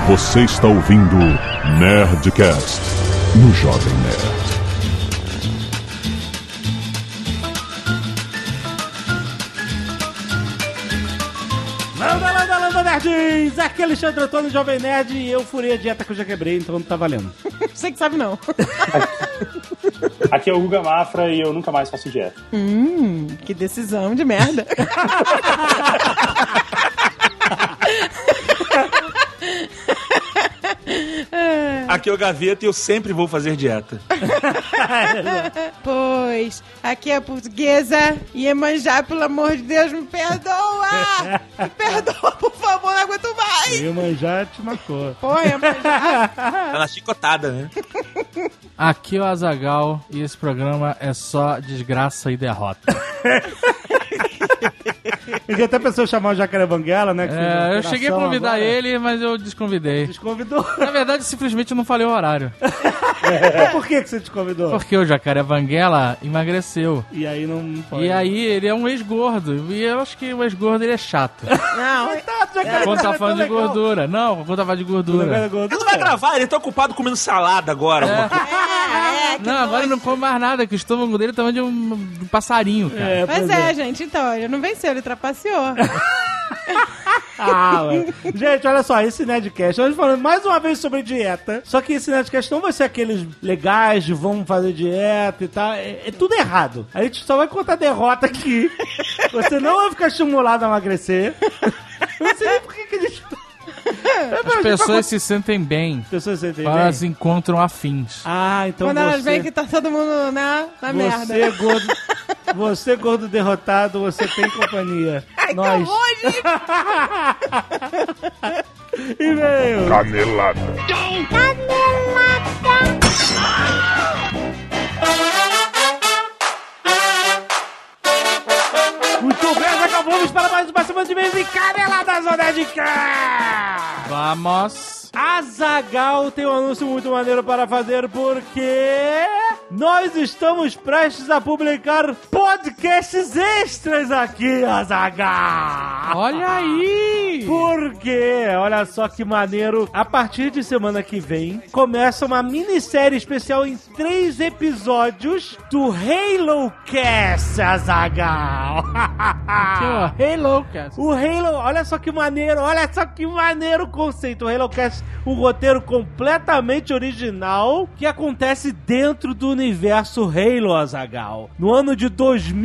Você está ouvindo Nerdcast no Jovem Nerd. Landa, nerds! Aqui é Alexandre Antônio, Jovem Nerd, e eu furei a dieta que eu já quebrei, então não tá valendo. Você que sabe não. Aqui é o Guga Mafra e eu nunca mais faço dieta. Que decisão de merda. Aqui é o Gaveta e eu sempre vou fazer dieta. Pois, aqui é a portuguesa e Iemanjá, pelo amor de Deus, me perdoa! Me perdoa, por favor, não aguento mais! Iemanjá te marcou. Porra, Iemanjá. Tá na chicotada, né? Aqui é o Azaghal e esse programa é só desgraça e derrota. Ele até pensou em chamar o Jacaré Banguela, né? Eu cheguei a convidar ele, mas eu desconvidei. Desconvidou? Na verdade, simplesmente eu não falei o horário. Por que você desconvidou? Porque o Jacaré Banguela emagreceu. E aí não pode. E aí ele é um ex-gordo. E eu acho que o ex-gordo ele é chato. Não, Coitado, Jacaré. Quando tá falando de gordura. Não, quando tá falando de gordura. Ele não vai gravar, ele tá ocupado comendo salada agora. Não, agora ele não come mais nada, que o estômago dele é o tamanho de um passarinho, cara. Mas gente, então, ele não venceu, ele trapaceou. Gente, olha só, esse Nerdcast, nós falando mais uma vez sobre dieta, só que esse Nerdcast não vai ser aqueles legais de vamos fazer dieta e tal, é tudo errado. A gente só vai contar derrota aqui, você não vai ficar estimulado a emagrecer, eu não sei nem por que a gente... As pessoas se sentem bem. As pessoas se sentem bem? Elas encontram afins. Então quando elas veem que tá todo mundo na merda. Você gordo derrotado, você tem companhia. Ai, nós. que horror, gente! E-mail. Canelada. Muito bem, acabamos para mais uma semana de mês em Caneladas Nerdcast. Vamos. Azaghal tem um anúncio muito maneiro para fazer porque nós estamos prestes a publicar podcasts extras aqui, Azaghal. Olha aí. Por quê? Olha só que maneiro. A partir de semana que vem, começa uma minissérie especial em 3 episódios do Halo Cast, Azaghal. Aqui, ó, Halo Cast. O Halo, olha só que maneiro o conceito. O Halo Cast, um roteiro completamente original que acontece dentro do universo Halo, Azaghal. No ano de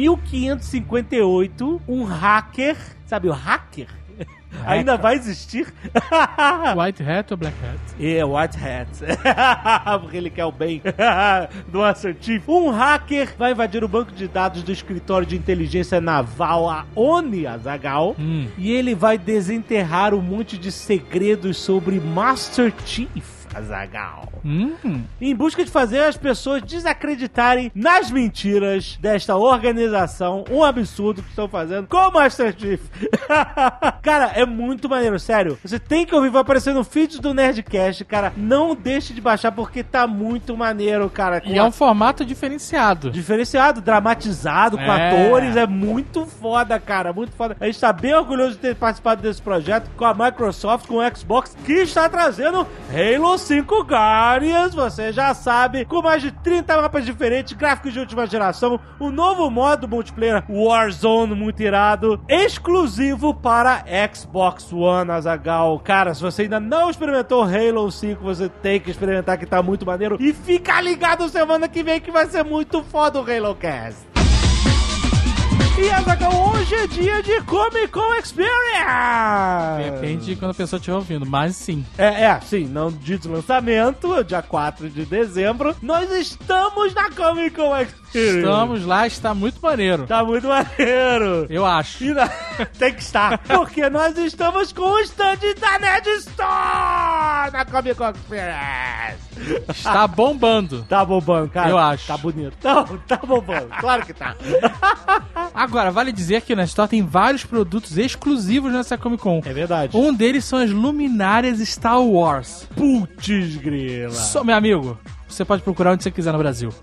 2558, um hacker, sabe o hacker? Ainda vai existir? White Hat ou Black Hat? White Hat. Porque ele quer o bem do Master Chief. Um hacker vai invadir o banco de dados do escritório de inteligência naval, a ONI, Azaghal, e ele vai desenterrar um monte de segredos sobre Master Chief, Azaghal. Em busca de fazer as pessoas desacreditarem nas mentiras desta organização, um absurdo que estão fazendo com o Master Chief. Cara, é muito maneiro, sério. Você tem que ouvir, vai aparecer no feed do Nerdcast, cara. Não deixe de baixar porque tá muito maneiro, cara. E é um formato diferenciado. Diferenciado, dramatizado, com atores, é muito foda, cara, muito foda. A gente tá bem orgulhoso de ter participado desse projeto com a Microsoft, com o Xbox, que está trazendo Halo 5 Guardians, você já sabe, com mais de 30 mapas diferentes, gráficos de última geração, um novo modo multiplayer Warzone muito irado, exclusivo para Xbox One, Azaghal. Cara, se você ainda não experimentou Halo 5, você tem que experimentar, que tá muito maneiro. E fica ligado semana que vem que vai ser muito foda o Halo Cast. E Azaghal, hoje é dia de Comic Con Experience! Depende de quando a pessoa estiver ouvindo, mas sim. Sim, não dia de lançamento, dia 4 de dezembro, nós estamos na Comic Con Experience. Estamos lá, está muito maneiro. Tá muito maneiro. Eu acho. Tem que estar, porque nós estamos com o stand da Nerd Store na Comic Con Experience. Está bombando. Tá bombando, cara. Eu acho. Tá bonito. Não, tá bombando, claro que tá. Agora, vale dizer que na Store tem vários produtos exclusivos nessa Comic Con. É verdade. Um deles são as luminárias Star Wars. Putz grila. Meu amigo, você pode procurar onde você quiser no Brasil.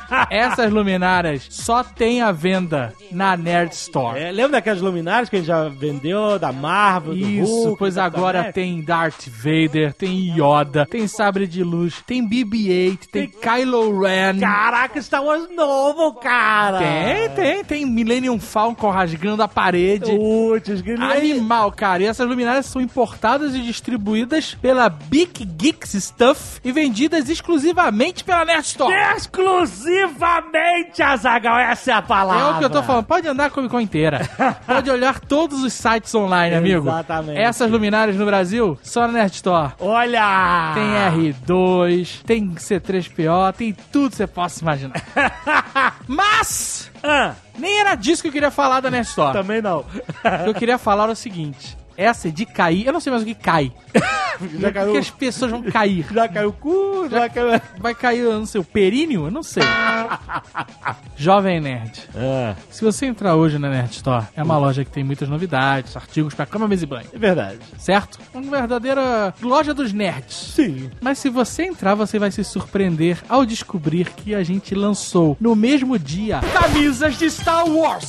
Essas luminárias só tem à venda na Nerd Store. Lembra daquelas luminárias que a gente já vendeu, da Marvel, do Isso, Hulk, pois agora tem Darth Vader, tem Yoda, tem Sabre de Luz, tem BB-8, tem Kylo Ren. Caraca, Star Wars novo, cara! Tem Millennium Falcon rasgando a parede. Animal, cara. E essas luminárias são importadas e distribuídas pela Big Geeks Stuff e vendidas exclusivamente pela Nerd Store. Exclusivamente, Azaghal, essa é a palavra. É o que eu tô falando. Pode andar a Comic Con inteira. Pode olhar todos os sites online, amigo. Exatamente. Essas luminárias no Brasil, só na Nerd Store. Olha! Tem R2, tem C3PO, tem tudo que você possa imaginar. Mas... nem era disso que eu queria falar da Nerd Store. Também não. O que eu queria falar era o seguinte. Essa é de cair. Eu não sei mais o que cai. Já caiu. Porque as pessoas vão cair. Já caiu o cu, já caiu... Vai cair, eu não sei, o períneo? Eu não sei. Jovem Nerd. Se você entrar hoje na Nerd Store, é uma loja que tem muitas novidades, artigos pra cama, mesa e banho. É verdade. Certo? Uma verdadeira loja dos nerds. Sim. Mas se você entrar, você vai se surpreender ao descobrir que a gente lançou, no mesmo dia, camisas de Star Wars.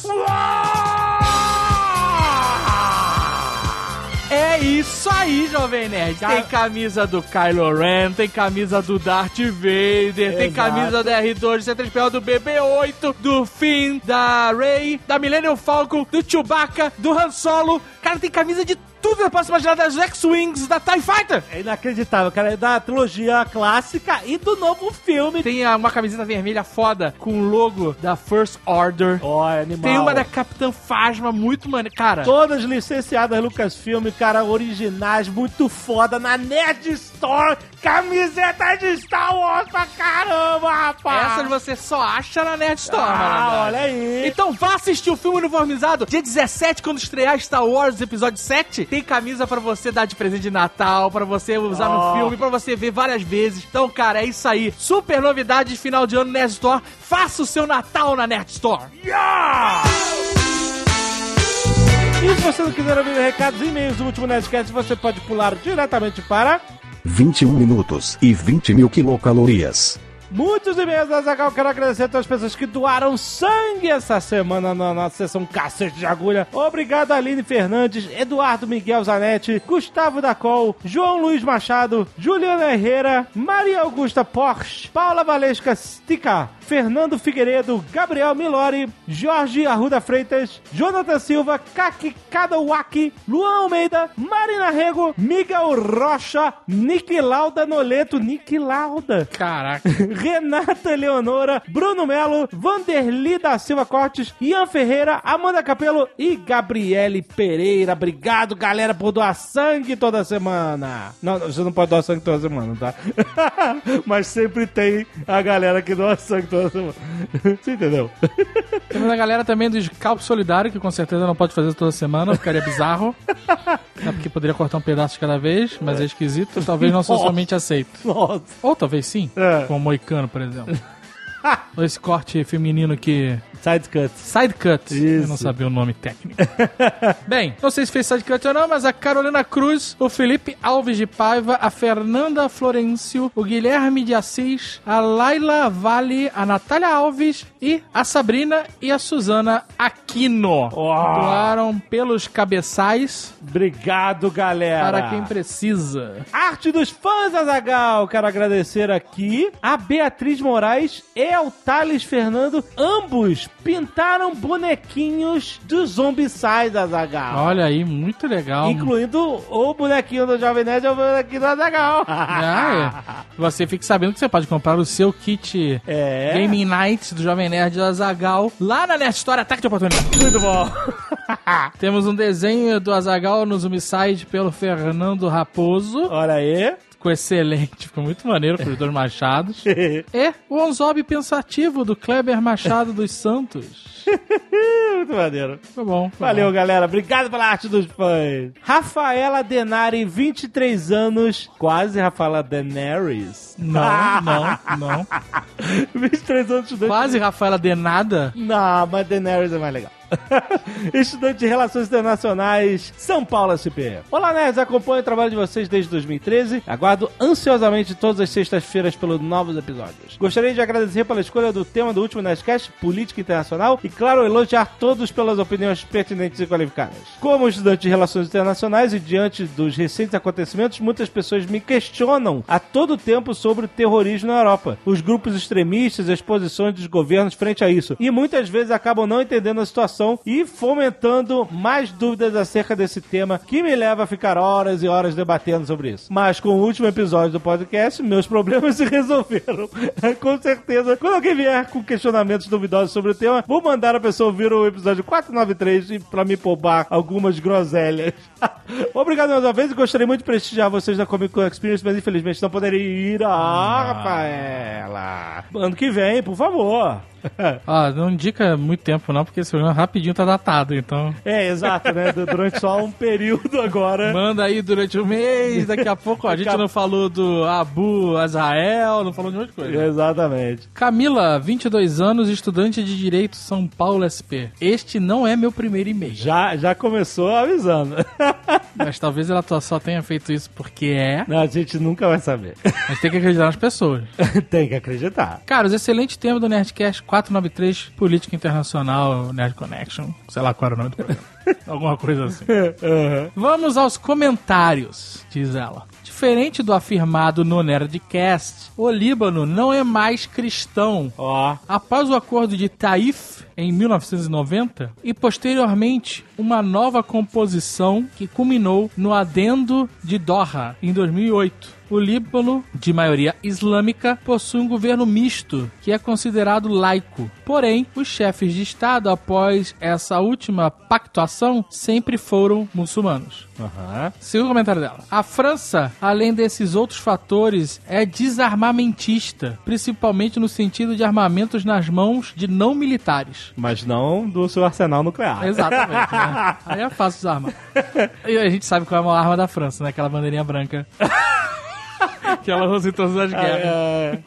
É isso aí, Jovem Nerd. Tem camisa do Kylo Ren, tem camisa do Darth Vader, tem camisa do R2, do C3PO, do BB-8, do Finn, da Rey, da Millennium Falcon, do Chewbacca, do Han Solo. Cara, tem camisa de tudo que eu posso imaginar, das X-Wings, da TIE Fighter. É inacreditável, cara. É da trilogia clássica e do novo filme. Tem uma camiseta vermelha foda com o logo da First Order. Animal. Tem uma da Capitã Phasma, muito maneira. Cara, todas licenciadas Lucasfilm, cara, originais, muito foda, na Nerd Store. Camiseta de Star Wars pra caramba, rapaz. Essas você só acha na Nerd Store, mano. Olha aí. Então vá assistir o filme uniformizado. Dia 17, quando estrear Star Wars Episódio 7, tem camisa pra você dar de presente de Natal, pra você usar no filme, pra você ver várias vezes. Então, cara, é isso aí. Super novidade de final de ano Nerd Store. Faça o seu Natal na Nerd Store. E se você não quiser ouvir recados e e-mails do último Nerdcast, você pode pular diretamente para 21 minutos e 20 mil quilocalorias. Muitos e-mails, Azaghal. Quero agradecer a todas as pessoas que doaram sangue essa semana na nossa sessão Cacete de Agulha. Obrigado, Aline Fernandes, Eduardo Miguel Zanetti, Gustavo Dacol, João Luiz Machado, Juliana Herrera, Maria Augusta Porsche, Paula Valesca Stica, Fernando Figueiredo, Gabriel Milori, Jorge Arruda Freitas, Jonathan Silva, Kaki Kadawaki, Luan Almeida, Marina Rego, Miguel Rocha, Nick Lauda Noleto, Nick Lauda. Caraca. Renata Eleonora, Bruno Melo, Vanderli da Silva Cortes, Ian Ferreira, Amanda Capello e Gabriele Pereira. Obrigado, galera, por doar sangue toda semana. Não, você não pode doar sangue toda semana, tá? Mas sempre tem a galera que doa sangue toda semana. Você entendeu? Temos a galera também do Scalpo Solidário, que com certeza não pode fazer toda semana, ficaria bizarro. É porque poderia cortar um pedaço de cada vez, mas é esquisito. Talvez não socialmente aceito. Nossa. Ou talvez sim, com o Moicano, por exemplo. Ou esse corte feminino que... Side cut. Side cut. Isso. Eu não sabia o nome técnico. Bem, não sei se fez side cut ou não, mas a Carolina Cruz, o Felipe Alves de Paiva, a Fernanda Florencio, o Guilherme de Assis, a Laila Vale, a Natália Alves e a Sabrina e a Suzana Aquino. Doaram pelos cabeçais. Obrigado, galera. Para quem precisa. Arte dos fãs, Azaghal. Quero agradecer aqui a Beatriz Moraes e ao Thales Fernando, ambos pintaram bonequinhos do Zombicide, Azaghal. Olha aí, muito legal. Incluindo o bonequinho do Jovem Nerd e o bonequinho do Azaghal. Você fique sabendo que você pode comprar o seu kit Gaming Night do Jovem Nerd do Azaghal lá na Nerd Store. Ataque de oportunidade. Muito bom. Temos um desenho do Azaghal no Zombicide pelo Fernando Raposo. Olha aí. Ficou excelente, ficou muito maneiro com os dois machados. E o Onzob pensativo do Kleber Machado dos Santos. Muito maneiro. Foi bom. Valeu, galera. Obrigado pela arte dos fãs. Rafaela Denari, 23 anos. Quase Rafaela Daenerys. Não. 23 anos. Quase Rafaela Denada. Não, mas Daenerys é mais legal. Estudante de Relações Internacionais, São Paulo SP. Olá, nerds, acompanho o trabalho de vocês desde 2013. Aguardo ansiosamente todas as sextas-feiras pelos novos episódios. Gostaria de agradecer pela escolha do tema do último Nerdcast, Política Internacional, e claro, elogiar todos pelas opiniões pertinentes e qualificadas. Como estudante de Relações Internacionais e diante dos recentes acontecimentos, muitas pessoas me questionam a todo tempo sobre o terrorismo na Europa, os grupos extremistas e as posições dos governos frente a isso, e muitas vezes acabam não entendendo a situação e fomentando mais dúvidas acerca desse tema, que me leva a ficar horas e horas debatendo sobre isso. Mas com o último episódio do podcast, meus problemas se resolveram. Com certeza, quando alguém vier com questionamentos duvidosos sobre o tema, vou mandar a pessoa ouvir o episódio 493 pra me poupar algumas groselhas. Obrigado mais uma vez e gostaria muito de prestigiar vocês da Comic Con Experience, mas infelizmente não poderei ir. Rafaela! Ano que vem, por favor. Não indica muito tempo não, porque esse programa rapidinho tá datado, então... Exato, né? Durante só um período agora. Manda aí durante um mês, daqui a pouco a gente não falou do Abu Azrael, não falou de um monte de coisa. Exatamente. Camila, 22 anos, estudante de Direito, São Paulo SP. Este não é meu primeiro e-mail. Já começou avisando. Mas talvez ela só tenha feito isso porque Não, a gente nunca vai saber. Mas tem que acreditar nas pessoas. Tem que acreditar. Caros, excelente tema do Nerdcast 493, Política Internacional, Nerd Connection. Sei lá qual era o nome do programa. Alguma coisa assim. Vamos aos comentários, diz ela. Diferente do afirmado no Nerdcast, o Líbano não é mais cristão. Após o acordo de Taif, em 1990, e posteriormente uma nova composição que culminou no Adendo de Doha, em 2008. O Líbano, de maioria islâmica, possui um governo misto, que é considerado laico. Porém, os chefes de Estado, após essa última pactuação, sempre foram muçulmanos. Segundo o comentário dela. A França, além desses outros fatores, é desarmamentista, principalmente no sentido de armamentos nas mãos de não militares. Mas não do seu arsenal nuclear. Exatamente, né? Aí é fácil desarmar. E a gente sabe qual é a maior arma da França, né? Aquela bandeirinha branca. Que ela usa em todas as guerras.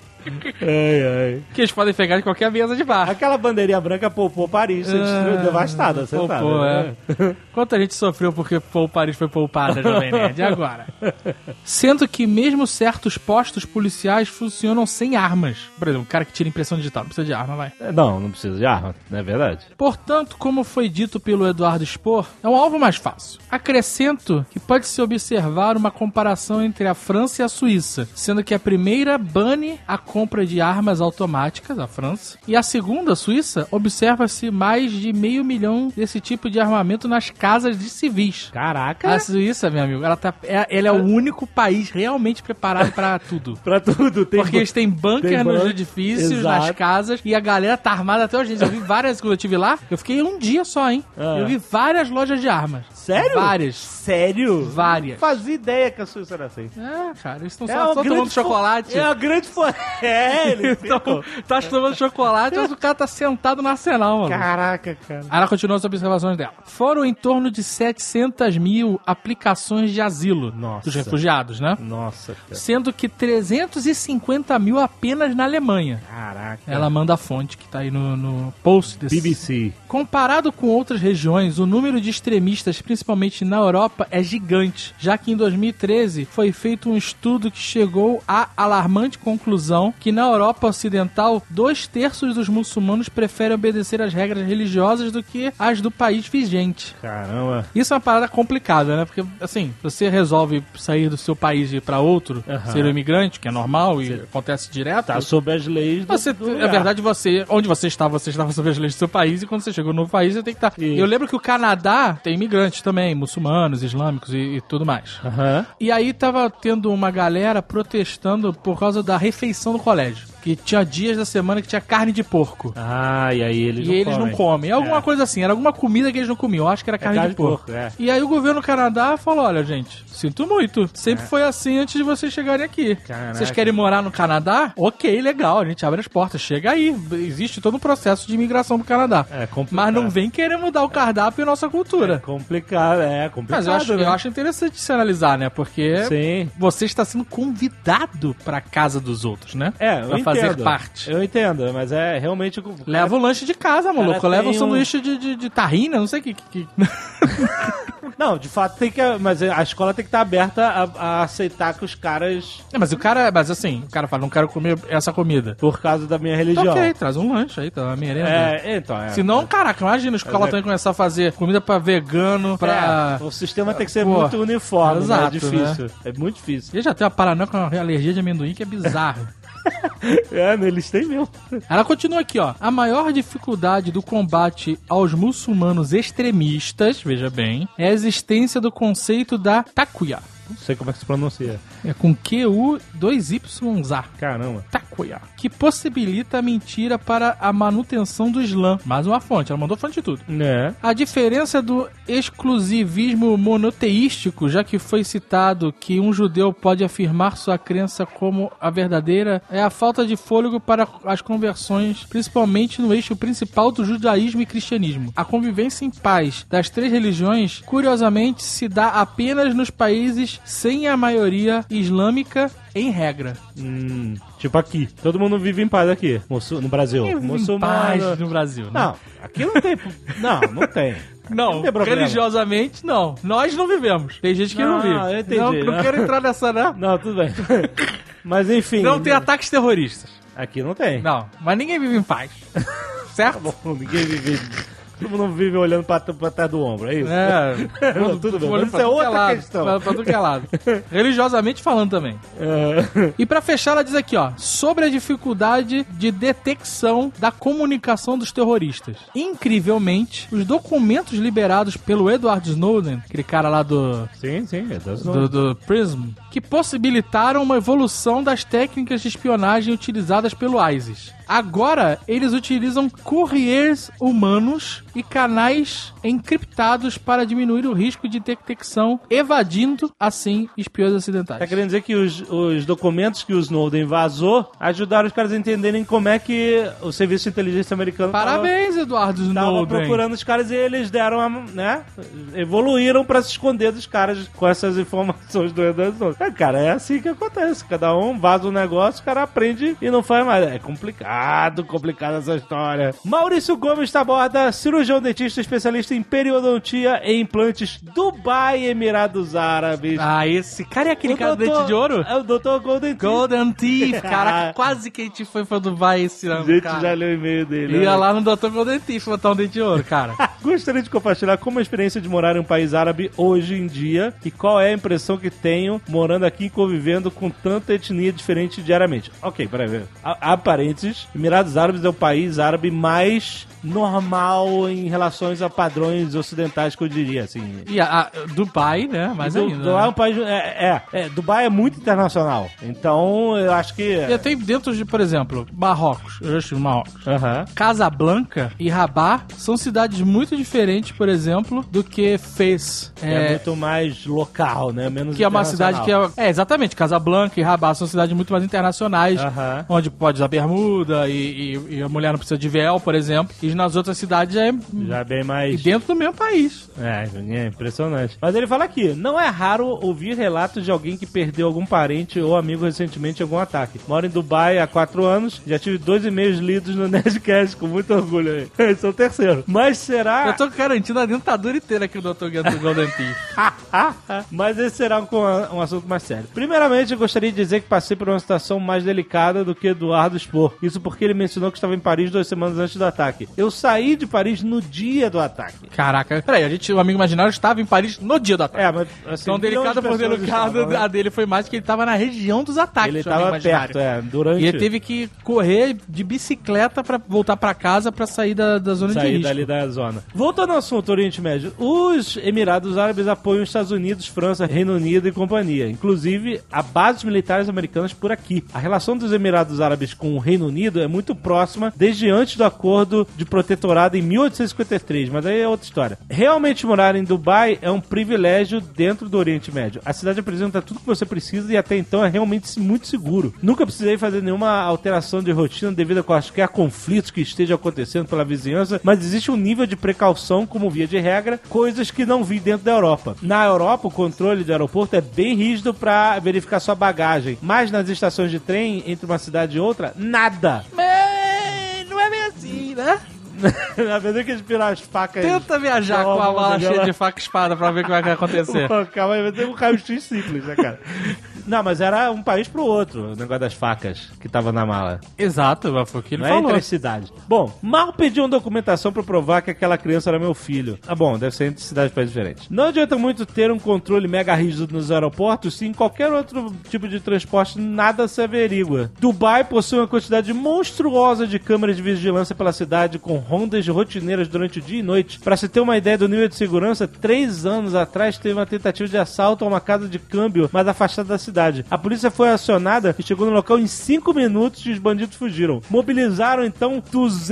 Que eles podem pegar de qualquer mesa de bar. Aquela bandeirinha branca poupou Paris, você destruiu, devastada, você sabe. Né? Quanta gente sofreu porque Paris foi poupada, Jovem Nerd. E agora? Sendo que mesmo certos postos policiais funcionam sem armas. Por exemplo, o cara que tira impressão digital, não precisa de arma, vai. Não precisa de arma, não é verdade? Portanto, como foi dito pelo Eduardo Spohr, é um alvo mais fácil. Acrescento que pode-se observar uma comparação entre a França e a Suíça, sendo que a primeira bane a compra de armas automáticas, a França, e a segunda, a Suíça, observa-se mais de 500 mil desse tipo de armamento nas casas de civis. Caraca! A Suíça, meu amigo, ela é o único país realmente preparado pra tudo. Pra tudo. Porque eles têm bunker nos edifícios, exato, nas casas, e a galera tá armada até hoje. Eu vi várias, quando eu estive lá, eu fiquei um dia só, hein? Eu vi várias lojas de armas. Sério? Várias. Sério? Várias. Não fazia ideia que a Suíça era assim. Cara, eles estão só tomando chocolate. É uma grande eles então, tá tomando chocolate, mas o cara tá sentado no arsenal, mano. Caraca, cara. Aí ela continua as observações dela. Foram em torno de 700 mil aplicações de asilo dos refugiados, né? Nossa, cara. Sendo que 350 mil apenas na Alemanha. Caraca. Ela manda a fonte que tá aí no post desse. BBC. Comparado com outras regiões, o número de extremistas, principalmente na Europa, é gigante, já que em 2013 foi feito um estudo que chegou à alarmante conclusão que na Europa Ocidental, 2/3 dos muçulmanos preferem obedecer às regras religiosas do que as do país vigente. Caramba. Isso é uma parada complicada, né? Porque, assim, você resolve sair do seu país e ir pra outro, ser um imigrante, que é normal e acontece direto. Tá sob as leis do Na verdade, onde você estava sob as leis do seu país, e quando você chegou no novo país, você tem que estar. Eu lembro que o Canadá tem imigrantes também, muçulmanos, islâmicos e tudo mais. E aí tava tendo uma galera protestando por causa da refeição do colégio. Que tinha dias da semana que tinha carne de porco. E aí eles não comem. Alguma coisa assim, era alguma comida que eles não comiam. Eu acho que era carne de porco. E aí o governo do Canadá falou, olha, gente, sinto muito. Sempre foi assim antes de vocês chegarem aqui. Caraca. Vocês querem morar no Canadá? Ok, legal, a gente abre as portas. Chega aí. Existe todo um processo de imigração pro Canadá. É complicado. Mas não vem querer mudar o cardápio e a nossa cultura. É complicado. Mas eu acho interessante se analisar, né? Porque você está sendo convidado pra casa dos outros, né? Pra fazer parte. Eu entendo, mas é realmente... Leva o lanche de casa, maluco. Leva um sanduíche de tahina, não sei o que... Não, de fato tem que... Mas a escola tem que estar aberta a aceitar que os caras... Mas o cara... Mas assim, o cara fala, não quero comer essa comida. Por causa da minha religião. Então, ok, traz um lanche aí, tá uma merenda. Senão, caraca, imagina, a escola tem que começar a fazer comida pra vegano, pra... O sistema tem que ser muito uniforme, exato, é difícil. Né? É muito difícil. E já tem uma paranoia com a alergia de amendoim que é bizarro. Eles têm mesmo. Ela continua aqui, ó. A maior dificuldade do combate aos muçulmanos extremistas, veja bem, é a existência do conceito da taqwa. Não sei como é que se pronuncia. É com Q-U-2-Y-Z. Caramba. Taqwa. Que possibilita a mentira para a manutenção do Islã. Mais uma fonte, ela mandou fonte de tudo. A diferença do exclusivismo monoteístico, já que foi citado que um judeu pode afirmar sua crença como a verdadeira, é a falta de fôlego para as conversões, principalmente no eixo principal do judaísmo e cristianismo. A convivência em paz das três religiões, curiosamente, se dá apenas nos países sem a maioria islâmica em regra. Tipo aqui. Todo mundo vive em paz aqui. No Brasil. Em paz no Brasil, né? Não, aqui não tem... não tem. Não, religiosamente não. Nós não vivemos. Tem gente que não vive. Eu entendi. Não quero entrar nessa, né? Não, tudo bem. Mas enfim... Não tem ataques terroristas. Aqui não tem. Não, mas ninguém vive em paz. Certo? Tá bom, ninguém vive... Todo mundo vive olhando pra trás do ombro, é isso? Tudo bem. Isso é outra questão. Pra tudo que é lado. Religiosamente falando também. E pra fechar, ela diz aqui, ó. Sobre a dificuldade de detecção da comunicação dos terroristas. Incrivelmente, os documentos liberados pelo Edward Snowden, aquele cara lá do... Sim, Edward Snowden. Do PRISM, que possibilitaram uma evolução das técnicas de espionagem utilizadas pelo ISIS. Agora, eles utilizam couriers humanos e canais encriptados para diminuir o risco de detecção, evadindo, assim, espiões ocidentais. Tá querendo dizer que os documentos que o Snowden vazou ajudaram os caras a entenderem como é que o serviço de inteligência americano... Parabéns, Eduardo Snowden. Tava procurando os caras e eles deram, evoluíram pra se esconder dos caras com essas informações do Edward Snowden. Cara, é assim que acontece. Cada um vaza um negócio, o cara aprende e não faz mais. É complicada essa história. Maurício Gomes Taborda, cirurgião dentista especialista em periodontia e implantes, Dubai, Emirados Árabes. Esse cara é aquele cara do dente de ouro? É o Dr. Golden Teeth. Golden Teeth, cara, quase que a gente foi pra Dubai esse ano, cara. A gente já leu o e-mail dele. Ia lá no Dr. Golden Teeth botar um dente de ouro, cara. Gostaria de compartilhar como a experiência de morar em um país árabe hoje em dia e qual é a impressão que tenho morando aqui e convivendo com tanta etnia diferente diariamente. Ok, peraí. Há parênteses. Emirados Árabes é o país árabe mais normal em relações a padrões ocidentais, que eu diria, assim. E a Dubai, né? Mais ainda. Dubai é um país... Dubai é muito internacional. Então, eu acho que... E tem dentro de, por exemplo, Marrocos. Eu já estive em Marrocos. Casablanca e Rabat são cidades muito diferentes, por exemplo, do que Fez. É muito mais local, né? Menos que é uma cidade que é... exatamente. Casablanca e Rabat são cidades muito mais internacionais, onde pode usar bermuda e a mulher não precisa de véu, por exemplo. E nas outras cidades já é bem mais... E dentro do mesmo país. É impressionante. Mas ele fala aqui, não é raro ouvir relatos de alguém que perdeu algum parente ou amigo recentemente em algum ataque. Moro em Dubai há 4 anos, já tive 2 e-mails lidos no Nerdcast, com muito orgulho aí. Esse é o terceiro. Mas será... Eu tô garantindo a dentadura inteira aqui do Dr. Golden Teeth. Mas esse será um assunto mais sério. Primeiramente, eu gostaria de dizer que passei por uma situação mais delicada do que Eduardo expor. Isso porque ele mencionou que estava em Paris 2 semanas antes do ataque. Eu saí de Paris no dia do ataque. Caraca. Peraí, o amigo imaginário estava em Paris no dia do ataque. Mas assim... Então, delicado por delicado, a dele foi mais que ele estava na região dos ataques. Ele estava perto, durante... E ele teve que correr de bicicleta pra voltar pra casa pra sair da zona de risco. Sair dali da zona. Voltando ao assunto Oriente Médio, os Emirados Árabes apoiam os Estados Unidos, França, Reino Unido e companhia. Inclusive, há bases militares americanas por aqui. A relação dos Emirados Árabes com o Reino Unido Unido é muito próxima desde antes do acordo de protetorado em 1853, mas aí é outra história. Realmente morar em Dubai é um privilégio dentro do Oriente Médio. A cidade apresenta tudo que você precisa e até então é realmente muito seguro. Nunca precisei fazer nenhuma alteração de rotina devido a quaisquer conflitos que estejam acontecendo pela vizinhança, mas existe um nível de precaução como via de regra, coisas que não vi dentro da Europa. Na Europa, o controle do aeroporto é bem rígido para verificar sua bagagem, mas nas estações de trem, entre uma cidade e outra, nada. Mas não é bem assim, né? Na verdade que eles viram as facas... Tenta viajar com a mala cheia de faca e espada pra ver o que vai acontecer. Pô, calma aí, vai ter um raio-x simples, né, cara? Não, mas era um país pro outro, o negócio das facas que tava na mala. Exato, foi o que ele Não falou. é entre as cidades. Bom, mal pedi uma documentação pra provar que aquela criança era meu filho. Ah, bom, deve ser entre cidades e países diferentes. Não adianta muito ter um controle mega rígido nos aeroportos se em qualquer outro tipo de transporte nada se averigua. Dubai possui uma quantidade monstruosa de câmeras de vigilância pela cidade com rondas rotineiras durante o dia e noite. Pra se ter uma ideia do nível de segurança, 3 anos atrás teve uma tentativa de assalto a uma casa de câmbio mais afastada da cidade. A polícia foi acionada e chegou no local em 5 minutos e os bandidos fugiram. Mobilizaram, então,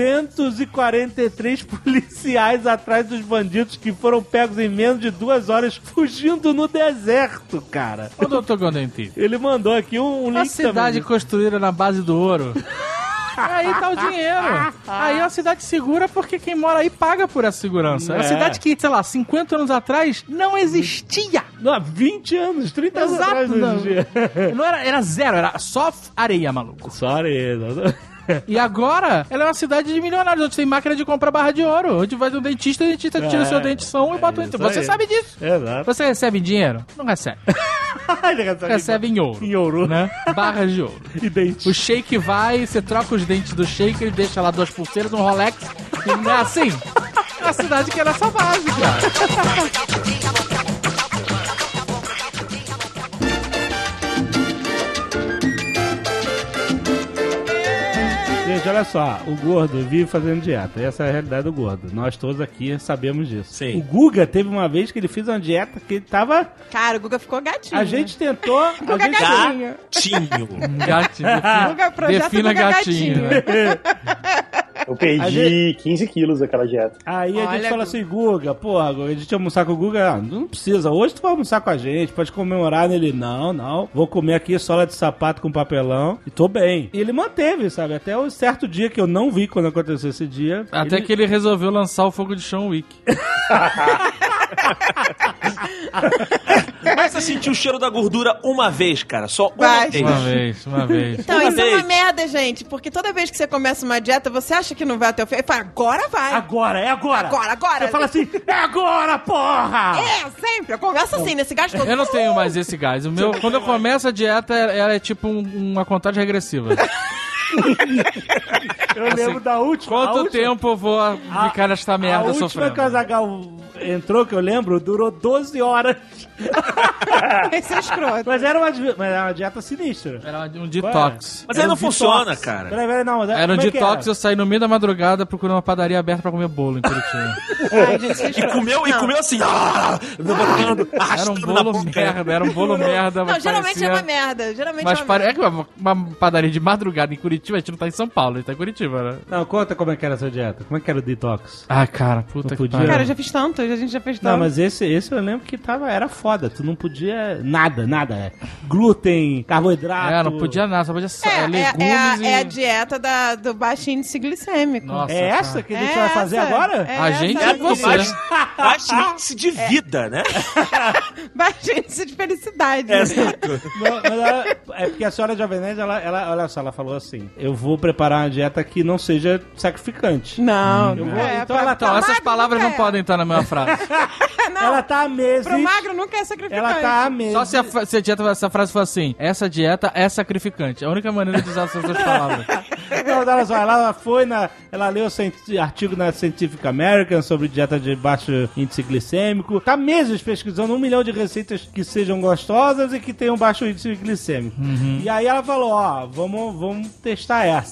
243 policiais atrás dos bandidos que foram pegos em menos de 2 horas fugindo no deserto, cara. Ô, doutor Gondenti, Ele mandou aqui um link a cidade também. construída na base do ouro... Aí tá o dinheiro. Aí é uma cidade segura porque quem mora aí paga por essa segurança. É uma cidade que, sei lá, 50 anos atrás não existia. Não, 20 anos, 30 anos atrás não. não existia. Não era zero, era só areia, maluco. Só areia. E agora, ela é uma cidade de milionários, onde tem máquina de comprar barra de ouro. Onde vai no dentista, o dentista tira o seu dentição e bota o dente. Você sabe disso. Exato. Você recebe dinheiro? Não recebe. Recebe em ouro. Em ouro. Né? Barras de ouro. E dente. O shake vai, você troca os dentes do shake, ele deixa lá 2 pulseiras, um Rolex. E não é assim. É uma cidade que era essa base, cara. Gente, olha só, o gordo vive fazendo dieta. Essa é a realidade do gordo. Nós todos aqui sabemos disso. Sim. O Guga teve uma vez que ele fez uma dieta que ele tava... Cara, o Guga ficou gatinho. A gente tentou... Guga gatinho. Gatinho. Gatinho. Projeto Defina Guga gatinho. gatinho. Eu perdi 15 quilos daquela dieta. Aí a Olha, gente fala assim, Guga, porra, a gente ia almoçar com o Guga, não precisa, hoje tu vai almoçar com a gente, pode comemorar nele. Não, vou comer aqui sola de sapato com papelão e tô bem. E ele manteve, sabe, até um certo dia que eu não vi quando aconteceu esse dia. Até que ele resolveu lançar o Fogo de Chão Week. Mas você sentiu o cheiro da gordura uma vez, cara, só Vai. uma vez. Uma vez. Então, Uma isso é vez. uma merda, gente. Porque toda vez que você começa uma dieta, você acha que não vai até o fim. E fala, agora vai. Agora, é agora. Agora. Você fala assim, é agora, porra! É, sempre. Eu converso assim, nesse gás todo. Eu não tenho mais esse gás. O meu, quando eu começo a dieta, ela é tipo uma contagem regressiva. Eu lembro da última. Quanto tempo eu vou ficar nesta merda A última sofrendo? que o Azaghal entrou, que eu lembro, durou 12 horas. Esse é escroto. Mas era uma dieta sinistra. Era um detox. Mas Era aí não um funciona, detox. cara. Peraí, não, mas Era um como é que detox, era? eu saí no meio da madrugada procurando uma padaria aberta pra comer bolo em Curitiba. Ai, gente, isso é E escroto. comeu assim, botando, Era um arrastando na bolo boca. merda, era um bolo merda. Não, mas geralmente parecia... é uma merda. Geralmente Mas é uma merda. é que uma padaria de madrugada em Curitiba, a gente não tá em São Paulo, a gente tá em Curitiba, né? Não, conta como é que era a sua dieta. Como é que era o detox? Ai, cara, puta Não que podia. pariu. Cara, eu já fiz tanto. A gente já fez tanto. Não, mas esse eu lembro que era foda. Tu não podia nada. Glúten, carboidrato. não podia nada, só podia legumes é a e... dieta do baixo índice glicêmico. Nossa, É cara. essa que a gente vai fazer agora? A gente essa, e você. Baixo índice de vida, né? Baixo índice de felicidade. Exato. Não, mas é porque a senhora Jovem Nerd, ela, olha só, ela falou assim, eu vou preparar uma dieta que não seja sacrificante. Não, Eu não vou- é. então ela Então, essas magro palavras nunca não é. podem estar na mesma frase. Não, Ela tá há meses... pro magro nunca é sacrificante. Ela tá há meses... Só se a dieta, essa frase for assim, essa dieta é sacrificante. É a única maneira de usar essas duas palavras. Não, olha só, ela foi ela leu artigo na Scientific American sobre dieta de baixo índice glicêmico. Tá meses pesquisando 1 milhão de receitas que sejam gostosas e que tenham baixo índice glicêmico. E aí ela falou, vamos testar essa.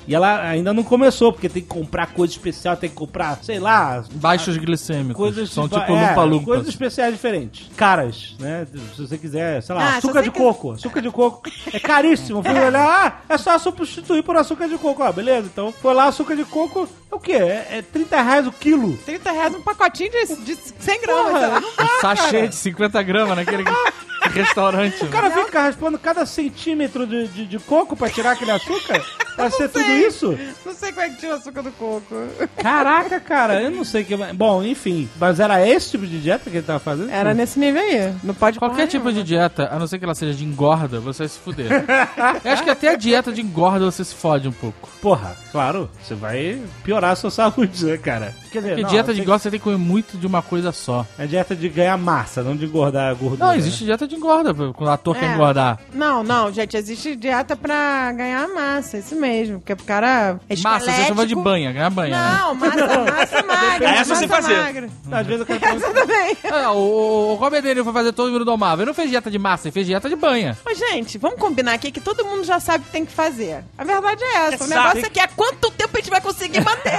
E ela ainda não começou, porque tem que comprar coisa especial, tem que comprar, sei lá... Baixos glicêmicos. Coisas São tipo lumpa-lumpas. Coisas especiais diferentes. Caras, né? Se você quiser, sei lá, Ah, açúcar de coco. Açúcar de coco é caríssimo. Fui olhar, é só substituir por açúcar de coco. Beleza, então foi lá, açúcar de coco, é o quê? É R$30 o quilo. R$30 um pacotinho de 100 gramas. Porra, sei lá. não dá, Sachê cara. de 50 gramas naquele restaurante. O cara fica raspando cada centímetro de coco pra tirar aquele açúcar? Pra ser tudo isso? Não sei como é que tira o açúcar do coco. Caraca, cara, eu não sei o que... Bom, enfim, mas era esse tipo de dieta que ele tava fazendo? Era nesse nível aí. Não pode Qualquer tipo de dieta, a não ser que ela seja de engorda, você vai se fuder. Eu acho que até a dieta de engorda você se fode um pouco. Porra, claro, você vai piorar a sua saúde, né, cara? Quer dizer, Porque não, dieta de tem- engorda você tem que comer muito de uma coisa só. É dieta de ganhar massa, não de engordar a gordura. Não, existe dieta de engorda, quando o ator quer engordar. Não, gente, existe dieta pra ganhar massa, isso mesmo. Porque o cara é Massa, você chama de esquelético. banha, ganhar banha, né? Não, massa magra. Essa eu sei massa fazer. magra. Não, às vezes eu quero comer... Essa também. Ah, o Robert De Niro foi fazer todo mundo domável. Ele não fez dieta de massa, ele fez dieta de banha. Mas, gente, vamos combinar aqui que todo mundo já sabe o que tem que fazer. A verdade é essa. O Exato. negócio é que há quanto tempo a gente vai conseguir manter?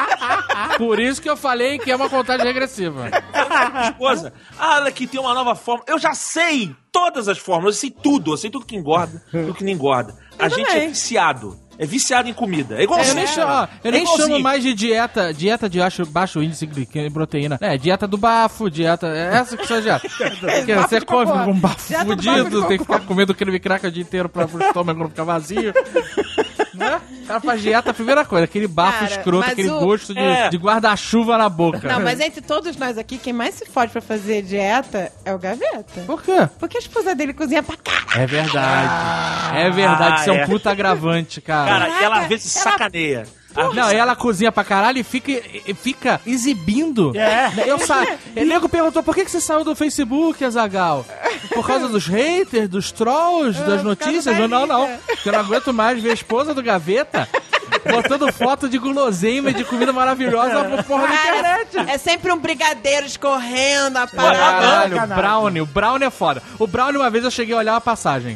Por isso que eu falei que é uma contagem regressiva. Esposa, olha que tem uma nova forma. Eu já sei todas as fórmulas, eu sei tudo que engorda, tudo que não engorda. A Eu gente também. é viciado. É viciado em comida. É igual Eu nem, É igualzinho. chamo mais de dieta de baixo índice glicêmico e proteína. É, dieta do bafo, dieta... É essa que são dieta. Porque Bafo você de come cocô. um bafo Dieta do bafo fudido, de tem que cocô. ficar comendo creme cracker o dia inteiro pra o estômago não ficar vazio. Né? O cara faz dieta, a primeira coisa, aquele bafo Cara, escroto, mas aquele o- gosto É. de guarda-chuva na boca. Não, mas entre todos nós aqui, quem mais se fode pra fazer dieta é o Gaveta. Por quê? Porque a esposa dele cozinha pra caralho. É verdade. É verdade, isso é um é. puta agravante, cara. Cara, Caraca, ela às vezes ela- sacaneia. Não, e ela cozinha pra caralho e fica exibindo. É. O nego perguntou, por que você saiu do Facebook, Azaghal? Por causa dos haters, dos trolls, das notícias? da Não, não. liga. Porque eu não aguento mais ver a esposa do Gaveta botando foto de guloseima e de comida maravilhosa na porra da internet. É sempre um brigadeiro escorrendo, a parada. Caralho, sacanagem. o Brownie é foda. O Brownie, uma vez eu cheguei a olhar a passagem.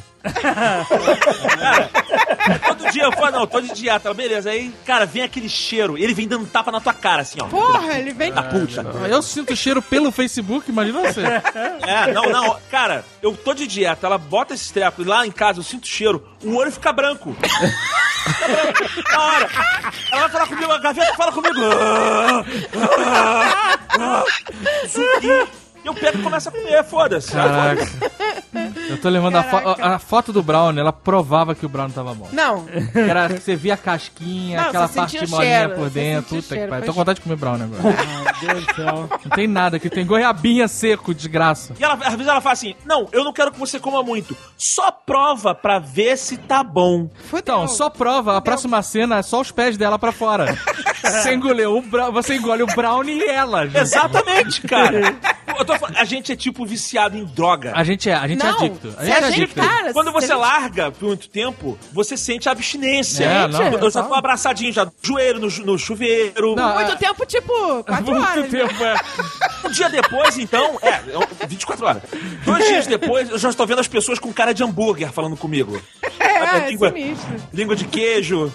Todo dia eu falo, não, tô de dieta. Beleza, aí, cara, vem aquele cheiro. Ele vem dando tapa na tua cara, assim, ó. Porra, ele vem... Da puta. Eu sinto cheiro pelo Facebook, imagina você. Não. Cara, eu tô de dieta. Ela bota esse treco e lá em casa eu sinto cheiro. O olho fica branco. Fica branco. Na hora. Ela vai falar comigo, a Gaveta fala comigo. E eu pego e começo a comer, foda-se. Caraca. Eu tô lembrando a foto do Brownie, ela provava que o Brownie tava bom. Não, Era que você via a casquinha, Não, aquela você parte sentia o molinha cheiro, por você dentro. sentia o Puta que cheiro, pariu. foi Tô com vontade de comer Brownie agora. Meu Deus do céu. Não tem nada, que tem goiabinha seco, desgraça. E ela, às vezes ela fala assim, não, eu não quero que você coma muito. Só prova pra ver se tá bom. fudeu. Então, só prova, a próxima cena é só os pés dela pra fora. Você engoleu você engole o Brownie e ela. gente. Exatamente, cara. Eu tô falando, a gente é tipo viciado em droga. A gente é Não, adicto. A se gente é a gente, adicto. cara, Quando se você a gente- larga por muito tempo, você sente a abstinência. É, não. Eu já tô abraçadinho, já joelho no chuveiro. Não, Muito tempo, tipo, 4 horas. Muito tempo, é. Um dia depois, então, 24 horas. 2 dias depois, eu já estou vendo as pessoas com cara de hambúrguer falando comigo. É, língua, sinistro. língua de queijo.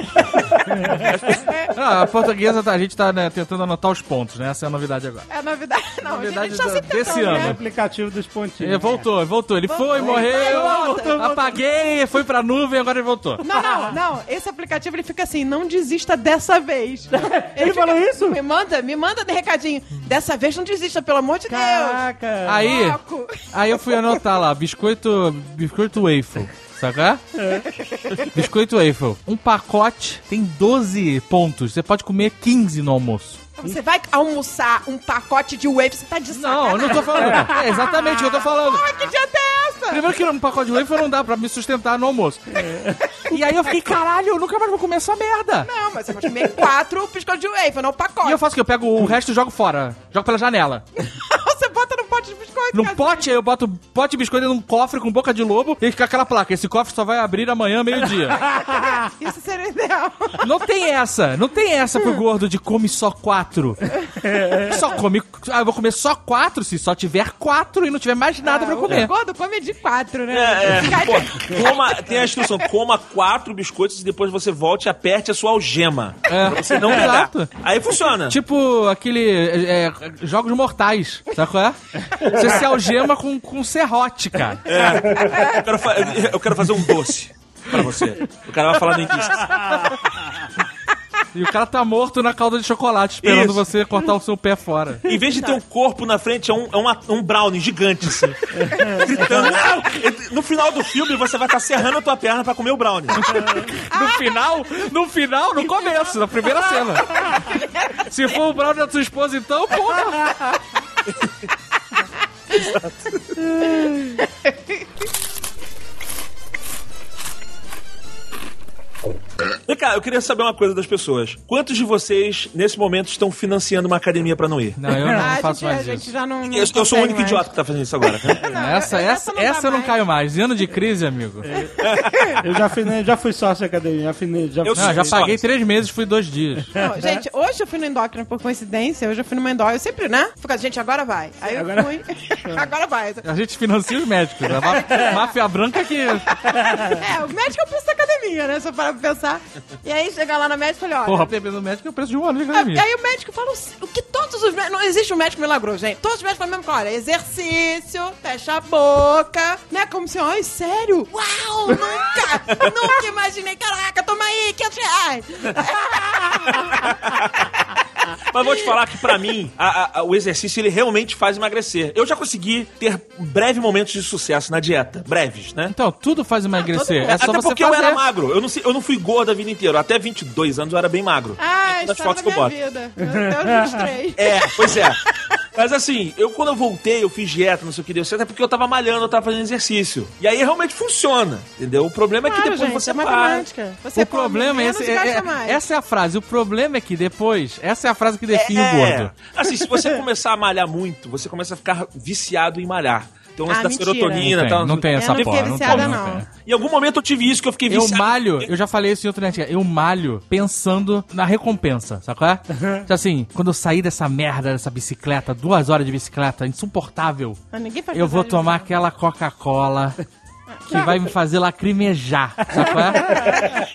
Ah, a portuguesa, a gente tá né, tentando anotar os pontos, né? Essa é a novidade agora. É novidade. Não, Novidade a gente tá sempre desse tentando, ano. O né? aplicativo dos pontinhos. Ele voltou. Ele foi, morreu, volta. apaguei, foi pra nuvem, agora ele voltou. Não. Esse aplicativo, ele fica assim, não desista dessa vez. Ele falou isso? Me manda de recadinho. Dessa vez não desista, pelo amor de Deus. Caraca. Aí, Foco. aí eu fui anotar lá, biscoito waffle. Sabe? Biscoito waffle. Um pacote tem 12 pontos. Você pode comer 15 no almoço. Você vai almoçar um pacote de waffle, você tá de Não, sacanagem. eu não tô falando. É exatamente o que eu tô falando. Porra, que dieta é essa? Primeiro que um pacote de waffle não dá pra me sustentar no almoço. E aí eu fiquei, caralho, eu nunca mais vou comer essa merda. Não, mas você pode comer 4 biscoitos de waffle, não um pacote. E eu faço o quê? Eu pego o resto e jogo fora. Jogo pela janela. Você bota no pote de biscoito. num pote, aí eu boto pote de biscoito num cofre com boca de lobo e fica aquela placa, esse cofre só vai abrir amanhã, meio-dia. Isso seria ideal. Não tem essa pro gordo de come só 4. Só come, eu vou comer só 4 se só tiver 4 e não tiver mais nada pra comer. O gordo come de 4, né? Tem a instrução, coma 4 biscoitos e depois você volte e aperte a sua algema. Pra você não pegar. Exato. Aí funciona. Tipo aquele jogos mortais, sabe qual é? Você se algema com serrote, cara. Eu quero fazer um doce pra você. O cara vai falar no início. E o cara tá morto na calda de chocolate, esperando você cortar o seu pé fora. Em vez de ter um corpo na frente, é um brownie gigante, assim. Gritando. Não! No final do filme, você vai estar serrando a tua perna pra comer o brownie. No começo, na primeira cena. Se for o brownie da sua esposa, então, porra! Vem cá, eu queria saber uma coisa das pessoas. Quantos de vocês, nesse momento, estão financiando uma academia pra não ir? Não, eu não faço mais A isso. gente já não Eu sou o único mais. idiota que tá fazendo isso agora. Essa eu não caio mais. Em ano de crise, amigo. Eu já fui sócio da academia, Já paguei 3 meses, fui 2 dias. Não, gente, hoje eu fui no endócrino por coincidência. Hoje eu fui numa endócrina. Eu sempre, né? Fico, gente, agora vai. Aí eu fui. Agora vai. A gente financia os médicos. A máfia branca que... O médico é o preço da academia, né? Se eu parar pra pensar. E aí, chegar lá na médica e falei, olha... Porra, dependendo do médico é o preço de um ano de academia. Aí o médico fala o que todos os médicos... Não existe um médico milagroso, gente. Todos os médicos falam mesmo que, olha, exercício, fecha a boca, né? Como se, ai, sério? Uau, nunca imaginei. Caraca, toma aí, R$500. Mas vou te falar que pra mim, o exercício, ele realmente faz emagrecer. Eu já consegui ter breves momentos de sucesso na dieta. Breves, né? Então, tudo faz emagrecer. É só Até você porque fazer. eu era magro. Eu não fui gordo a vida inteira. Até 22 anos eu era bem magro. Ah, Das história fotos da que eu minha boto. vida. Até os 23. Pois é. Mas assim, quando eu voltei, eu fiz dieta, não sei o que deu certo, é porque eu tava malhando, eu tava fazendo exercício. E aí realmente funciona, entendeu? O problema é que depois gente, você é matemática. Você O problema é come menos esse. e gasta mais. Essa é a frase. O problema é que depois. Essa é a frase que define o gordo. Assim, se você começar a malhar muito, você começa a ficar viciado em malhar. Tem um lance da mentira. serotonina e tal. Não tem essa Eu não porra. fiquei viciada, tem, não. tem. Em algum momento eu tive isso, que eu fiquei Eu viciado. malho, eu já falei isso em outro net, eu malho pensando na recompensa, sabe qual é? Então, assim, quando eu sair dessa merda, dessa bicicleta, 2 horas de bicicleta, insuportável, Mas ninguém faz eu vou passagem, tomar não. aquela Coca-Cola que vai me fazer lacrimejar, sabe qual é?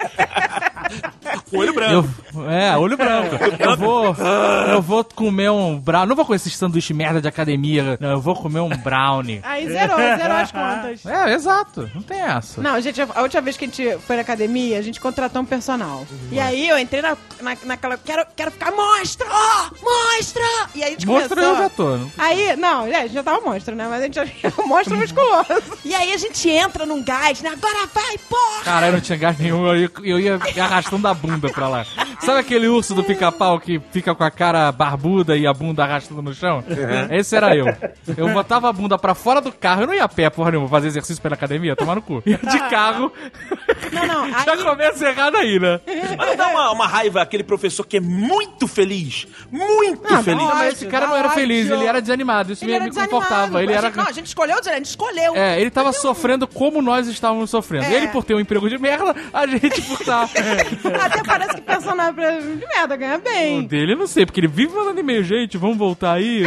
Olho branco. Olho branco. Eu vou comer um brownie. Não vou comer esse sanduíche merda de academia. Não, eu vou comer um brownie. Aí zerou as contas. Exato. Não tem essa. Não, gente, a última vez que a gente foi na academia, a gente contratou um personal. E aí eu entrei naquela... Quero ficar monstro! Monstro! E aí a gente Monstro começou... eu já tô. Aí, não, a gente já tava monstro, né? Mas a gente já tinha um monstro musculoso. E aí a gente entra num gás, né? Agora vai, porra! Cara, eu não tinha gás nenhum, eu ia me arrastando a bunda pra lá. Sabe aquele urso do Pica-Pau que fica com a cara barbuda e a bunda arrastando no chão? Esse era eu. Eu botava a bunda pra fora do carro, eu não ia a pé, porra nenhuma, fazer exercício pela academia, tomar no cu. Ia de carro. Não, aí... Já começa errado aí, né? Mas não dá uma raiva aquele professor que é muito feliz. Muito feliz. Não, mas esse cara não era feliz, ele era desanimado, isso Ele era me confortava. Ele era... Não, a gente escolheu, a gente escolheu. Ele tava sofrendo como nós estávamos sofrendo. Ele por ter um emprego de merda, a gente por estar... Até parece que personagem de merda ganha O bem. dele eu não sei, porque ele vive mandando e-mail, gente, vamos voltar aí.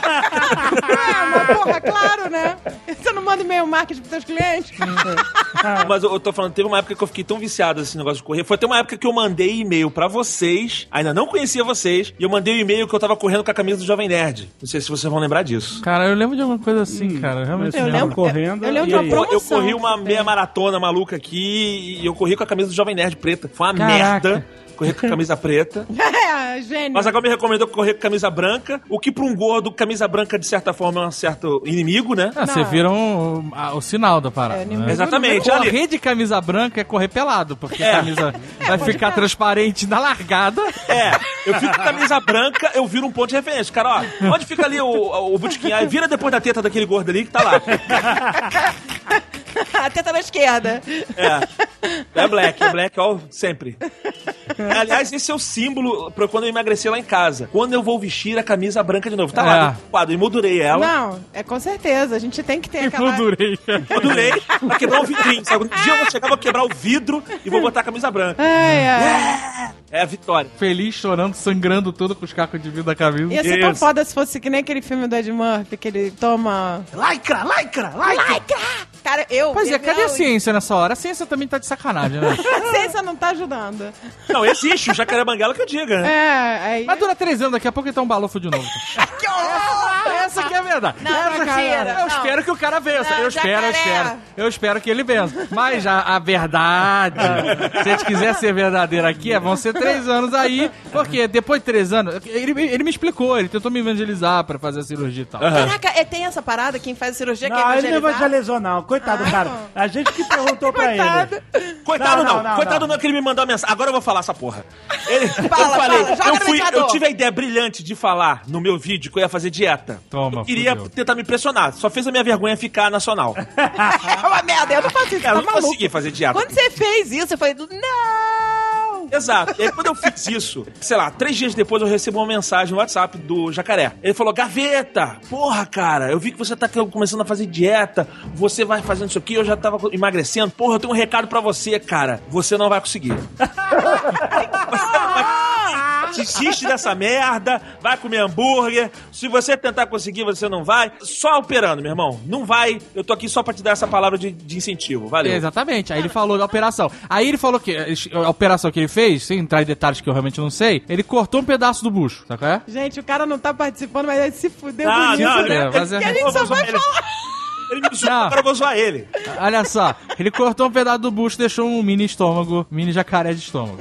Mas porra, claro, né? Você não manda e-mail marketing pros teus clientes? Mas eu tô falando, teve uma época que eu fiquei tão viciado nesse negócio de correr. Foi até uma época que eu mandei e-mail pra vocês, ainda não conhecia vocês, e eu mandei um e-mail que eu tava correndo com a camisa do Jovem Nerd. Não sei se vocês vão lembrar disso. Cara, eu lembro de alguma coisa assim, cara. Realmente Eu lembro correndo. Eu lembro e de uma aí? promoção. Eu corri uma meia maratona maluca aqui e eu corri com a camisa do Jovem Nerd preta. Foi uma Caraca. merda. Correr com a camisa preta. Gênio. Mas agora me recomendou correr com camisa branca, o que pra um gordo, camisa branca de certa forma é um certo inimigo, né? Você vira o sinal da parada. né? Exatamente. Correr Ali. de camisa branca é correr pelado, porque a camisa vai ficar transparente na largada. Eu fico com camisa branca, eu viro um ponto de referência. Cara, ó, onde fica ali o botequim? Aí vira depois da teta daquele gordo ali que tá lá. teta na esquerda. É black, ó, sempre. Aliás, esse é o símbolo pra quando eu emagrecer lá em casa. Quando eu vou vestir a camisa branca de novo. Tá lá, no quadro, emoldurei ela. Não, é com certeza. A gente tem que ter aquela... Emoldurei pra quebrar um vidrinho, sabe? Um dia eu vou chegar, vou quebrar o vidro e vou botar a camisa branca. É a vitória. Feliz, chorando, sangrando todo com os cacos de vidro da camisa. Ia ser tão foda se fosse que nem aquele filme do Ed Murphy, que ele toma... Lycra! Cara, eu... Pois é, cadê a ciência nessa hora? A ciência também tá de sacanagem, né? A ciência não tá ajudando. Não, existe o jacaré banguela que eu diga, né? Aí... Mas dura 3 anos, daqui a pouco ele tá um balofo de novo. Que horror! Essa aqui é a verdade. Não, mentira. Eu espero que o cara vença. Não, Eu espero que ele vença. Mas a verdade, se a gente quiser ser verdadeiro aqui, vão ser 3 anos aí, porque depois de 3 anos, ele me explicou, ele tentou me evangelizar pra fazer a cirurgia e tal. Caraca, tem essa parada, quem faz a cirurgia quer Não, ele não evangelizar? evangelizou, não. Coitado do cara. A gente que perguntou pra ele. Coitado não. Coitado não. não é que ele me mandou a mensagem. Agora eu vou falar essa porra. Fala, eu tive a ideia brilhante de falar no meu vídeo que eu ia fazer dieta. Toma, eu queria tentar me impressionar. Só fez a minha vergonha ficar nacional. É uma merda, eu não faço isso, Eu tá não maluco. consegui fazer dieta. Quando você fez isso, eu falei, não! Exato. E aí, quando eu fiz isso, sei lá, 3 dias depois eu recebo uma mensagem no WhatsApp do Jacaré. Ele falou, Gaveta, porra, cara, eu vi que você tá começando a fazer dieta, você vai fazendo isso aqui, eu já tava emagrecendo. Porra, eu tenho um recado pra você, cara. Você não vai conseguir. Desiste dessa merda, vai comer hambúrguer. Se você tentar conseguir, você não vai. Só operando, meu irmão. Não vai. Eu tô aqui só pra te dar essa palavra de incentivo. Valeu. Exatamente. Aí ele falou da operação. Aí ele falou que a operação que ele fez, sem entrar em detalhes que eu realmente não sei, ele cortou um pedaço do bucho, sabe qual é? Gente, o cara não tá participando, mas ele se fudeu Não, bonito. não, Né? mas E a gente só vai falar... Ele me zoou, agora eu vou zoar ele. Olha só, ele cortou um pedaço do bucho e deixou um mini estômago, mini jacaré de estômago.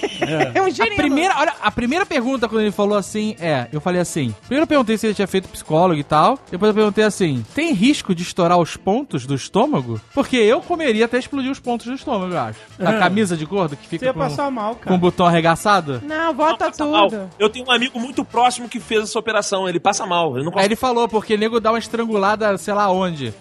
É um gênio. A primeira pergunta quando ele falou assim, eu falei assim, primeiro eu perguntei se ele tinha feito psicólogo e tal, depois eu perguntei assim, tem risco de estourar os pontos do estômago? Porque eu comeria até explodir os pontos do estômago, eu acho. Da camisa de gordo que Você fica ia passar mal, cara. com o botão arregaçado. Não, volta Passa mal. tudo. Eu tenho um amigo muito próximo que fez essa operação. Ele passa mal. Ele não Aí consegue. ele falou, porque o nego dá uma estrangulada, sei lá onde.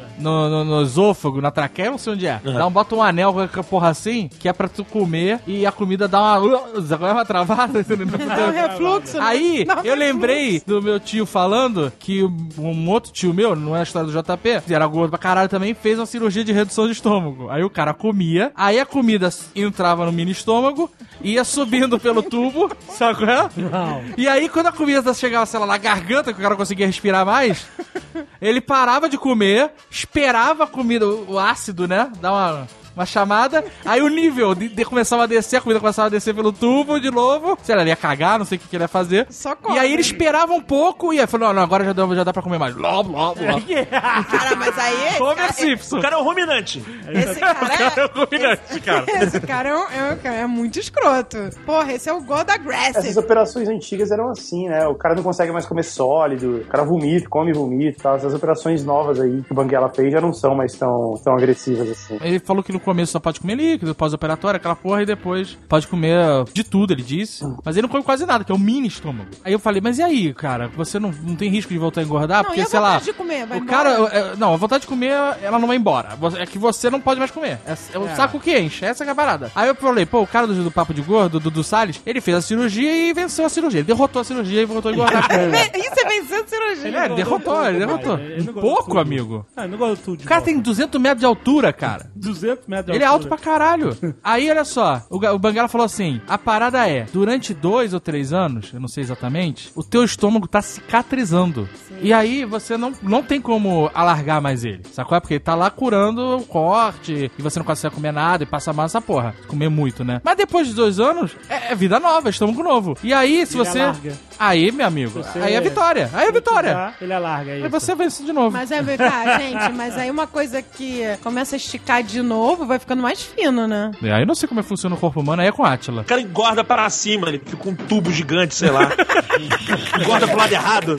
No esôfago, na traqueia, não sei onde é. Bota um anel com a porra assim, que é pra tu comer e a comida dá uma travada. É um refluxo, né? Aí, Não, eu lembrei do meu tio falando que um outro tio meu, não é a história do JP, que era gordo pra caralho também, fez uma cirurgia de redução de estômago. Aí o cara comia, aí a comida entrava no mini estômago, ia subindo pelo tubo, sabe qual é? Não. E aí, quando a comida chegava, sei lá, na garganta, que o cara não conseguia respirar mais, ele parava de comer, esperava a comida, o ácido, né? Dar uma chamada, aí o nível começava a descer, a comida começava a descer pelo tubo de novo, sei lá, ele ia cagar, não sei o que ele ia fazer. Só come. E aí ele esperava um pouco e aí falou, não, agora já dá pra comer mais. Blá, blá, blá. Cara, mas aí... Homer Simpson. O cara é um ruminante. Esse cara É um ruminante, cara. Esse cara é muito escroto. Porra, esse é o God Essas Aggressive. operações antigas eram assim, né? O cara não consegue mais comer sólido, o cara vomita, come e vomita e tal. Essas operações novas aí que o Banguela fez já não são mais tão agressivas assim. Ele falou que no começo só pode comer líquido, pós-operatório, aquela porra, e depois pode comer de tudo, ele disse. Mas ele não come quase nada, que é um mini estômago. Aí eu falei, mas e aí, cara? Você não tem risco de voltar a engordar? Não, Porque, e a sei lá... vontade de comer? Vai o embora? cara... Não, a vontade de comer, ela não vai embora. É que você não pode mais comer. É o saco que enche, essa que é a parada. Aí eu falei, pô, o cara do Papo de Gordo, do Salles, ele fez a cirurgia e venceu a cirurgia. Ele derrotou a cirurgia e voltou a engordar. Isso é vencendo cirurgia. Ele derrotou. Ele não Pouco, tudo. amigo. Ah, não gosto tudo. O cara tem 200 metros de altura, cara. 200 metros de Ele é alto pra altura. caralho. Aí, olha só, o Banguela falou assim, a parada é, durante 2 ou 3 anos, eu não sei exatamente, o teu estômago tá cicatrizando. Sim. E aí, você não tem como alargar mais ele, sacou? Porque ele tá lá curando o corte, e você não consegue comer nada, e passa mal essa porra. Comer muito, né? Mas depois de 2 anos, é vida nova, é estômago novo. E aí, se você... alarga. Aí, meu amigo, aí é vitória. Aí é vitória. Ele alarga isso. Aí você vence de novo. Mas gente, mas aí uma coisa que começa a esticar de novo, vai ficando mais fino, né? Aí eu não sei como é que funciona o corpo humano, aí é com Átila. O cara engorda para cima, ele fica com um tubo gigante, sei lá. Engorda pro lado errado.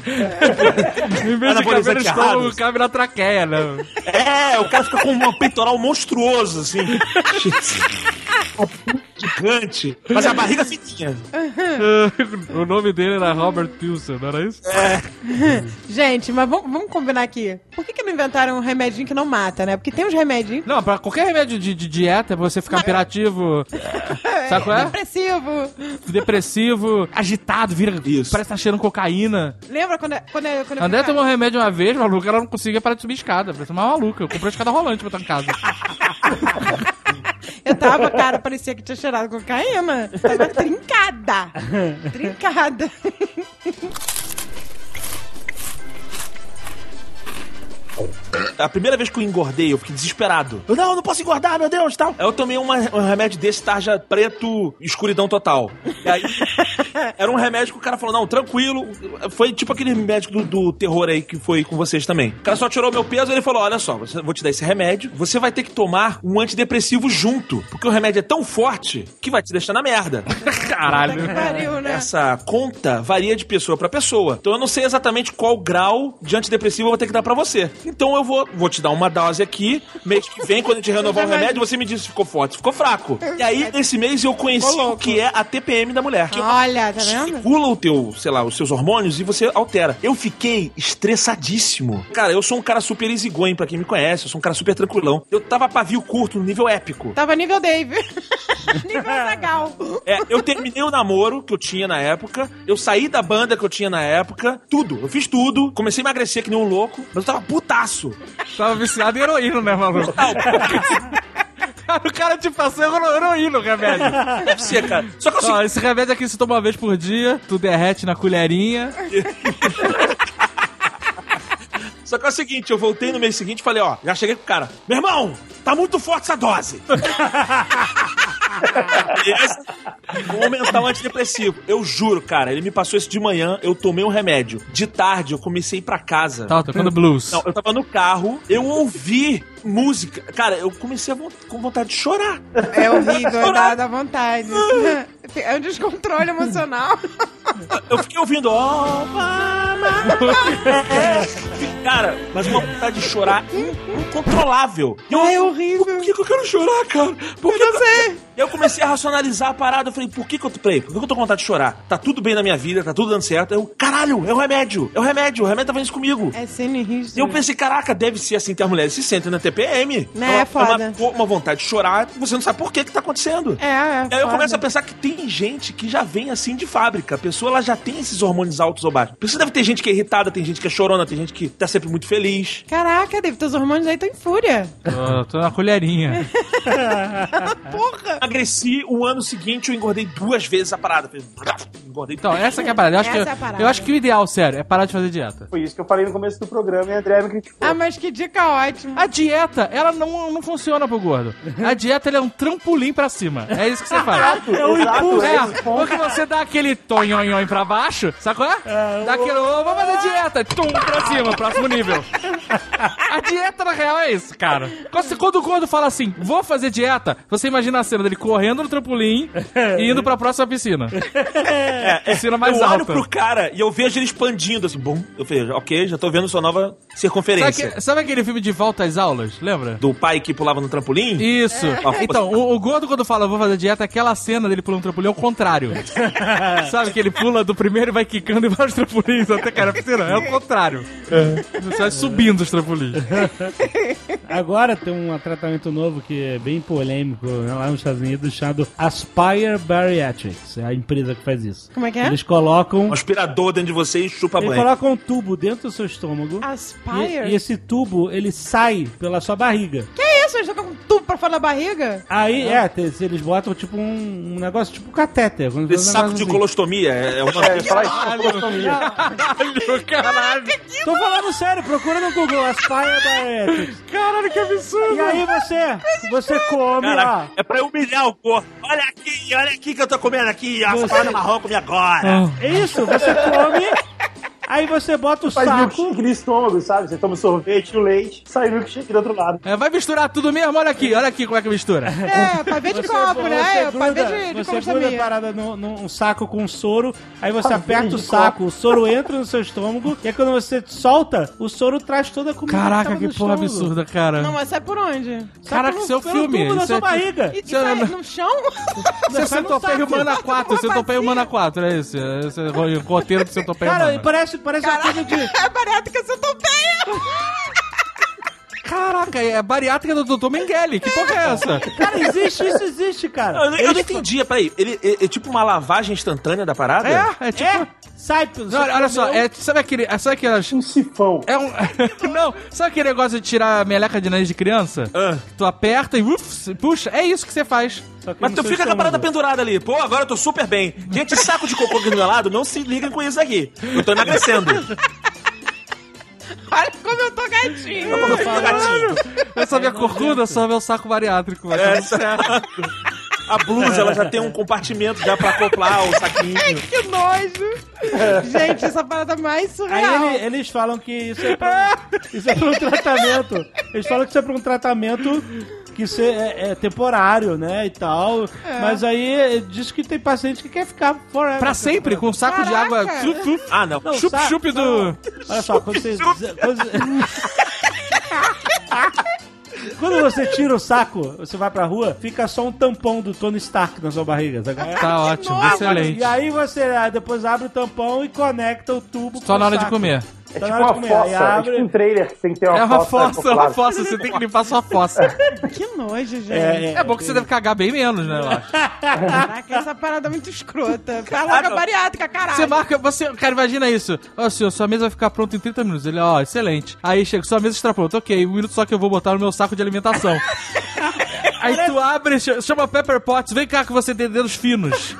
Em vez de caber no Anabolizante estômago, errado. cabe na traqueia, né? É, o cara fica com um peitoral monstruoso, assim. gigante, mas a barriga fininha. O nome dele era Robert Wilson, não era isso? Gente, mas vamos combinar aqui. Por que não inventaram um remedinho que não mata, né? Porque tem uns remedinhos... Não, pra qualquer remédio de dieta, pra você ficar imperativo, sabe qual é? Depressivo, agitado, vira, Isso. parece que tá cheirando cocaína. Lembra quando eu André tomou um remédio uma vez, maluco, ela não conseguia parar de subir escada, parece uma maluca. Eu comprei uma escada rolante pra estar em casa. Eu tava, cara, parecia que tinha cheirado cocaína. Tava trincada. Trincada. A primeira vez que eu engordei, eu fiquei desesperado. Eu não posso engordar, meu Deus, tal. Aí eu tomei um remédio desse, tarja preto, escuridão total. E aí, era um remédio que o cara falou, não, tranquilo. Foi tipo aquele médico do terror aí que foi com vocês também. O cara só tirou meu peso e ele falou, olha só, vou te dar esse remédio, você vai ter que tomar um antidepressivo junto, porque o remédio é tão forte que vai te deixar na merda. Caralho. Que pariu, né? Essa conta varia de pessoa pra pessoa. Então eu não sei exatamente qual grau de antidepressivo eu vou ter que dar pra você. Então eu vou te dar uma dose aqui, mês que vem, quando a gente renovar o remédio, você me diz se ficou forte, se ficou fraco. E aí, nesse mês, eu conheci o que é a TPM da mulher. Que Olha, tá vendo? regula o teu, sei lá, os seus hormônios e você altera. Eu fiquei estressadíssimo. Cara, eu sou um cara super easygoing, pra quem me conhece, eu sou um cara super tranquilão. Eu tava pavio curto, no nível épico. Tava nível Dave. Nível Zagal. Eu terminei o namoro que eu tinha na época, eu saí da banda que eu tinha na época, tudo. Eu fiz tudo, comecei a emagrecer que nem um louco, mas eu tava putaço. Tava viciado em heroína, né, maluco? O cara te passou heroína, o remédio. Deve ser, cara. Só que eu Esse remédio aqui você toma uma vez por dia, tu derrete na colherinha. Só que é o seguinte, eu voltei no mês seguinte e falei, ó, já cheguei com o cara. Meu irmão, tá muito forte essa dose. Beleza? Vou aumentar o antidepressivo. Eu juro, cara, ele me passou isso de manhã, eu tomei um remédio. De tarde, eu comecei a ir pra casa. Tava tocando blues. Não, eu tava no carro, eu ouvi música. Cara, eu comecei com vontade de chorar. É horrível, dá vontade. É um descontrole emocional. Eu fiquei ouvindo, cara, mas uma vontade de chorar incontrolável. É horrível. Por que eu quero chorar, cara? Por que Eu não sei. Eu comecei a racionalizar a parada. Eu falei, por que eu tô com vontade de chorar? Tá tudo bem na minha vida, tá tudo dando certo. Caralho, é o remédio tá fazendo isso comigo. É sinistro. E eu pensei, caraca, deve ser assim que as mulheres se sentem na TPM. Né, é foda. Uma vontade de chorar, você não sabe por que tá acontecendo. É E aí eu foda. começo a pensar que tem gente que já vem assim de fábrica. A pessoa, ela já tem esses hormônios altos ou baixos. A pessoa deve ter gente que é irritada, tem gente que é chorona, tem gente que tá sempre muito feliz. Caraca, Dave, teus hormônios aí estão em fúria. Tô na colherinha. Porra! Emagreci, o ano seguinte eu engordei 2 vezes a parada. Engordei. Então, essa que é a parada. Essa é a parada. Eu acho que o ideal, sério, é parar de fazer dieta. Foi isso que eu falei no começo do programa e a André me criticou. Ah, mas que dica ótima. A dieta, ela não funciona pro gordo. A dieta, ela é um trampolim pra cima. É isso que você faz. É o impulso. Porque você dá aquele tonhonhon pra baixo, sabe qual é? Dá aquele, vamos fazer dieta, tum, pra cima, próximo nível. A dieta, na real, é isso, cara. Quando o gordo fala assim, vou fazer dieta, você imagina a cena dele correndo no trampolim e indo pra próxima piscina. Piscina mais eu alta. olho pro cara e eu vejo ele expandindo, assim, bom. Eu falei, ok, já tô vendo sua nova circunferência. Sabe aquele filme de Volta às Aulas? Lembra? Do pai que pulava no trampolim? Isso. Então, o gordo quando fala vou fazer dieta, aquela cena dele pulando no trampolim é o contrário. Sabe que ele pula do primeiro e vai quicando em vários trampolins até cair na piscina? É o contrário. Você vai subindo os trampolins. Agora tem um tratamento novo que é bem polêmico, né, lá nos Estados Unidos, chamado Aspire Bariatrics. É a empresa que faz isso. Como é que é? Eles colocam... Um aspirador dentro de você e chupa Ele banho. coloca um tubo dentro do seu estômago. Aspire? E esse tubo, ele sai pela sua barriga. Que isso? Eles estão com um tubo pra fora da barriga? Aí, eles botam tipo um negócio, tipo um catéter. Quando Esse faz um saco negócio de assim. colostomia é uma... Fala isso, Caralho. Tô falando sério, procura no Google Aspire Bariatrics. Caralho, que absurdo. E aí você come, Caraca, é pra humilhar o corpo. Olha aqui que eu tô comendo aqui. Essa parada marrom comi agora. É isso, você come Aí você bota o Faz saco. milkshake no estômago, sabe? Você toma o sorvete e o leite, sai o milkshake do outro lado. Vai misturar tudo mesmo? Olha aqui como é que mistura. Pavê de copo, né? Pavê de Você gruda a colostomia. parada num saco com soro, aí você aperta o saco, o soro entra no seu estômago, e aí quando você solta, o soro traz toda a comida. Caraca, tava que no porra estômago. absurda, cara. Não, mas sai por onde? Caraca, isso é o Pelo filme. tubo na Isso sua é barriga. E sai no chão? Isso é Centopeia Humana 4, Centopeia Humana 4, é esse. Esse é o roteiro do Centopeia Cara, Humana. parece uma coisa de... É bariátrica centopeia! Caraca, é a bariátrica do Dr. Mengele. Que porra é essa? Cara, isso existe, cara. Eu não entendi, peraí. Ele é tipo uma lavagem instantânea da parada? É tipo... É, sai... Não, olha só, sabe aquelas... Um sifão. É um... Não, sabe aquele negócio de tirar a meleca de nariz de criança? Tu aperta e puxa, é isso que você faz. Mas tu fica com a parada pendurada ali. Pô, agora eu tô super bem. Gente, esse saco de cocô aqui do meu lado, não se liguem com isso aqui. Eu tô emagrecendo. Olha como eu tô gatinho. Eu fico gatinho. Essa minha corcunda só é meu saco bariátrico. Mas A blusa, ela já tem um compartimento já pra acoplar o saquinho. Que nojo. Gente, essa parada mais surreal. Aí eles falam que isso é pra um tratamento. Eles falam que isso é pra um tratamento que isso é temporário, né, e tal. Mas aí diz que tem paciente que quer ficar forever. Pra sempre, com um saco de água... Ah, não. Chup-chup do... Olha só, quando você tira o saco, você vai pra rua, fica só um tampão do Tony Stark na sua barriga. Tá ótimo, excelente. E aí você depois abre o tampão e conecta o tubo Só com na hora o de saco. comer. É Tá tipo na hora uma de comer, aí fossa, é abre- tipo um trailer que tem que ter uma É uma fossa. fossa, você tem que limpar sua fossa. Que nojo, gente. É bom que você deve cagar bem menos, né, eu acho. Caraca, essa parada é muito escrota. Caraca, bariátrica, caralho. Você marca, cara, imagina isso. Ó, senhor, sua mesa vai ficar pronta em 30 minutos. Ele, excelente. Aí chega, sua mesa está pronta. Ok, 1 minuto só que eu vou botar no meu saco de alimentação. Aí tu abre, chama Pepper Potts, vem cá que você tem dedos finos.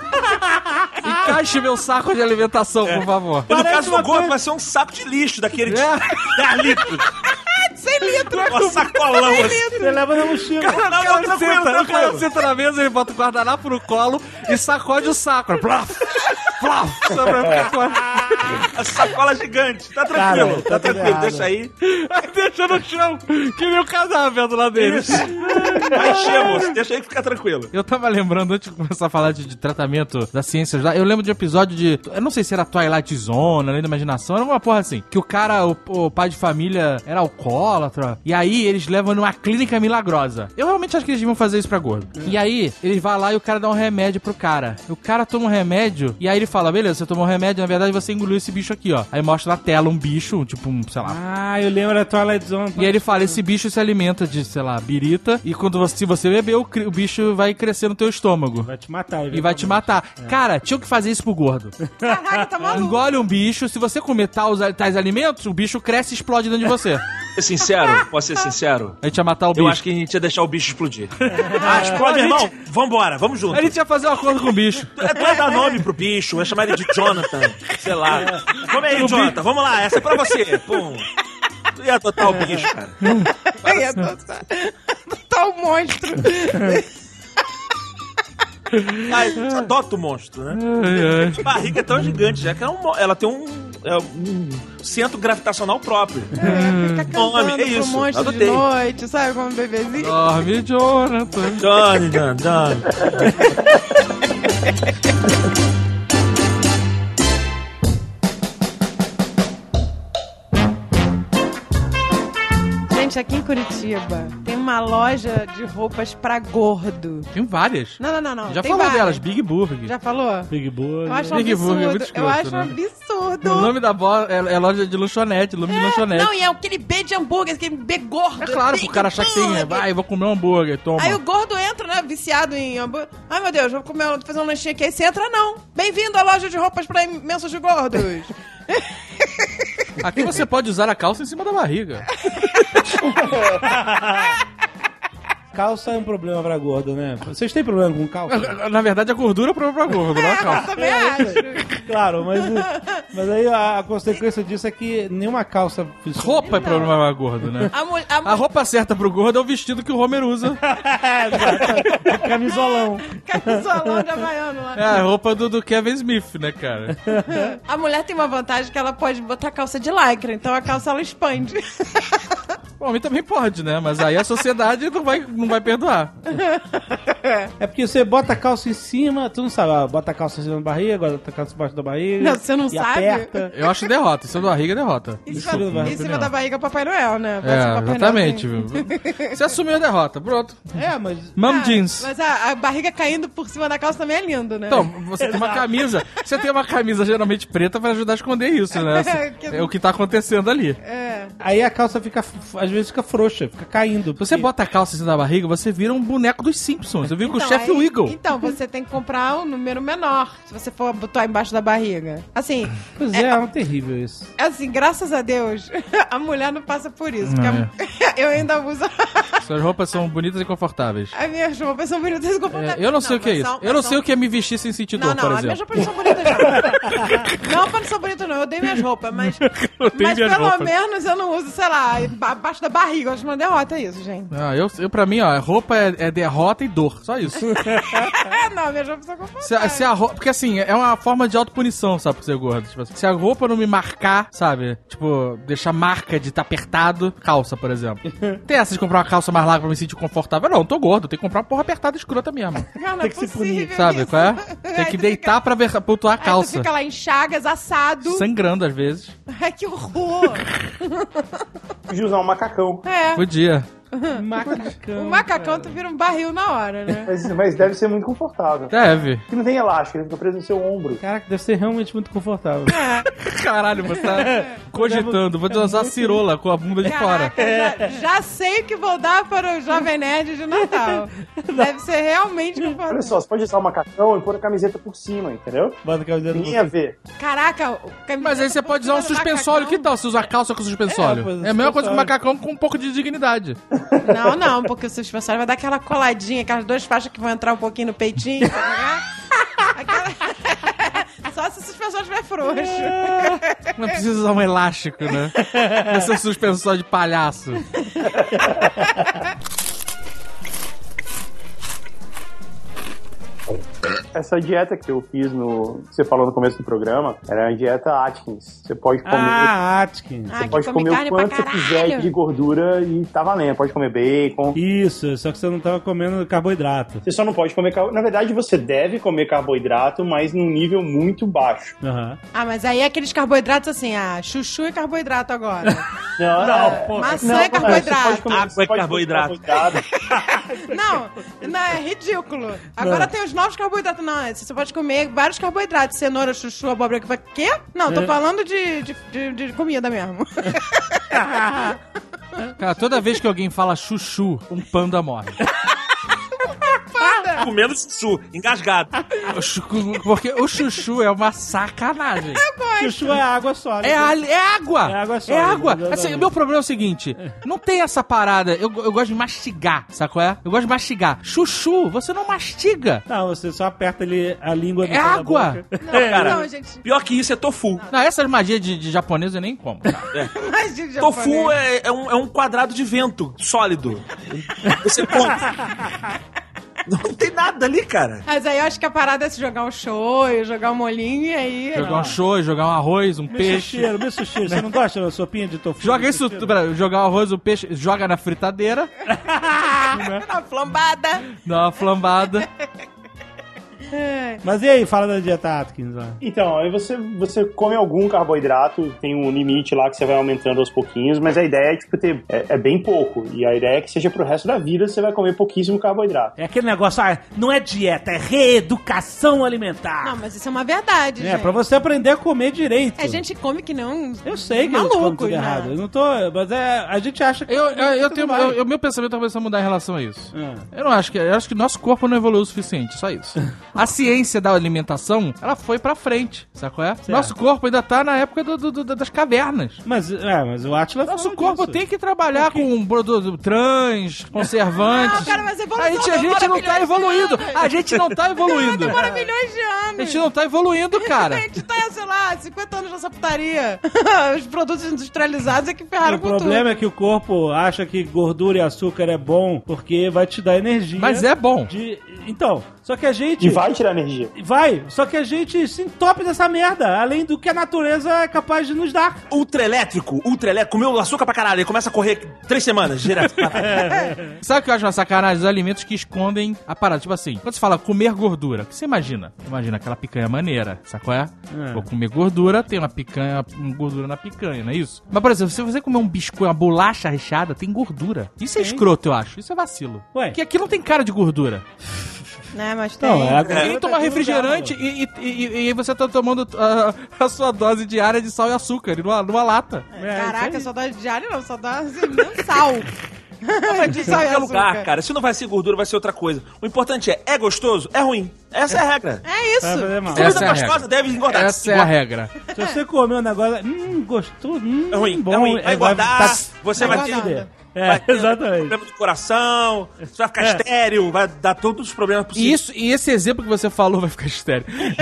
Encaixe meu saco de alimentação, por favor. E no Parece caso uma do gordo, coisa- vai ser um saco de lixo daquele de É. 10 litros. 100 litros. Um sacolão assim. Você leva na mochila. Não, O cara tranquilo, senta, o cara tranquilo. senta na mesa, ele bota o guardanapo no colo e sacode o saco. Plaf, plaf, só pra ficar com a- A sacola gigante. Tá tranquilo, Cara, tá tá tudo tranquilo, errado. deixa aí. Aí deixa no chão, que nem o cadáver do lado dele. Vai encher, moço. Deixa aí que fica tranquilo. Eu tava lembrando, antes de começar a falar de tratamento da ciência lá, eu lembro de um episódio de... Eu não sei se era Twilight Zone, Além da Imaginação, era alguma porra assim. Que o cara, o pai de família, era alcoólatra. E aí eles levam numa clínica milagrosa. Eu realmente acho que eles deviam fazer isso pra gordo. E aí, eles vão lá e o cara dá um remédio pro cara. O cara toma um remédio e aí ele fala, beleza, você tomou um remédio, na verdade você engoliu esse bicho aqui, ó. Aí mostra na tela um bicho, tipo um, sei lá... Ah, eu lembro da Twilight Zone. E aí ele fala, esse bicho se alimenta de, sei lá, birita. E se você beber, o bicho vai crescer no teu estômago. Vai te matar. E vai te matar. Cara, tinha que fazer isso pro gordo. Caraca, tá maluco. Engole um bicho, se você comer tais alimentos, o bicho cresce e explode dentro de você. Ser sincero? Posso ser sincero? A gente ia matar o bicho. Eu acho que a gente ia deixar o bicho explodir. Ah, explode, irmão. Vambora, vamos junto. A gente ia fazer um acordo com o bicho. Tu ia dar nome pro bicho, ia chamar ele de Jonathan. Sei lá. Come aí, Jonathan. Vamos lá, essa é pra você. Pum. Tu ia adotar o bicho, cara. Ia adotar o monstro. Ai, você adota o monstro, né? A barriga é tão gigante já que ela tem um centro gravitacional próprio. Fica cantando Nome, é pro isso, monstro de adotei. noite, sabe? Como um bebezinho. Dorme, Jonathan. Johnny, Johnny. Gente, aqui em Curitiba tem uma loja de roupas pra gordo. Tem várias. Não. Já tem falou várias. delas, Big Burger. Já falou? Big Boy. Eu acho um Big Burger é absurdo. muito Eu escroto, acho um né? absurdo. O nome da bola é loja de lanchonete, nome de lanchonete. Não, e é aquele B de hambúrguer, aquele B gordo. É claro, Big pro cara achar que tem. Burger. Vai, vou comer um hambúrguer, toma. Aí o gordo entra, né, viciado em hambúrguer. Ai, meu Deus, vou fazer um lanchinho aqui. Aí você entra, não. Bem-vindo à loja de roupas pra imensos de gordos. Aqui você pode usar a calça em cima da barriga. calça é um problema pra gordo, né? Vocês têm problema com calça? Na verdade, a gordura é problema pra gordo, não a calça. Também acho. Claro, mas aí a consequência disso é que nenhuma calça... Roupa é problema pra gordo, né? A roupa certa pro gordo é o vestido que o Homer usa. Camisolão. Camisolão de havaiano lá. É a roupa do Kevin Smith, né, cara? A mulher tem uma vantagem que ela pode botar calça de lycra, então a calça ela expande. O homem também pode, né? Mas aí a sociedade não vai perdoar. É porque você bota a calça em cima, tu não sabe, bota a calça em cima da barriga, bota a calça embaixo da barriga. Não, você não e sabe. Aperta. Eu acho derrota. Em cima da barriga é derrota. Em cima da barriga, Papai Noel, né? Pode ser É, Papai exatamente. Noel, Você assumiu a derrota, pronto. É, mas... Mom jeans. Mas a barriga caindo por cima da calça também é lindo, né? Então, você tem uma camisa. Você tem uma camisa geralmente preta pra ajudar a esconder isso, né? É o que tá acontecendo ali. É. Aí a calça fica, às vezes fica frouxa, fica caindo. Se você bota a calça em cima da barriga, você vira um boneco dos Simpsons. Eu vi com o chefe aí- Wiggle. Então, você tem que comprar um número menor, se você for botar embaixo da barriga. Assim, Pois é um terrível isso. assim, graças a Deus, a mulher não passa por isso. Porque eu ainda uso... Suas roupas são bonitas e confortáveis. As minhas roupas são bonitas e confortáveis. Eu não sei o que é mas isso. são- Eu não mas sei o que é me vestir sem sentir dor, Não, por as minhas exemplo. roupas não são bonitas, não. Não, roupas não são bonitas, não. Eu odeio minhas roupas, mas... odeio mas minhas pelo roupas. menos eu não uso, sei lá, abaixo da barriga. Eu acho uma derrota isso, gente. Ah, eu pra mim, ó, roupa é derrota e dor. Só isso. Não, minhas roupas são confortáveis. Se a roupa, porque assim, é uma forma de autopunição, sabe, por ser gordo. Tipo assim, se a roupa não me marcar, sabe? Tipo, deixar marca de estar apertado, calça, por exemplo. Tem essa de comprar uma calça mais larga pra me sentir confortável? Não, eu tô gordo, tem que comprar uma porra apertada escrota mesmo. Cara, não Tem é que se possível punir, Sabe isso. qual é? Tem Aí que tu deitar pra pontuar a Fica, aí tu calça. fica lá em chagas, assado. Sangrando às vezes. Ai, que horror. Podia usar um macacão. É. Podia. Macacão. O macacão tu vira um barril na hora, né? Mas deve ser muito confortável. Deve. Porque não tem elástico, ele fica preso no seu ombro. Caraca, deve ser realmente muito confortável. Caralho, você tá cogitando. Vou usar a cirola com a bunda de fora. Caraca, já sei o que vou dar para o Jovem Nerd de Natal. Deve ser realmente Olha confortável. só, você pode usar o macacão e pôr a camiseta por cima, entendeu? Bota a camiseta Ninguém ia ver. Caraca, Mas aí você pode usar um suspensório. Que tal se usar calça com suspensório? pois, É a mesma coisa que o suspensório. macacão com um pouco de dignidade. Não, porque o suspensório vai dar aquela coladinha, aquelas duas faixas que vão entrar um pouquinho no peitinho, tá ligado? Aquela... Só se o suspensório estiver frouxo. Não precisa usar um elástico, né? Esse é um suspensório de palhaço. Essa dieta que eu fiz que você falou no começo do programa, era a dieta Atkins. Você pode comer. Atkins. Ah, Você que pode come comer o carne quanto pra você quiser caralho. de gordura e tá valendo. Pode comer bacon. Isso, só que você não tava comendo carboidrato. Você só não pode comer carboidrato. Na verdade, você deve comer carboidrato, mas num nível muito baixo. Aham. Ah, mas aí aqueles carboidratos assim, chuchu é carboidrato agora. Não, Maçã é carboidrato. Água é carboidrato. Não, é ridículo. Agora tem os novos carboidratos. Não, você pode comer vários carboidratos. Cenoura, chuchu, abóbora. Quê? Não, tô falando de comida mesmo. Cara, toda vez que alguém fala chuchu, um panda morre. Comendo chuchu, engasgado. Porque o chuchu é uma sacanagem. Chuchu é água sólida. É água! É água É sólida, água! exatamente. Assim, o meu problema é o seguinte: não tem essa parada. Eu gosto de mastigar, sabe qual é? Eu gosto de mastigar. Chuchu, você não mastiga. Não, você só aperta ali a língua no É céu da água! boca. Cara, Não, gente. pior que isso é tofu. Não, essas magias de japonês eu nem como. Imagina, japonês. Tofu é um quadrado de vento sólido. Você come. Não tem nada ali, cara. Mas aí eu acho que a parada é se jogar um shoyu, jogar um molinho e aí... Jogar um shoyu, jogar um arroz, um peixe. Meu sushi. Você não gosta da sopinha de tofu? Joga isso, jogar um arroz, um peixe, joga na fritadeira, Na flambada. dá uma flambada. Mas e aí, fala da dieta Atkins lá. Então, aí você come algum carboidrato, tem um limite lá que você vai aumentando aos pouquinhos, mas a ideia é, tipo, é bem pouco. E a ideia é que seja pro resto da vida, você vai comer pouquíssimo carboidrato. É aquele negócio, não é dieta, é reeducação alimentar. Não, mas isso é uma verdade, É, gente. pra você aprender a comer direito. A gente come que não... Eu sei que eles comem malucos, tudo né? errado. Eu não tô... Mas a gente acha que... Meu pensamento tá começando a mudar em relação a isso. Ah. Eu acho que nosso corpo não evoluiu o suficiente, só isso. A ciência da alimentação, ela foi pra frente, sabe qual é? Nosso corpo ainda tá na época das cavernas. Mas o Atlas Nosso corpo tem que trabalhar com produto trans, conservantes. Não, cara, mas a gente não tá evoluindo. A gente não tá evoluindo. Demora milhões de anos. A gente não tá evoluindo, cara. A gente tá, sei lá, 50 anos nessa putaria. Os produtos industrializados é que ferraram com tudo. O problema é que o corpo acha que gordura e açúcar é bom porque vai te dar energia. Mas é bom. Então, só que a gente... E vai tirar energia. Vai, só que a gente se entope dessa merda, além do que a natureza é capaz de nos dar. Ultra elétrico, comeu açúcar pra caralho, ele começa a correr 3 semanas direto. Sabe o que eu acho uma sacanagem? Os alimentos que escondem a parada. Tipo assim, quando você fala comer gordura, o que você imagina? Imagina aquela picanha maneira, sabe qual é? Vou comer gordura, tem uma gordura na picanha, não é isso? Mas, por exemplo, se você comer um biscoito, uma bolacha recheada, tem gordura. Isso é escroto, eu acho. Isso é vacilo. Ué? Porque aqui não tem cara de gordura. Né, mas tem. Quem toma refrigerante e você tá tomando a sua dose diária de sal e açúcar numa lata. Caraca, só dose diária não, só dose mensal. De qualquer lugar, cara. Se não vai ser gordura, vai ser outra coisa. O importante é gostoso? É ruim. Essa é a regra. É isso. Comida gostosa deve engordar. Essa é a regra. Se você comer um negócio, gostoso, é ruim, bom, é ruim. Vai engordar, você vai ter... exatamente. Problema do coração, você vai ficar estéril, vai dar todos os problemas possíveis. E esse exemplo que você falou vai ficar estéril.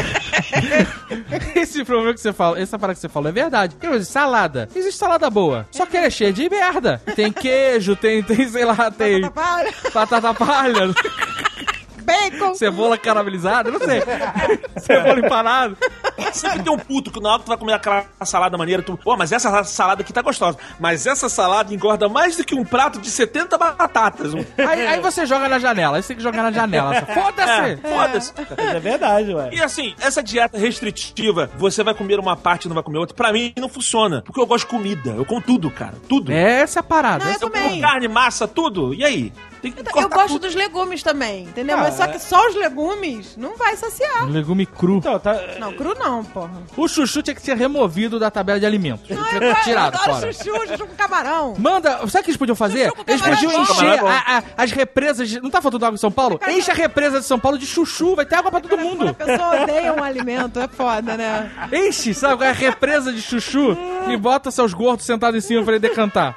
Esse problema que você falou, essa parada que você falou é verdade. Quer dizer, salada. Existe salada boa, só que ela é cheia de merda. Tem queijo, tem sei lá, tem... Batata palha. Bacon. Cebola caramelizada, não sei. Cebola empanada. Sempre tem um puto que na hora que tu vai comer aquela salada maneira, mas essa salada aqui tá gostosa. Mas essa salada engorda mais do que um prato de 70 batatas. Aí você joga na janela. Aí você tem que jogar na janela. Foda-se! Foda-se. É verdade, ué. E assim, essa dieta restritiva, você vai comer uma parte e não vai comer outra, pra mim não funciona. Porque eu gosto de comida. Eu como tudo, cara. Tudo. Essa é a parada. Não, eu também. Carne, massa, tudo. E aí? Eu gosto dos legumes também, entendeu? Mas só que só os legumes não vai saciar. Legume cru. Então, Não, cru não, porra. O chuchu tinha que ser removido da tabela de alimentos. Não, tinha que ser tirado eu adoro fora. chuchu com camarão. Sabe o que eles podiam fazer? Chuchu com Eles podiam camarão. encher as represas. Não tá faltando água em São Paulo? Enche a represa de São Paulo de chuchu, vai ter água pra todo Quando a mundo. pessoa odeia um alimento, é foda, né? Enche, sabe? A represa de chuchu e bota seus gordos sentados em cima pra ele decantar.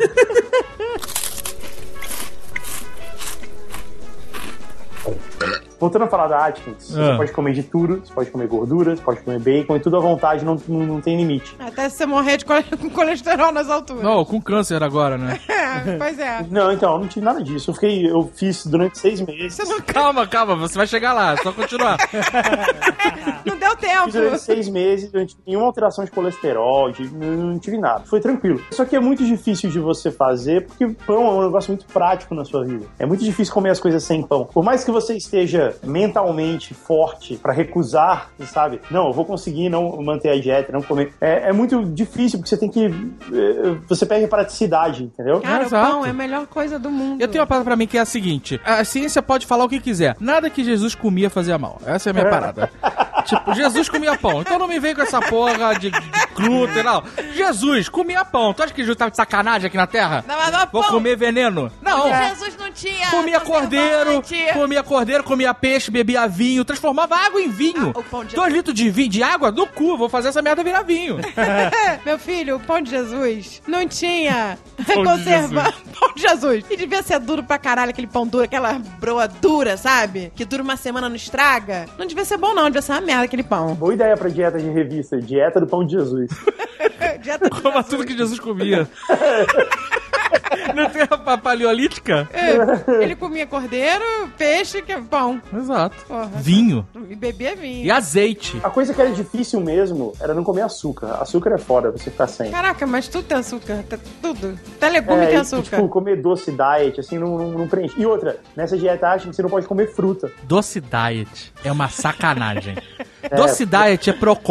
Voltando a falar da Atkins, você pode comer de tudo, você pode comer gordura, você pode comer bacon e tudo à vontade, não tem limite. Até se você morrer com colesterol nas alturas. Não, com câncer agora, né? Pois é. Não, então, eu não tive nada disso. Eu fiz durante 6 meses. Calma, você vai chegar lá, é só continuar. Não deu tempo. Fiz durante 6 meses, eu não tive nenhuma alteração de colesterol, não tive nada. Foi tranquilo. Só que é muito difícil de você fazer, porque pão é um negócio muito prático na sua vida. É muito difícil comer as coisas sem pão. Por mais que você esteja mentalmente forte pra recusar, sabe? Não, eu vou conseguir não manter a dieta, não comer. É muito difícil, porque você tem que... Você perde a praticidade, entendeu? Cara, o Exato. pão é a melhor coisa do mundo. Eu tenho uma parada pra mim que é a seguinte: a ciência pode falar o que quiser. Nada que Jesus comia fazia mal. Essa é a minha parada. Tipo, Jesus comia pão. Então não me vem com essa porra de glúten, não. Jesus comia pão. Tu acha que Jesus tava de sacanagem aqui na Terra? Não, mas não é Vou pão. comer veneno? Não. Jesus não tinha Comia conservante. cordeiro, comia peixe, bebia vinho, transformava água em vinho. O pão de 2 litros de água no cu. Vou fazer essa merda virar vinho. Meu filho, o pão de Jesus não tinha Pão de conserva. Pão de Jesus. E devia ser duro pra caralho, aquele pão duro, aquela broa dura, sabe? Que dura uma semana, não estraga. Não devia ser bom, não. Devia ser uma merda aquele pão. Boa ideia pra dieta de revista. Dieta do pão de Jesus. Dieta de Coma Jesus. tudo que Jesus comia. Não tem a paleolítica? Ele comia cordeiro, peixe, que é pão. Exato. Porra. Vinho. E bebia vinho. E azeite. A coisa que era difícil mesmo era não comer açúcar. Açúcar é foda, você ficar sem. Caraca, mas tudo tem açúcar. Tudo. Até legume tem açúcar. Tipo, comer doce diet, assim, não preenche. E outra, nessa dieta acha que você não pode comer fruta. Doce Diet é uma sacanagem. Doce Diet é Procon.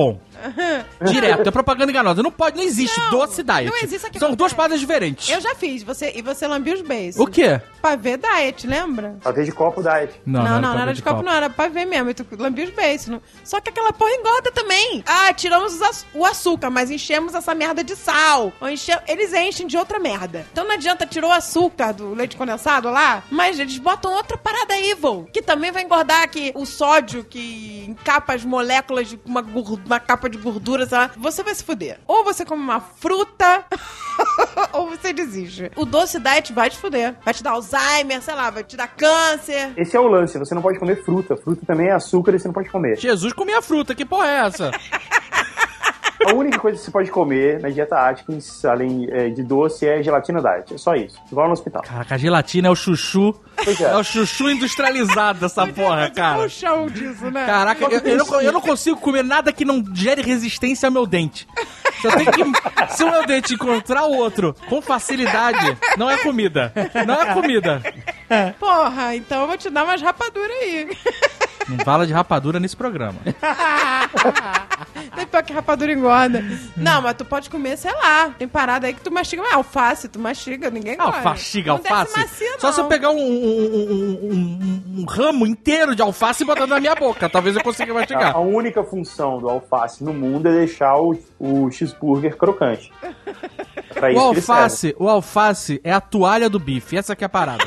Direto, é propaganda enganosa. Não existe doce diet. Não existe aqui. São duas paradas diferentes. Eu já fiz, e você lambia os beijos. O quê? Pavê diet, lembra? Pavê de copo diet. Não era de copo, não, era pavê mesmo. E tu lambia os beijos. Só que aquela porra engorda também. Ah, tiramos o açúcar, mas enchemos essa merda de sal. Eles enchem de outra merda. Então não adianta, tirou o açúcar do leite condensado lá, mas eles botam outra parada evil, que também vai engordar que o sódio que encapa as moléculas de uma capa de gordura, sei lá. Você vai se fuder. Ou você come uma fruta, ou você desiste. O doce diet vai te fuder. Vai te dar Alzheimer, sei lá, vai te dar câncer. Esse é o lance, você não pode comer fruta. Fruta também é açúcar e você não pode comer. Jesus comia fruta, que porra é essa? A única coisa que você pode comer na dieta Atkins, além de doce, é gelatina diet. É só isso. Igual no hospital. Caraca, a gelatina é o chuchu. Pois é o chuchu industrializado dessa porra, cara. É o chão disso, né? Caraca, eu não consigo comer nada que não gere resistência ao meu dente. Se o meu dente encontrar o outro com facilidade, não é comida. Não é comida. Porra, então eu vou te dar umas rapaduras aí. Não fala de rapadura nesse programa. Tem pior que rapadura engorda. Não, mas tu pode comer, sei lá. Tem parada aí que tu mastiga. Alface, tu mastiga, ninguém gosta. Mastiga não alface? Macia, não. Só se eu pegar um ramo inteiro de alface e botar na minha boca. Talvez eu consiga mastigar. A única função do alface no mundo é deixar o cheeseburger crocante. Pra isso o alface é a toalha do bife. Essa que é a parada.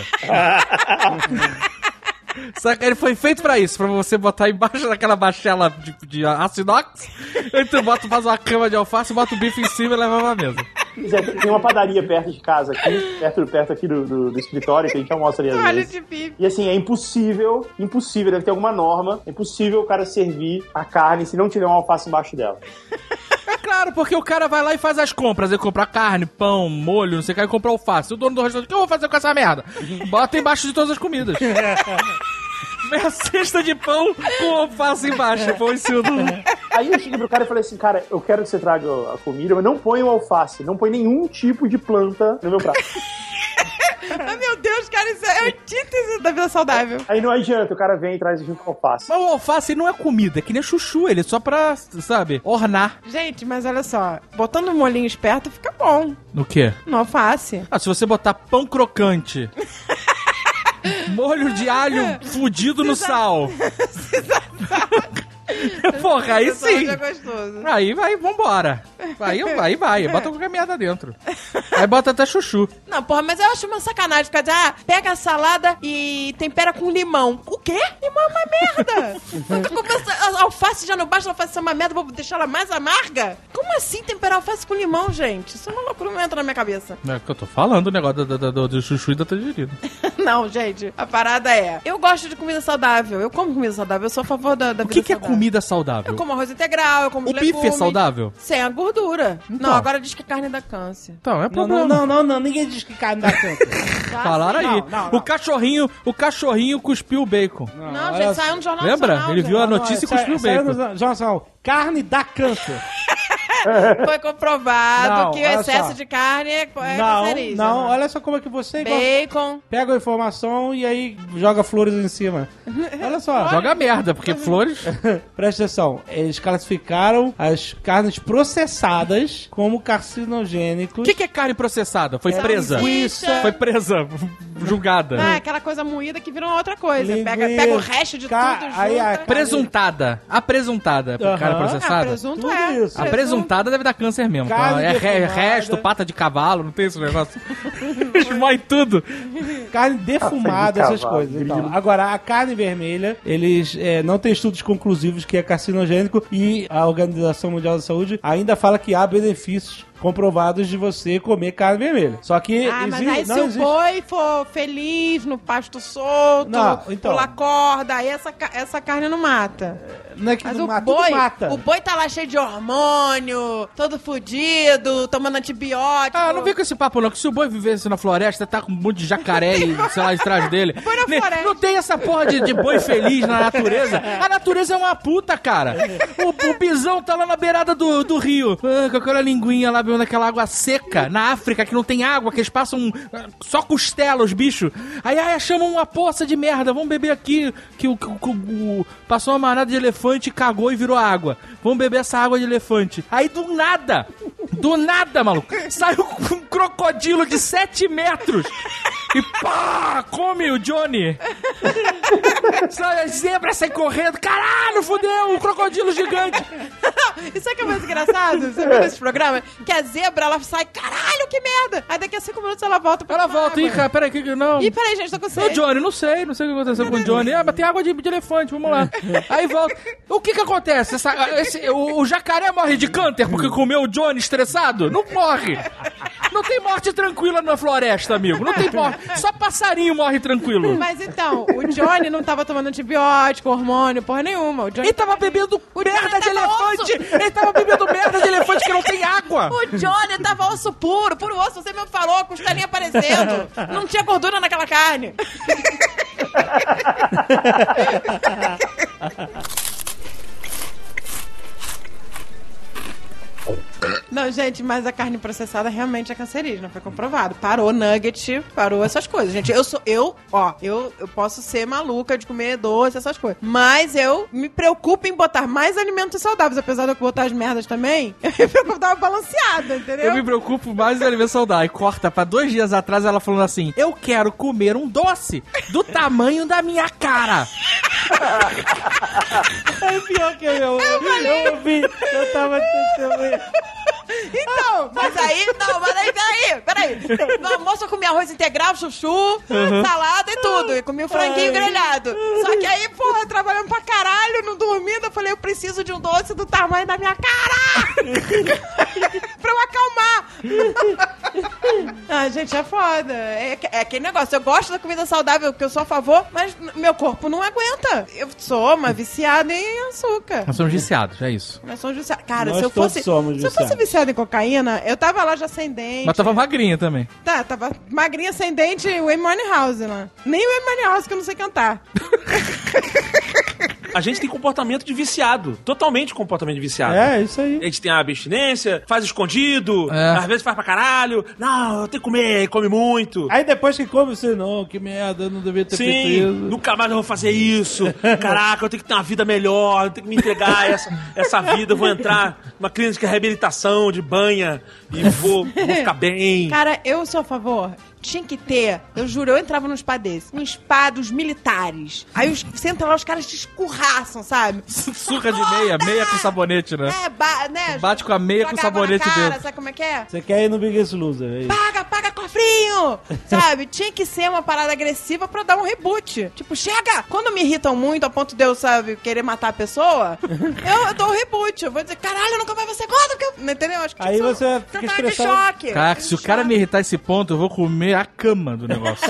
Só que ele foi feito pra isso, pra você botar embaixo daquela bachela de aço inox, aí tu faz uma cama de alface, bota o bife em cima e leva pra mesa. Tem uma padaria perto de casa aqui, perto aqui do escritório, que a gente almoça ali às vezes. E assim, é impossível, deve ter alguma norma, é impossível o cara servir a carne se não tiver um alface embaixo dela. É claro, porque o cara vai lá e faz as compras. Ele compra carne, pão, molho, não sei o que, e compra alface. O dono do restaurante, o que eu vou fazer com essa merda? Bota embaixo de todas as comidas. Meia cesta de pão com alface embaixo. Pão em cima do... Aí eu cheguei pro cara e falei assim, cara, eu quero que você traga a comida, mas não põe o alface, não põe nenhum tipo de planta no meu prato. Ah, meu Deus, cara, isso é a antítese da vida saudável. Aí não adianta, o cara vem e traz junto com alface. Mas o alface não é comida, é que nem chuchu, ele é só pra, sabe, ornar. Gente, mas olha só, botando um molhinho esperto fica bom. No quê? No alface. Se você botar pão crocante, molho de alho fudido no sal. Porra, aí sim. Aí vai, vambora. Aí vai. Bota qualquer merda dentro. Aí bota até chuchu. Não, porra, mas eu acho uma sacanagem ficar dizendo, pega a salada e tempera com limão. O quê? Limão é uma merda. A alface já não basta, a alface é uma merda, vou deixar ela mais amarga? Como assim temperar alface com limão, gente? Isso é uma loucura, não entra na minha cabeça. É o que eu tô falando, o negócio do chuchu e da tangerina. Não, gente, a parada é, eu gosto de comida saudável, eu como comida saudável, eu sou a favor da vida saudável. O que é comida saudável? Eu como arroz integral, eu como legumes. O bife é saudável? Sem a gordura. Então. Não, agora diz que carne dá câncer. Então, é problema. Não, ninguém diz que carne dá câncer. Falaram aí. Não. O cachorrinho cuspiu o bacon. Não, gente, saiu no Jornal Lembra? Nacional. Ele viu a notícia e cuspiu o bacon. Jornal Nacional. Carne dá câncer. Foi comprovado que o excesso de carne é cancerígeno. Não, olha só como é que você bacon. Pega a informação e aí joga flores em cima. Olha só. Joga merda, porque flores... Presta atenção, eles classificaram as carnes processadas como carcinogênicos. O que é carne processada? Foi presa? Foi presa, julgada. Ah, aquela coisa moída que virou outra coisa. Pega o resto de tudo junto. Presuntada. A presuntada. Carne processada? Presunto tudo é. isso. A presuntada deve dar câncer mesmo. Resto, pata de cavalo, não tem esse negócio? Esmói tudo. Carne defumada, essas coisas. Então. Agora, a carne vermelha, eles não têm estudos conclusivos que é carcinogênico e a Organização Mundial da Saúde ainda fala que há benefícios comprovados de você comer carne vermelha. Só que mas aí se o boi for feliz no pasto solto, pular corda, aí essa carne não mata. Não é que mas não mata, boi, mata. O boi tá lá cheio de hormônio, todo fudido, tomando antibiótico. Não vem com esse papo não, que se o boi vivesse na floresta, tá com um monte de jacaré e, sei lá, atrás dele. Não tem essa porra de boi feliz na natureza. A natureza é uma puta, cara. O bisão tá lá na beirada do rio, com aquela linguinha lá bebendo aquela água seca na África, que não tem água, que eles passam só costela, os bichos. Aí chamam uma poça de merda, vamos beber aqui, que passou uma manada de elefante, cagou e virou água. Vamos beber essa água de elefante. Aí do nada, maluco, saiu um crocodilo de 7 metros e pá, come o Johnny. A zebra sai correndo, caralho, fudeu, um crocodilo gigante. Isso é que é mais engraçado, você viu nesse programa? Que a zebra, ela sai, caralho, que merda. Aí daqui a 5 minutos ela volta pra água. Ih, cara, peraí, não. Ih, peraí, gente, tô com sede. Ô, Johnny, não sei o que aconteceu com o Johnny. Mas tem água de elefante, vamos lá. Aí volta. O que acontece? O jacaré morre de câncer porque comeu o Johnny estressado? Não morre. Não tem morte tranquila na floresta, amigo. Não tem morte. Só passarinho morre tranquilo. Mas então, o Johnny não tava tomando antibiótico, hormônio, porra nenhuma. O Johnny Ele tava bebendo merda de elefante. Ele tava bebendo merda de elefante que não tem água. O Johnny tava osso puro osso, você mesmo falou, costelinha aparecendo. Não tinha gordura naquela carne. Não, gente, mas a carne processada realmente é cancerígena, foi comprovado. Parou nugget, parou essas coisas. Gente, eu posso ser maluca de comer doce, essas coisas. Mas eu me preocupo em botar mais alimentos saudáveis, apesar de eu botar as merdas também. Eu me preocupo em dar uma balanceada, entendeu? Eu me preocupo mais em alimentos saudáveis. Corta pra 2 dias atrás ela falando assim: eu quero comer um doce do tamanho da minha cara. É pior que eu ouvi, eu tava tentando. Então, mas aí, peraí. No almoço eu comi arroz integral, chuchu, salada e tudo. E comi o franguinho grelhado. Só que aí, porra, trabalhando pra caralho, não dormindo, eu falei, eu preciso de um doce do tamanho da minha cara! Pra eu acalmar. Ah, gente, é foda. É aquele negócio, eu gosto da comida saudável, porque eu sou a favor, mas meu corpo não aguenta. Eu sou uma viciada em açúcar. Nós somos viciados, é isso. Nós somos viciados. Cara, Nós se eu fosse viciada em cocaína, eu tava lá já sem dente. Mas tava magrinha também. Tá, tava magrinha sem dente e o Amy Winehouse lá. Nem o Amy Winehouse que eu não sei cantar. A gente tem comportamento de viciado. Totalmente comportamento de viciado. É, isso aí. A gente tem a abstinência, faz escondido, às vezes faz pra caralho. Não, eu tenho que comer, come muito. Aí depois que come, você, não, que merda, eu não devia ter feito isso. Nunca mais eu vou fazer isso. Caraca, eu tenho que ter uma vida melhor, eu tenho que me entregar a essa vida. Eu vou entrar numa clínica de reabilitação, de banha, e vou ficar bem. Cara, eu sou a favor. Tinha que ter, eu juro, eu entrava num spa desse, um spa dos militares. Aí você entra lá, os caras te escurraçam, sabe? Surra de meia com sabonete, né? Né? Bate com a meia com sabonete dentro. Sabe como é que é? Você quer ir no Biggest Loser, é isso. Paga, cofrinho! Sabe? Tinha que ser uma parada agressiva pra dar um reboot. Tipo, chega! Quando me irritam muito, a ponto de eu, sabe, querer matar a pessoa, eu dou um reboot. Eu vou dizer, caralho, nunca mais vou ser gordo, porque eu... Entendeu? Acho que aí você fica estressado. De choque. Caraca, se o cara me irritar esse ponto, eu vou comer a cama do negócio.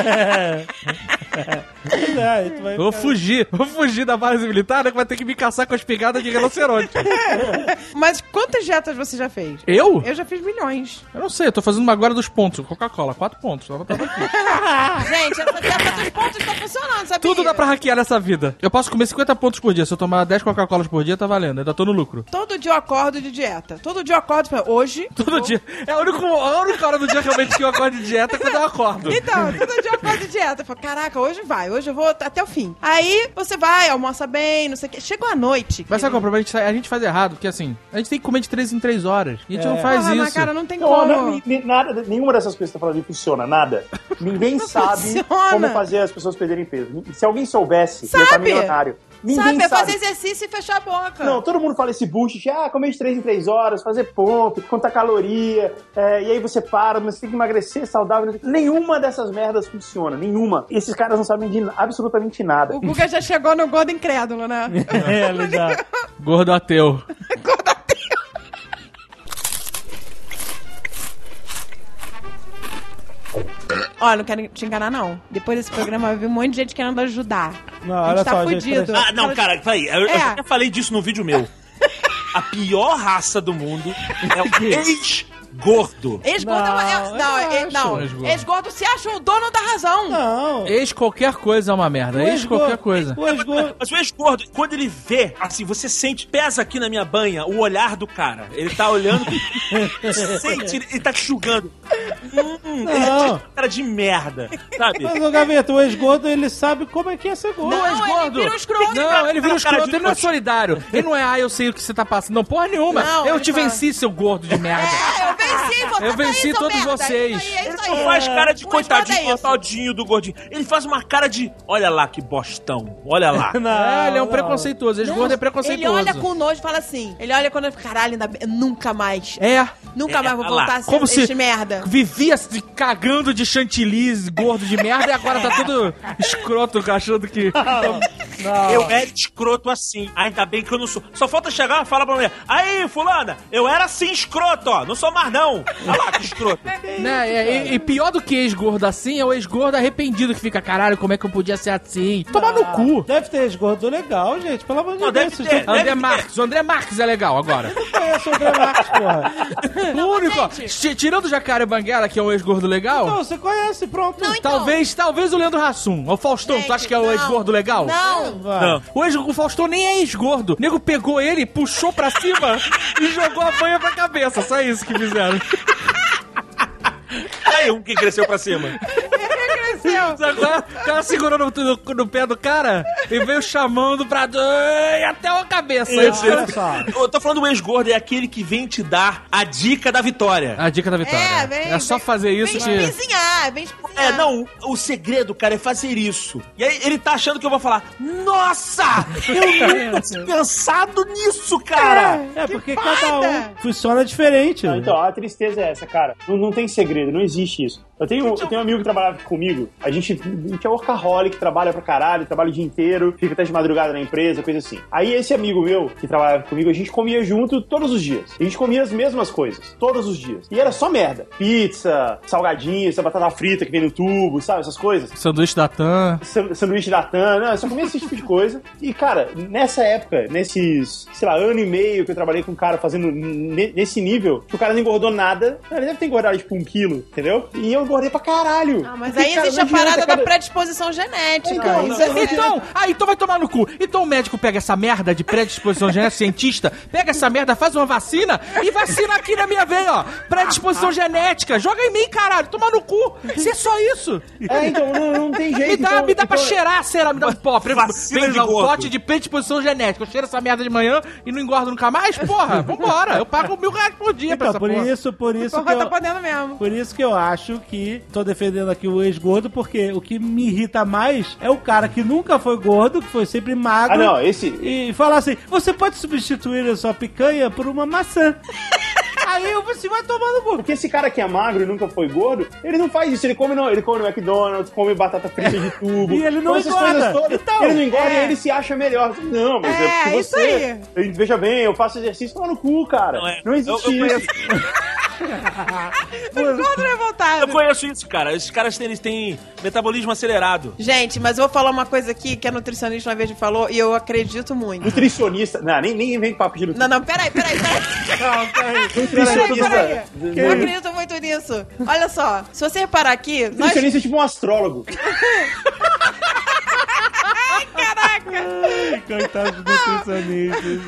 Vou fugir da base militar, né, que vai ter que me caçar com as pegadas de rinoceronte. Mas quantas dietas você já fez? Eu? Eu já fiz milhões. Eu não sei, eu tô fazendo uma agora dos pontos. Coca-Cola, 4 pontos. Gente, essa dieta dos pontos tá funcionando, sabia? Tudo dá pra hackear nessa vida. Eu posso comer 50 pontos por dia. Se eu tomar 10 Coca-Colas por dia, tá valendo. Ainda tô no lucro. Todo dia eu acordo de dieta. Todo dia eu acordo hoje. Todo dia. É a única hora do dia realmente que eu acordo de dieta é quando eu acordo. Então, todo dia eu acordo de dieta. Eu falo, caraca, hoje eu vou até o fim. Aí você vai, almoça bem, não sei o quê. Chegou a noite. Mas sabe qual é o problema? A gente faz errado, porque assim, a gente tem que comer de 3 em 3 horas. E a gente não faz isso. Mas, cara, não tem como. Nenhuma dessas coisas que você tá falando funciona, nada. Ninguém sabe como fazer as pessoas perderem peso. Se alguém soubesse, ia estar milionário. Ninguém sabe. Fazer exercício e fechar a boca. Não, todo mundo fala esse bullshit, comer de 3 em 3 horas, fazer ponto, contar caloria, e aí você para, mas você tem que emagrecer saudável. Nenhuma dessas merdas funciona, nenhuma. E esses caras não sabem de absolutamente nada. O Guga já chegou no gordo incrédulo, né? Ele já. Gordo ateu. Gordo ateu. Ó, não quero te enganar, não. Depois desse programa vai vir um monte de gente querendo ajudar. Não, olha tá só, fudido. Ah, não, cara, peraí. Eu já falei disso no vídeo meu. A pior raça do mundo é o Gordo. Ex-gordo ex-gordo se acha o dono da razão. Não. Ex qualquer coisa é uma merda. Ex qualquer coisa. Mas o ex-gordo, quando ele vê, assim, você sente, pesa aqui na minha banha o olhar do cara. Ele tá olhando, você sente, ele tá te julgando. Ele é uma cara de merda, sabe? Mas o Gaveta, o ex-gordo, ele sabe como é que é ser gordo. Não, ex-gordo. ele vira um escroto. Não, ele vira um escroto, ele não é solidário. Ele não é, eu sei o que você tá passando. Não, porra nenhuma. Não, eu ele te fala- venci, seu gordo de merda. Eu venci, você Eu venci seu todos merda. vocês. É isso aí. Não faz cara de O coitadinho, ex-gordo é isso. coitadinho do gordinho. Ele faz uma cara de, olha lá que bostão, olha lá. Ele é um preconceituoso. Ex-gordo é preconceituoso. Ele olha com nojo e fala assim. Ele olha quando ele fala, caralho, nunca mais. É. Nunca mais vou olha lá. voltar a ser Como se este merda. vivia se cagando de chantilly, gordo de merda, e agora tá todo escroto, achando que... Eu era escroto assim. Ainda bem que eu não sou. Só falta chegar e falar pra mulher, aí, fulana, eu era assim escroto, ó. Não sou mais não. Olha lá que escroto. Né? E pior do que ex-gordo assim é o ex-gordo arrependido que fica, caralho, como é que eu podia ser assim? Tomar no cu. Deve ter ex-gordo legal, gente. Pelo amor de Não, Deus. deve Vocês ter. não André Marques. O André Marques é legal agora. conhecem o André Marques, porra. O único, tirando o Jacaré Banguela, que é um ex-gordo legal, Não, você conhece, pronto. Não, então. talvez o Leandro Hassum. O Faustão, tu acha que é o Gente, ex-gordo legal? Não. Não. O Faustão nem é ex-gordo. O nego pegou ele, puxou pra cima e jogou a banha pra cabeça. Só isso que fizeram. Aí um que cresceu pra cima. Agora, o cara segurou no pé do cara e veio chamando pra... e até a cabeça. Isso. Olha só. Eu tô falando do ex-gordo, é aquele que vem te dar a dica da vitória. A dica da vitória. vem. só fazer isso Vem que... espizinhar, vem espizinhar. É, não, o segredo, cara, é fazer isso. E aí ele tá achando que eu vou falar, nossa, eu nunca tinha pensado nisso, cara. É, porque cada um funciona diferente. Não, então, a tristeza é essa, cara. Não tem segredo, não existe isso. Eu tenho um amigo que trabalhava comigo, a gente é workaholic, trabalha pra caralho, trabalha o dia inteiro, fica até de madrugada na empresa, coisa assim. Aí esse amigo meu, que trabalhava comigo, a gente comia junto todos os dias. A gente comia as mesmas coisas, todos os dias. E era só merda. Pizza, salgadinho, essa batata frita que vem no tubo, sabe? Essas coisas. Sanduíche da TAM. Sanduíche da TAM, não, eu só comia esse tipo de coisa. E, cara, nessa época, nesses, sei lá, ano e meio que eu trabalhei com um cara fazendo nesse nível, que o cara não engordou nada, ele deve ter engordado tipo 1 quilo, entendeu? E eu engordei pra caralho. Ah, mas Porque, aí cara, existe a não adianta, parada cada- da predisposição genética. Então, Isso não, é- Então vai tomar no cu. Então o médico pega essa merda de predisposição genética, cientista, pega essa merda, faz uma vacina e vacina aqui na minha veia, ó. Predisposição genética. Joga em mim, caralho. Toma no cu. Se é só isso. É, então, não tem jeito. Me dá pra então, cheirar, será? Me dá um pó. Vacina Vem de um gordo. pote de predisposição genética. Eu cheiro essa merda de manhã e não engordo nunca mais? Porra, vambora. Eu pago R$1.000 por dia pra Então, essa por porra. isso que Porra, tá eu... podendo mesmo. Por isso que eu acho que tô defendendo aqui o ex-gordo, porque o que me irrita mais é o cara que nunca foi gordo, que foi sempre magro. Ah, não, esse... E falar assim, você pode substituir a sua picanha por uma maçã. Aí você vai tomar no cu. Porque esse cara que é magro e nunca foi gordo, ele não faz isso. Ele come no McDonald's, come batata frita de tubo. E ele não come essas engorda. coisas todas. Então, ele não engorda e ele se acha melhor. Não, mas é porque isso você... Veja bem, eu faço exercício, toma no cu, cara. Não existe eu isso. Gordo revoltado. Eu conheço isso, cara. Esses caras eles têm metabolismo acelerado. Gente, mas eu vou falar uma coisa aqui que a nutricionista uma vez me falou e eu acredito muito. Nutricionista... Não, nem vem papo de nutricionista. Não, peraí. Nutricionista... Eu acredito muito nisso. Olha só, se você reparar aqui, nós... Nutricionista é tipo um astrólogo. Caraca! Coitado de nutricionistas,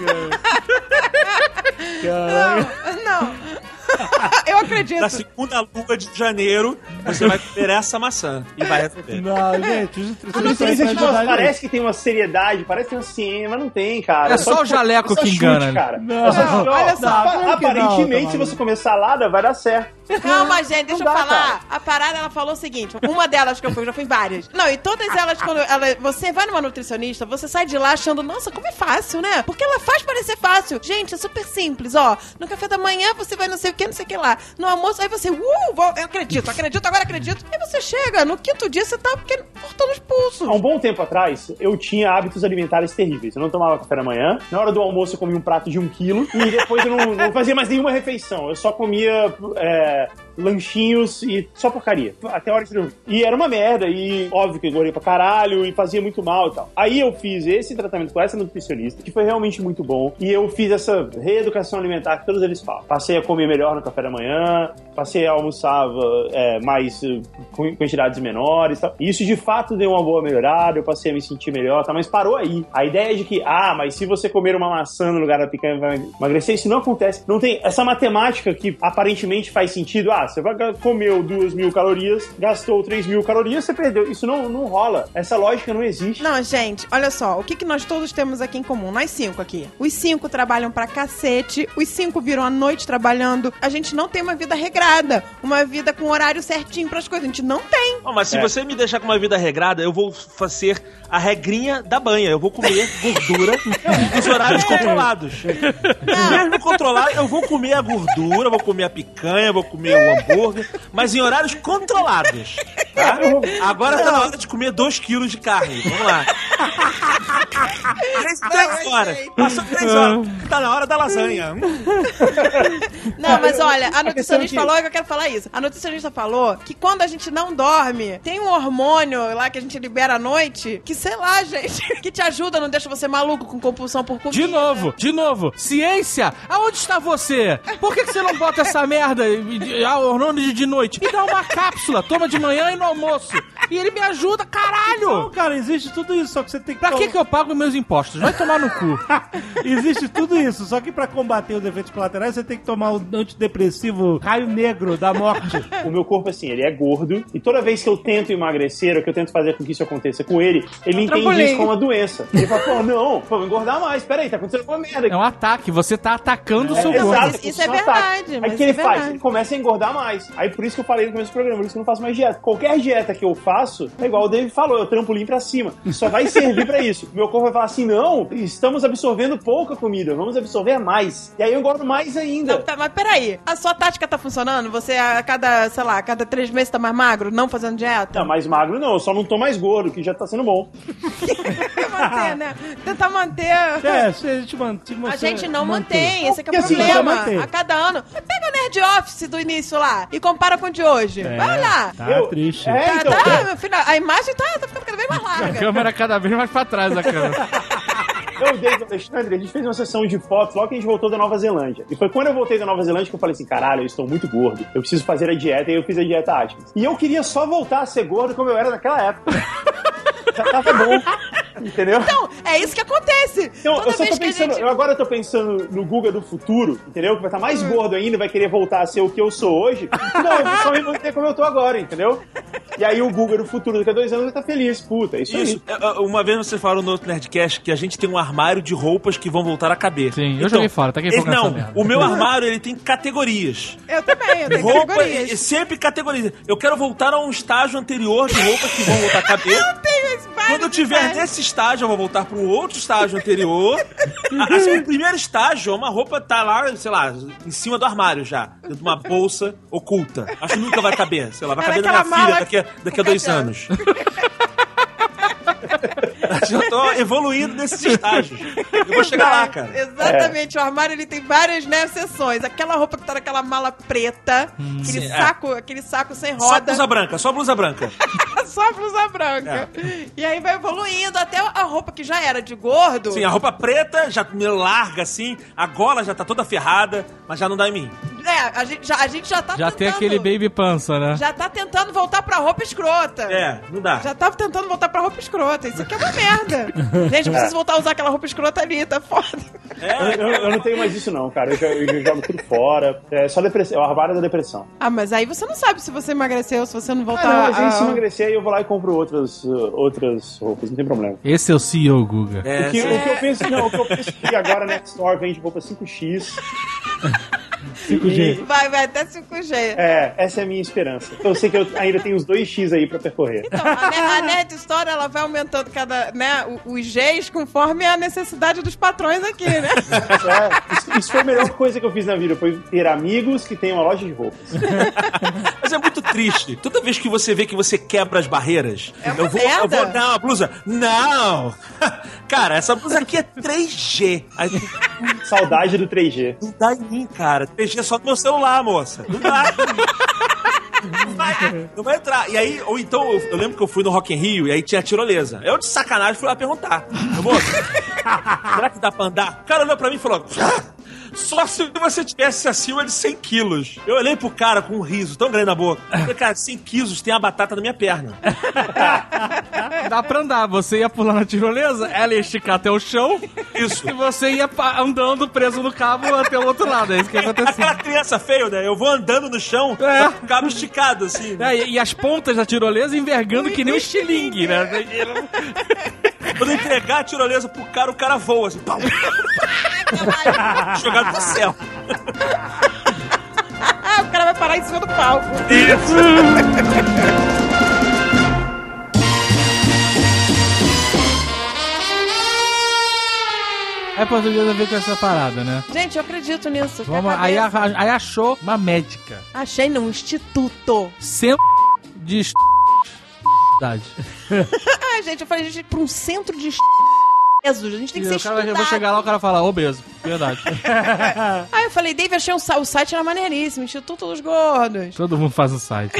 cara. Não. Eu acredito. Na segunda lua de janeiro, você vai comer essa maçã e vai resolver. Não, gente, os Nutricionista, nutricionistas tipo, ajudar parece que tem uma seriedade, parece que tem uma ciência, mas não tem, cara. É só o jaleco que engana, né? Cara. Não, É só chute. olha só. Não, claro que não, Aparentemente, tá se você maluco. comer salada, vai dar certo. Calma, gente, deixa eu Não dá, falar. A parada, ela falou o seguinte: uma delas que eu fui, já fui várias. Não, e todas elas, quando você vai numa nutricionista, você sai de lá achando, nossa, como é fácil, né? Porque ela faz parecer fácil. Gente, é super simples, ó. No café da manhã você vai não sei o que, não sei o que lá. No almoço, aí você, eu acredito, agora acredito. Aí você chega, no 5º dia você tá cortando os pulsos. Há um bom tempo atrás, eu tinha hábitos alimentares terríveis. Eu não tomava café da manhã. Na hora do almoço, eu comia um prato de 1 quilo. E depois eu não fazia mais nenhuma refeição. Eu só comia lanchinhos e só porcaria. Até a hora de dormir. E era uma merda, e óbvio que eu engordei pra caralho, e fazia muito mal e tal. Aí eu fiz esse tratamento com essa nutricionista, que foi realmente muito bom, e eu fiz essa reeducação alimentar que todos eles falam. Passei a comer melhor no café da manhã, passei a almoçar mais com quantidades menores e tal. E isso de fato deu uma boa melhorada, eu passei a me sentir melhor, tá? Mas parou aí. A ideia de que, mas se você comer uma maçã no lugar da picanha vai emagrecer, isso não acontece. Não tem essa matemática que aparentemente faz sentido. Você comeu 2.000 calorias, gastou 3.000 calorias, você perdeu. Isso não rola. Essa lógica não existe. Não, gente, olha só, o que nós todos temos aqui em comum? Nós 5 aqui. Os 5 trabalham pra cacete, os 5 viram a noite trabalhando. A gente não tem uma vida regrada, uma vida com horário certinho pras coisas. A gente não tem. Mas se você me deixar com uma vida regrada, eu vou fazer a regrinha da banha. Eu vou comer gordura nos horários controlados. Mesmo controlar, eu vou comer a gordura, vou comer a picanha, vou comer o hambúrguer, mas em horários controlados. Tá? Agora tá na hora de comer 2 quilos de carne. Vamos lá. 3 horas. Passou 3 horas. Tá na hora da lasanha. Não, mas olha, a nutricionista falou, que eu quero falar isso. A nutricionista falou que quando a gente não dorme, tem um hormônio lá que a gente libera à noite, que sei lá, gente, que te ajuda, não deixa você maluco com compulsão por comida. De novo. Ciência, aonde está você? Por que você não bota essa merda hormônio de noite? Me dá uma cápsula, toma de manhã e no almoço. E ele me ajuda, caralho! Não, cara, existe tudo isso, só que você tem que... Pra que eu pago meus impostos? Vai tomar no cu. Existe tudo isso, só que pra combater os efeitos colaterais, você tem que tomar o antidepressivo raio negro da morte. O meu corpo, assim, ele é gordo, e toda vez que eu tento emagrecer, ou que eu tento fazer com que isso aconteça com ele entende isso como uma doença. Ele fala, vou engordar mais, peraí, tá acontecendo uma merda aqui. É um ataque, você tá atacando o seu corpo. Exato, isso é verdade. Aí o que ele faz? Ele começa a engordar mais. Aí por isso que eu falei no começo do programa, por isso que eu não faço mais dieta. Qualquer dieta que eu faço, é igual o David falou, é o trampolim pra cima. Só vai servir pra isso. Meu corpo vai falar assim, não, estamos absorvendo pouca comida, vamos absorver mais. E aí eu engordo mais ainda. Não, mas peraí, a sua tática tá funcionando? Você a cada 3 meses tá mais magro, não fazendo dieta? Não, mais magro não, eu só não tô mais gordo, que já tá sendo bom. Manter, né? Tentar manter... A gente não mantém, esse é que é o problema. A cada ano. Pega o Nerd Office do início lá e compara com o de hoje. Vai lá. Tá triste. Meu filho, a imagem tá ficando cada vez mais larga. A câmera cada vez mais pra trás da câmera. Eu, David e Alexandre, a gente fez uma sessão de fotos logo que a gente voltou da Nova Zelândia. E foi quando eu voltei da Nova Zelândia que eu falei assim, caralho, eu estou muito gordo. Eu preciso fazer a dieta, e eu fiz a dieta Atkins. E eu queria só voltar a ser gordo como eu era naquela época. Já tava bom. Entendeu? Então, é isso que acontece. Então, eu só tô pensando, eu agora tô pensando no Guga do futuro, entendeu? Que vai estar mais gordo ainda, vai querer voltar a ser o que eu sou hoje. Não, eu vou só me manter como eu tô agora, entendeu? E aí o Guga do futuro, daqui a 2 anos, vai estar feliz. Puta, isso aí. Uma vez vocês falaram no outro Nerdcast que a gente tem um armário de roupas que vão voltar a caber. Sim, eu joguei fora, tá aqui fogo nessa merda. O meu armário, ele tem categorias. Eu também, eu tenho categorias. Sempre categorias. Eu quero voltar a um estágio anterior de roupas que vão voltar a caber. Eu tenho esse Quando eu tiver nesse estágio, eu vou voltar para um outro estágio anterior. Assim, o primeiro estágio, uma roupa tá lá, sei lá, em cima do armário já. Dentro de uma bolsa oculta. Acho que nunca vai caber. Sei lá, vai caber na minha filha daqui a 2 anos. Eu tô evoluindo nesses estágios. Eu vou chegar lá, cara. Exatamente, o armário ele tem várias, seções. Aquela roupa que tá naquela mala preta, aquele saco sem roda. Só blusa branca. Só blusa branca. E aí vai evoluindo até a roupa que já era de gordo. Sim, a roupa preta já meio larga assim, a gola já tá toda ferrada, mas já não dá em mim. A gente já tá já tentando... tem aquele baby pança, né? Já tá tentando voltar pra roupa escrota. Não dá. Já tava tentando voltar pra roupa escrota. Isso aqui é uma merda. Gente, eu preciso voltar a usar aquela roupa escrota ali, tá foda. Eu não tenho mais isso não, cara. Eu jogo tudo fora. É só depressão, é o armário da depressão. Mas aí você não sabe se você emagreceu, se você não voltar... Mas aí se emagrecer, eu vou lá e compro outras roupas, não tem problema. Esse é o CEO, Guga. O que eu penso que agora na Store vende roupa 5X. 5G. Vai até 5G. Essa é a minha esperança. Então eu sei que eu ainda tenho uns 2X aí pra percorrer. Então, a Nerd Store, ela vai aumentando os Gs conforme a necessidade dos patrões aqui, né? Isso foi a melhor coisa que eu fiz na vida, foi ter amigos que têm uma loja de roupas. Mas é muito triste. Toda vez que você vê que você quebra as barreiras, eu vou não, a blusa. Não! Cara, essa blusa aqui é 3G. Saudade do 3G. Não dá em mim, cara. 3G é só no meu celular, moça. Não dá. Não vai entrar. E aí, ou então, eu lembro que eu fui no Rock in Rio e aí tinha tirolesa. Eu, de sacanagem, fui lá perguntar. Moço, será que dá pra andar? O cara olhou pra mim e falou... Só se você tivesse acima de 100 quilos. Eu olhei pro cara com um riso tão grande na boca. Eu falei, cara, 100 quilos tem a batata na minha perna. Dá pra andar. Você ia pular na tirolesa, ela ia esticar até o chão. Isso. E você ia andando preso no cabo até o outro lado. É isso que acontecia. Aquela criança feia, né? Eu vou andando no chão com o cabo esticado, assim. E as pontas da tirolesa envergando que nem um estilingue, né? Quando eu entregar a tirolesa pro cara, o cara voa, assim. Pau. Jogado pro céu. O cara vai parar em cima do palco. Isso. É portuguesa a ver com essa parada, né? Gente, eu acredito nisso. Vamos, aí achou uma médica. Achei num instituto. Centro de idade. Ai, gente, eu falei, gente, pra um centro de a gente tem que ser estudado. Eu vou chegar lá, o cara fala, obeso. Verdade. Aí eu falei, Dave, achei o site era maneiríssimo, Instituto dos Gordos. Todo mundo faz o site.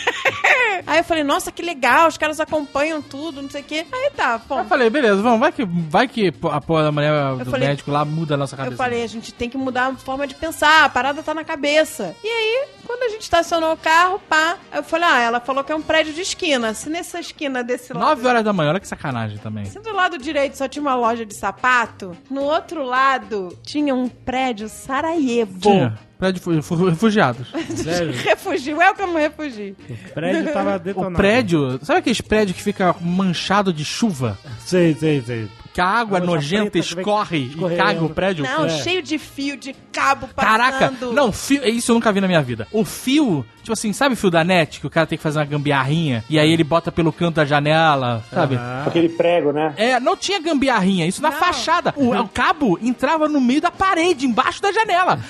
Aí eu falei, nossa, que legal, os caras acompanham tudo, não sei o quê. Aí tá, pô. Eu falei, beleza, vamos, vai que a porra da mulher do médico lá muda a nossa cabeça. Eu falei, a gente tem que mudar a forma de pensar, a parada tá na cabeça. E aí, quando a gente estacionou o carro, pá, eu falei, ela falou que é um prédio de esquina. Se nessa esquina desse lado... 9 horas da manhã, olha que sacanagem também. Se do lado direito só tinha uma loja de sapato, no outro lado tinha um prédio Sarajevo. Tinha. Prédio refugiados. Refugio, welcome refugio. O prédio tava detonado. O prédio, sabe aqueles prédios que fica manchado de chuva? Sei. Que a água nojenta escorre e caga o prédio? Não, cheio de fio, de cabo passando. Caraca, não, fio, isso eu nunca vi na minha vida. O fio, tipo assim, sabe o fio da net? Que o cara tem que fazer uma gambiarrinha e aí ele bota pelo canto da janela, sabe? Aquele prego, né? Não tinha gambiarrinha, isso na fachada. O cabo entrava no meio da parede, embaixo da janela.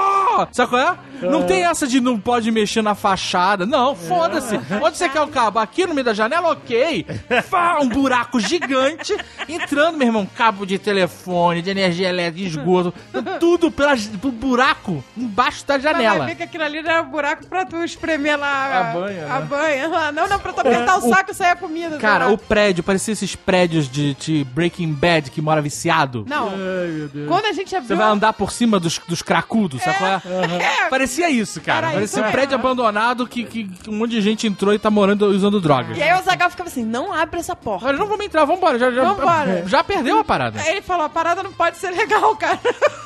Sabe qual é? Não tem essa de não pode mexer na fachada. Não, foda-se. Onde você quer o cabo? Aqui no meio da janela? Ok. Um buraco gigante entrando, meu irmão, cabo de telefone, de energia elétrica, esgoto, tudo pro buraco embaixo da janela. Vai ver que aquilo ali era um buraco pra tu espremer lá a banha. A banha. Não, pra tu apertar o saco e sair a comida. Cara, o prédio, parecia esses prédios de Breaking Bad que mora viciado. Não. Ai, meu Deus. Quando a gente abriu... Você vai andar por cima dos cracudos, sabe qual é? Parecia isso, cara. Parecia um prédio abandonado que um monte de gente entrou e tá morando usando drogas. E aí o Zagal ficava assim, não abre essa porta. Olha, não vamos entrar, vambora. Já perdeu a parada. Aí ele falou, a parada não pode ser legal, cara.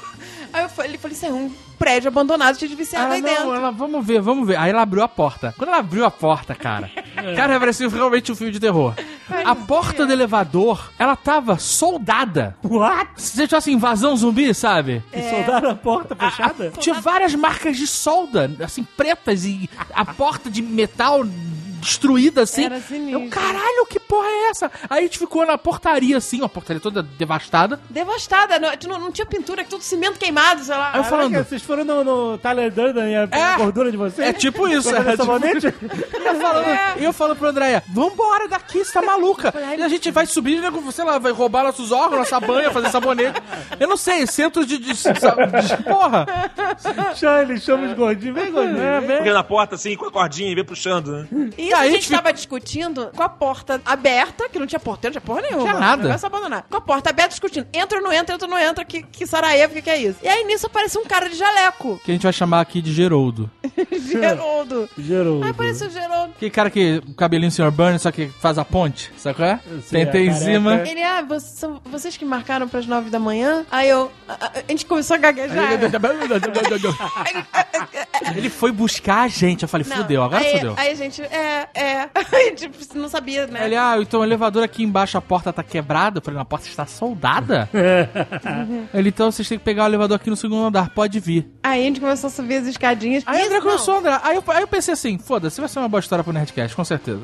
Aí ele falou, isso é um prédio abandonado, cheio de viciado aí dentro. Vamos ver. Aí ela abriu a porta. Quando ela abriu a porta, cara, parecia realmente um filme de terror. A porta do elevador, ela tava soldada. What? Você tinha assim, invasão zumbi, sabe? Soldaram a porta fechada? Tinha várias marcas de solda, assim, pretas, e a porta de metal destruída, assim. Era sinistro. Caralho, que porra é essa? Aí a gente ficou na portaria, assim, a portaria toda devastada. Devastada, não tinha pintura, tudo cimento queimado, sei lá. Aí eu falando... Vocês foram no Tyler Durden e a gordura de vocês? É tipo isso. E eu falo pro Andréia, vambora daqui, você tá maluca. E a gente vai subir, sei lá, vai roubar nossos órgãos, nossa banha, fazer sabonete. Eu não sei, centro de porra. Ele chama os gordinhos, vem gordinho. Porque na porta, assim, com a cordinha e vem puxando, né? Isso a gente tava discutindo com a porta aberta, que não tinha porteiro, não tinha porra nenhuma. Não tinha nada. Negócio abandonado. Com a porta aberta discutindo. Entra ou não entra, que Sarajevo, que é isso? E aí nisso aparece um cara de jaleco. Que a gente vai chamar aqui de Geroldo. Geroldo. Geroldo. Aí aparece o Geroldo. Que cara que, o cabelinho Sr. Burns, só que faz a ponte, sabe qual é? Tentei em cima. Ele, são vocês que marcaram pras 9 da manhã? Aí a gente começou a gaguejar. Ele foi buscar a gente, eu falei, fudeu, agora fudeu. Aí a gente, a gente não sabia, né? Ele, então o elevador aqui embaixo, a porta tá quebrada. Eu falei, a porta está soldada? Ele, então vocês têm que pegar o elevador aqui no segundo andar, pode vir. Aí a gente começou a subir as escadinhas. Aí o André começou a andar. Aí eu pensei assim, foda-se, vai ser uma boa história pro Nerdcast, com certeza.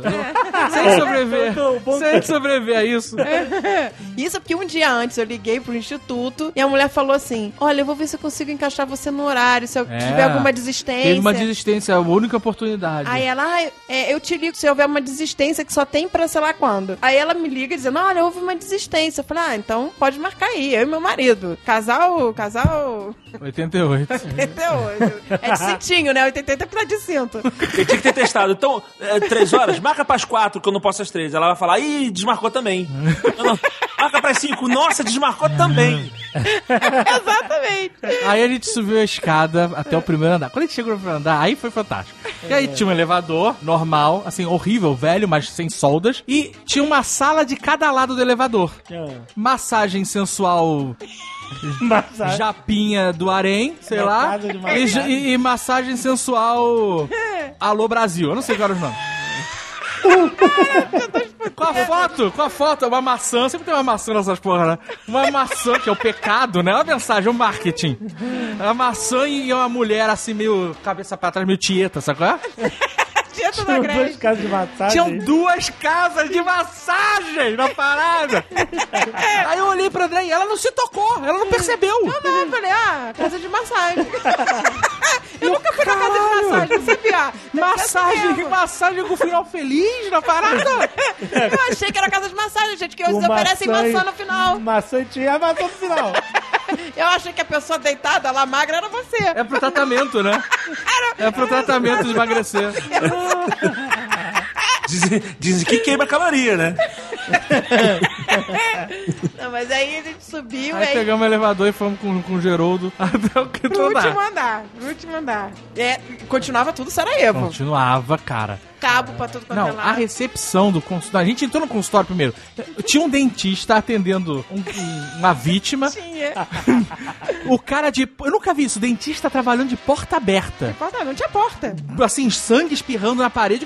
Sem sobreviver a isso. Isso porque um dia antes eu liguei pro instituto e a mulher falou assim, olha, eu vou ver se eu consigo encaixar você no horário, se eu tiver alguma desistência. Teve uma desistência, a única oportunidade. Aí ela, eu te ligo se houver uma desistência que só tem pra sei lá quando. Aí ela me liga dizendo, olha, houve uma desistência. Eu falei, então pode marcar aí, eu e meu marido. Casal... 88. 88. É de cintinho, né? ele tem tempo de cinto. Eu tinha que ter testado. Então, 3 horas, marca pras 4 que eu não posso às 3. Ela vai falar, ih, desmarcou também. Não, marca pras 5, nossa, desmarcou também. Exatamente. Aí a gente subiu a escada até o primeiro andar. Quando a gente chegou no primeiro andar, aí foi fantástico. E aí tinha um elevador normal, assim, horrível, velho, mas sem soldas. E tinha uma sala de cada lado do elevador. Massagem sensual... Japinha do Harém, sei lá. E massagem sensual Alô Brasil. Eu não sei qual era os nomes. Com a foto, uma maçã, sempre tem uma maçã nessas porra, né? Uma maçã, que é o pecado, né? Uma mensagem, um marketing. Uma maçã e uma mulher assim, meio cabeça pra trás, meio tieta, sabe qual é? Tinham 2 casas de massagem. Tinham 2 casas de massagem na parada. Aí eu olhei pra André e ela não se tocou, ela não percebeu. Não, eu falei, casa de massagem. Eu nunca fui na casa de massagem, não sabia. Massagem com final feliz na parada. Eu achei que era casa de massagem, gente, que eles oferecem maçã no final. Maçã tinha maçã no final. Eu achei que a pessoa deitada, ela magra, era você. É pro tratamento, né? É pro tratamento de emagrecer. Dizem que queima caloria, né? Não, mas aí a gente subiu. Aí pegamos o elevador e fomos com o Geroldo até o quinto andar. No último andar. Continuava tudo Sarajevo. Continuava, cara. Cabo pra tudo quanto é lado. A recepção do consultório. A gente entrou no consultório primeiro. Tinha um dentista atendendo uma vítima. Tinha. O cara de... Eu nunca vi isso. Dentista trabalhando de porta aberta. Não tinha porta. Assim, sangue espirrando na parede.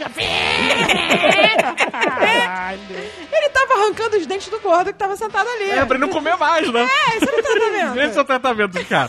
Ele tava arrancando os dentes do gordo que tava sentado ali. Pra ele não comer mais, né? Isso era o tratamento. Esse é o tratamento do cara.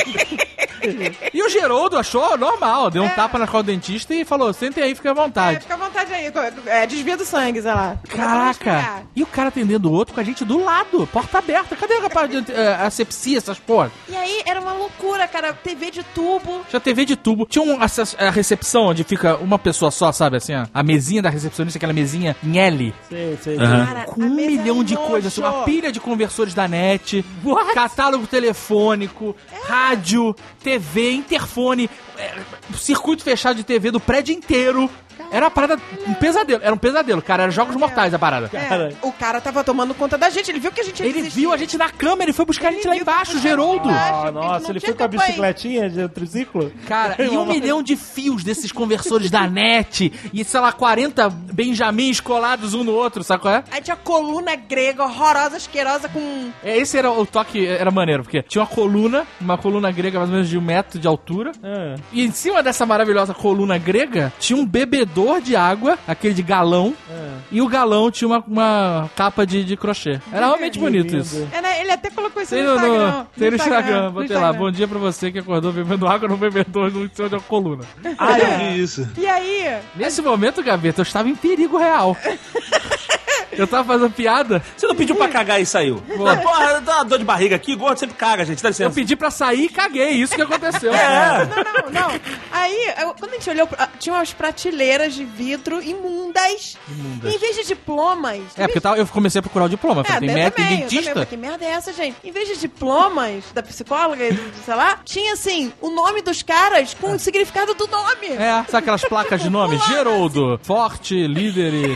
E o Geroldo achou normal. Deu um tapa na cara do dentista e falou, sentem aí, fica à vontade. Fica à vontade aí. Desvia do sangue, sei lá. Caraca. E o cara atendendo o outro com a gente do lado. Porta aberta. Cadê a rapaz de asepsia, essas porra? E aí, era uma loucura, cara. TV de tubo. Tinha TV de tubo. Tinha a recepção onde fica uma pessoa só, sabe? Assim, a mesinha da recepcionista, aquela mesinha em L. Sei. Cara, com 1 milhão de coisas. Assim, uma pilha de conversores da net. Catálogo telefônico. Rádio. TV, interfone. Circuito fechado de TV do prédio inteiro. Era uma parada, um pesadelo. Era um pesadelo, cara. Era jogos mortais a parada. O cara tava tomando conta da gente. Ele viu que a gente Ele viu a gente na câmera. Ele foi buscar a gente lá embaixo, Geroldo. Nossa, ele foi com a bicicletinha de triciclo? Cara, e 1 milhão de fios desses conversores da net. E, sei lá, 40 benjamins colados um no outro, sabe qual é? Aí tinha coluna grega, horrorosa, asquerosa, com... Esse era o toque, era maneiro. Porque tinha uma coluna grega mais ou menos de 1 metro de altura. E em cima dessa maravilhosa coluna grega, tinha um bebedor de água, aquele de galão, e o galão tinha uma capa de crochê. Era realmente bonito isso. Ele até colocou isso no Instagram. Tem no Instagram, botei lá. Bom dia pra você que acordou bebendo água no bebedor no céu de uma coluna. Eu vi isso. E aí? Nesse momento, Gaveta, eu estava em perigo real. Eu tava fazendo piada. Você não pediu pra cagar e saiu? Porra, dá uma dor de barriga aqui, gordo sempre caga, gente, dá licença. Eu pedi pra sair e caguei, isso que aconteceu. Não. Aí, quando a gente olhou, tinha umas prateleiras de vidro imundas. Em vez de diplomas... Porque eu comecei a procurar o diploma. Falei, tem médico, tem dentista? Que merda é essa, gente? Em vez de diplomas da psicóloga, sei lá, tinha, assim, o nome dos caras com o significado do nome. Sabe aquelas placas de nome? Geroldo, forte, líder e...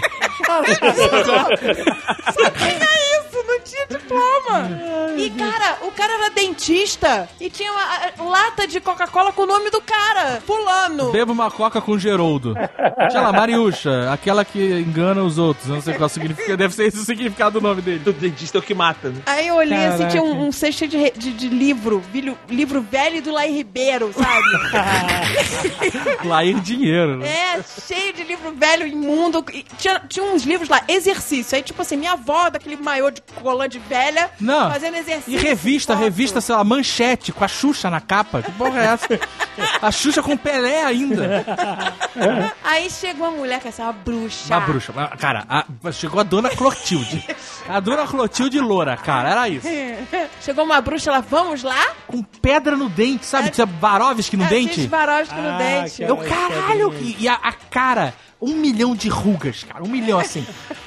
Só tinha isso, não tinha diploma. E, cara, o cara era dentista e tinha uma lata de Coca-Cola com o nome do cara, fulano. Beba uma coca com Geroldo. Tinha lá, Mariucha, aquela que engana os outros. Eu não sei qual significa, deve ser esse o significado do nome dele. O dentista é o que mata, né? Aí eu olhei assim, tinha um cesto de livro velho do Laí Ribeiro, sabe? Laí dinheiro, né? Cheio de livro velho, imundo. E tinha uns livros lá, exercício. Aí, tipo assim, minha avó, daquele maiô de colã de velha, fazendo exercício. E revista, sei lá, Manchete, com a Xuxa na capa. Que porra é essa? A Xuxa com Pelé ainda. Aí chegou a mulher que é uma bruxa. Uma bruxa. Cara, chegou a Dona Clotilde. A Dona Clotilde loura, cara, era isso. Chegou uma bruxa, ela, vamos lá? Com pedra no dente, sabe? Tinha Varovski no dente. Tinha Varovski no dente. Eu, caralho, e a cara... 1 milhão de rugas, cara. 1 milhão, assim.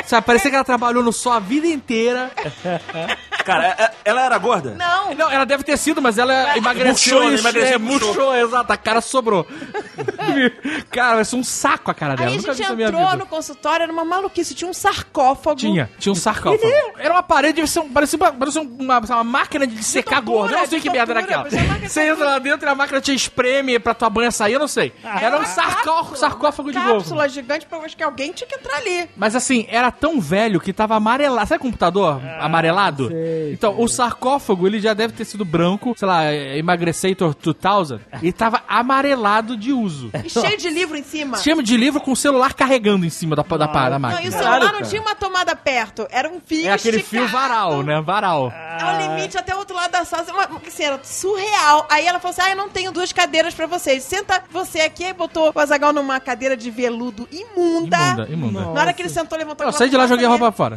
Sabe, parecia que ela trabalhou no sol a vida inteira. Cara, ela era gorda? Não, ela deve ter sido, mas ela emagreceu. Murchou, exato. A cara sobrou. Cara, vai ser um saco a cara dela. Aí a Nunca gente vi isso na minha entrou vida. no consultório, era uma maluquice, tinha um sarcófago. Tinha um sarcófago. Era uma parede, parecia uma máquina de secar gordo. Eu não sei que merda era aquela. Você entra lá dentro e a máquina te espreme pra tua banha sair, eu não sei. Era um sarcófago de gordo. Cápsula gigante, pra eu acho que alguém tinha que entrar ali. Mas assim, era tão velho que tava amarelado. Sabe computador amarelado? Sei, então, o sarcófago, ele já deve ter sido branco, sei lá, Emagrecetor 2000, e tava amarelado de uso. E cheio de livro em cima. Cheio de livro com o celular carregando em cima da máquina. Não, e o celular não tinha uma tomada perto, era um fio É aquele esticado. fio varal, né? Varal. É o limite até o outro lado da sala. Assim, era surreal. Aí ela falou assim, eu não tenho 2 cadeiras pra vocês. Senta você aqui. Aí botou o Azaghal numa cadeira de veludo imunda. Imunda. Na hora que ele sentou, levantou Eu saí de lá e joguei a roupa fora.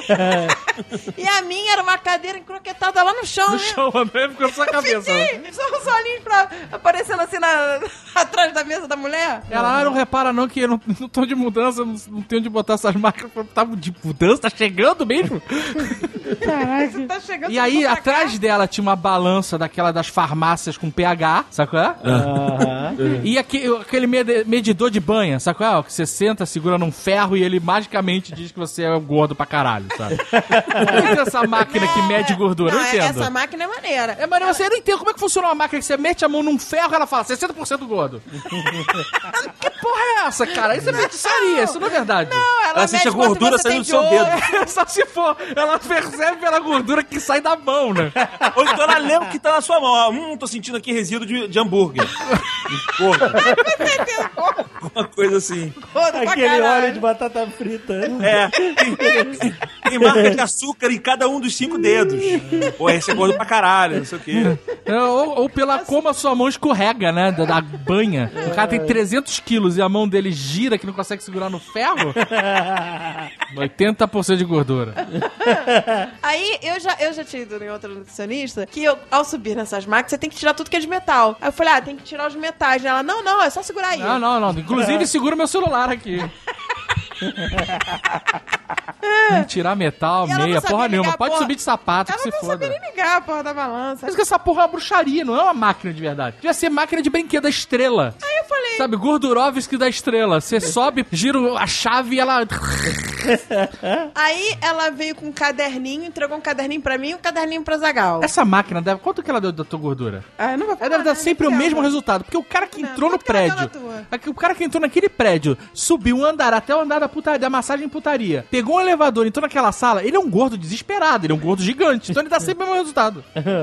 E a minha era uma cadeira encroquetada lá no chão. No chão, André ficou na sua cabeça. Só os olhinhos aparecendo assim atrás da mesa da mulher. Ela não repara não que eu não tô de mudança, não tenho onde botar essas máquinas. Tava de mudança, tá chegando mesmo? Caraca. Tá chegando. E aí, atrás dela tinha uma balança daquela das farmácias com pH, sabe qual é? E aquele medidor de banha, sabe qual é? Que você senta, segura num ferro e ele magicamente diz que você é gordo pra caralho, sabe? Não tem essa máquina que mede gordura, eu não entendo. Essa máquina é maneira. É maneiro, você não entende como é que funciona uma máquina que você mete a mão num ferro e ela fala 60% gordo. Que porra é essa, cara? Isso é feitiçaria, isso não é verdade. Não, ela sente a mede quanto gordura você saindo tem do de seu olho. dedo. Só se for, ela percebe pela gordura que sai da mão, né? Ou então ela lembra que tá na sua mão. Ó, tô sentindo aqui resíduo de hambúrguer. Porra. Alguma coisa assim. Aquele óleo de batata frita. É. Tem marca de açúcar em cada um dos 5 dedos. Pô, esse é gordo pra caralho, não sei o quê. Ou pela como a sua mão escorrega, né? Da banha. O cara tem 300 quilos e a mão dele gira que não consegue segurar no ferro. 80% de gordura. Aí eu já tinha ido em outra nutricionista que ao subir nessas máquinas você tem que tirar tudo que é de metal. Aí eu falei, tem que tirar os metais. Ela, não, é só segurar aí. Não. Inclusive, segura meu celular aqui. Tirar metal, meia, porra nenhuma. Pode subir de sapato, que se foda. Ela não sabia nem ligar a porra da balança. Mas que essa porra é uma bruxaria, não é uma máquina de verdade. Devia ser máquina de brinquedo da Estrela. Aí eu falei... Sabe, Gordurovski da Estrela. Você sobe, gira a chave e ela... Aí ela veio com um caderninho, entregou um caderninho pra mim e um caderninho pra Azaghal. Essa máquina deve... Quanto que ela deu da tua gordura? Eu não vou falar, Ela deve dar sempre o mesmo resultado. Porque o cara que entrou no prédio... O cara que entrou naquele prédio, subiu um andar até o andar da putaria, da massagem putaria, pegou um elevador, entrou naquela sala, ele é um gordo desesperado, ele é um gordo gigante. Então ele dá sempre o mesmo resultado.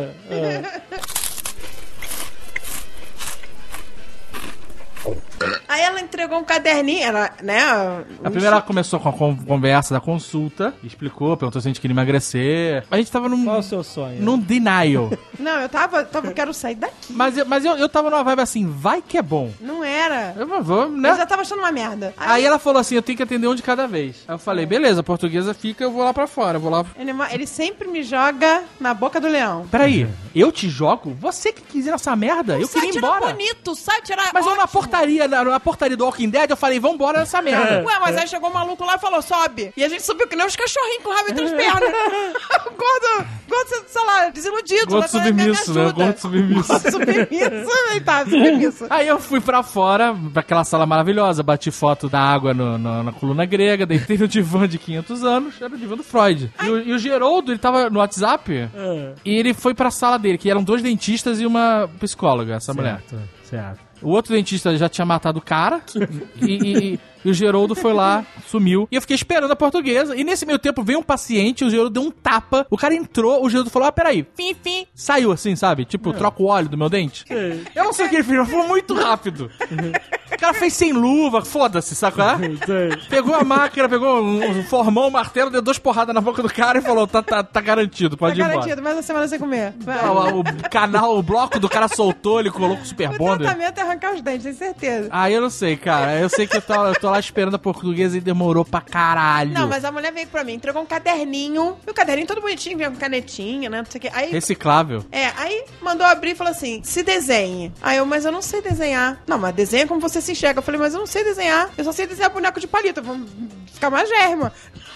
Aí ela entregou um caderninho, ela, né? A primeira ela começou com a conversa da consulta, explicou, perguntou se a gente queria emagrecer. A gente tava num... Qual é o seu sonho? Num denial. Não, eu quero sair daqui. Mas eu tava numa vibe assim, vai que é bom. Não era. Eu vou, né? Eu já tava achando uma merda. Aí ela falou assim, eu tenho que atender um de cada vez. Aí eu falei, beleza, a portuguesa fica, eu vou lá pra fora, eu vou lá... Ele sempre me joga na boca do leão. Peraí, eu te jogo? Você que quis ir nessa merda? Eu queria ir embora. Bonito, sabe tirar. Mas eu na ótimo. portaria do Walking Dead, eu falei, vambora nessa merda. Ué, mas aí chegou um maluco lá e falou, sobe. E a gente subiu que nem uns cachorrinhos com o rabo entre as pernas. Gordo, sei lá, desiludido. Gordo submisso, né? Gordo submisso. Submisso. Aí eu fui pra fora, pra aquela sala maravilhosa, bati foto da água na coluna grega, deitei no divã de 500 anos, era o divã do Freud. E o Geroldo, ele tava no WhatsApp, e ele foi pra sala dele, que eram 2 dentistas e uma psicóloga, essa mulher. Certo. O outro dentista já tinha matado o cara e o Geroldo foi lá, sumiu. E eu fiquei esperando a portuguesa. E nesse meio tempo veio um paciente, o Geroldo deu um tapa. O cara entrou, o Geroldo falou, peraí. Fim. Saiu assim, sabe? Tipo, troca o óleo do meu dente. Eu não sei o que ele fez, mas foi muito rápido. O cara fez sem luva, foda-se, sabe qual é? Pegou a máquina, pegou um formão, um martelo, deu 2 porradas na boca do cara e falou, tá garantido, pode ir embora. Tá garantido, mais uma semana sem comer. O bloco do cara soltou, ele colocou o Super Bonder. O tratamento é arrancar os dentes, tenho certeza. Ah, eu não sei, cara. Eu sei que eu tô lá esperando a portuguesa e demorou pra caralho. Não, mas a mulher veio pra mim, entregou um caderninho. E o caderninho todo bonitinho, vinha com canetinha, né? Não sei o que. Aí, reciclável. Aí mandou abrir e falou assim, se desenhe. Aí mas eu não sei desenhar. Não, mas desenha como você se enxerga. Eu falei, mas eu não sei desenhar. Eu só sei desenhar boneco de palito. Vamos ficar mais germa.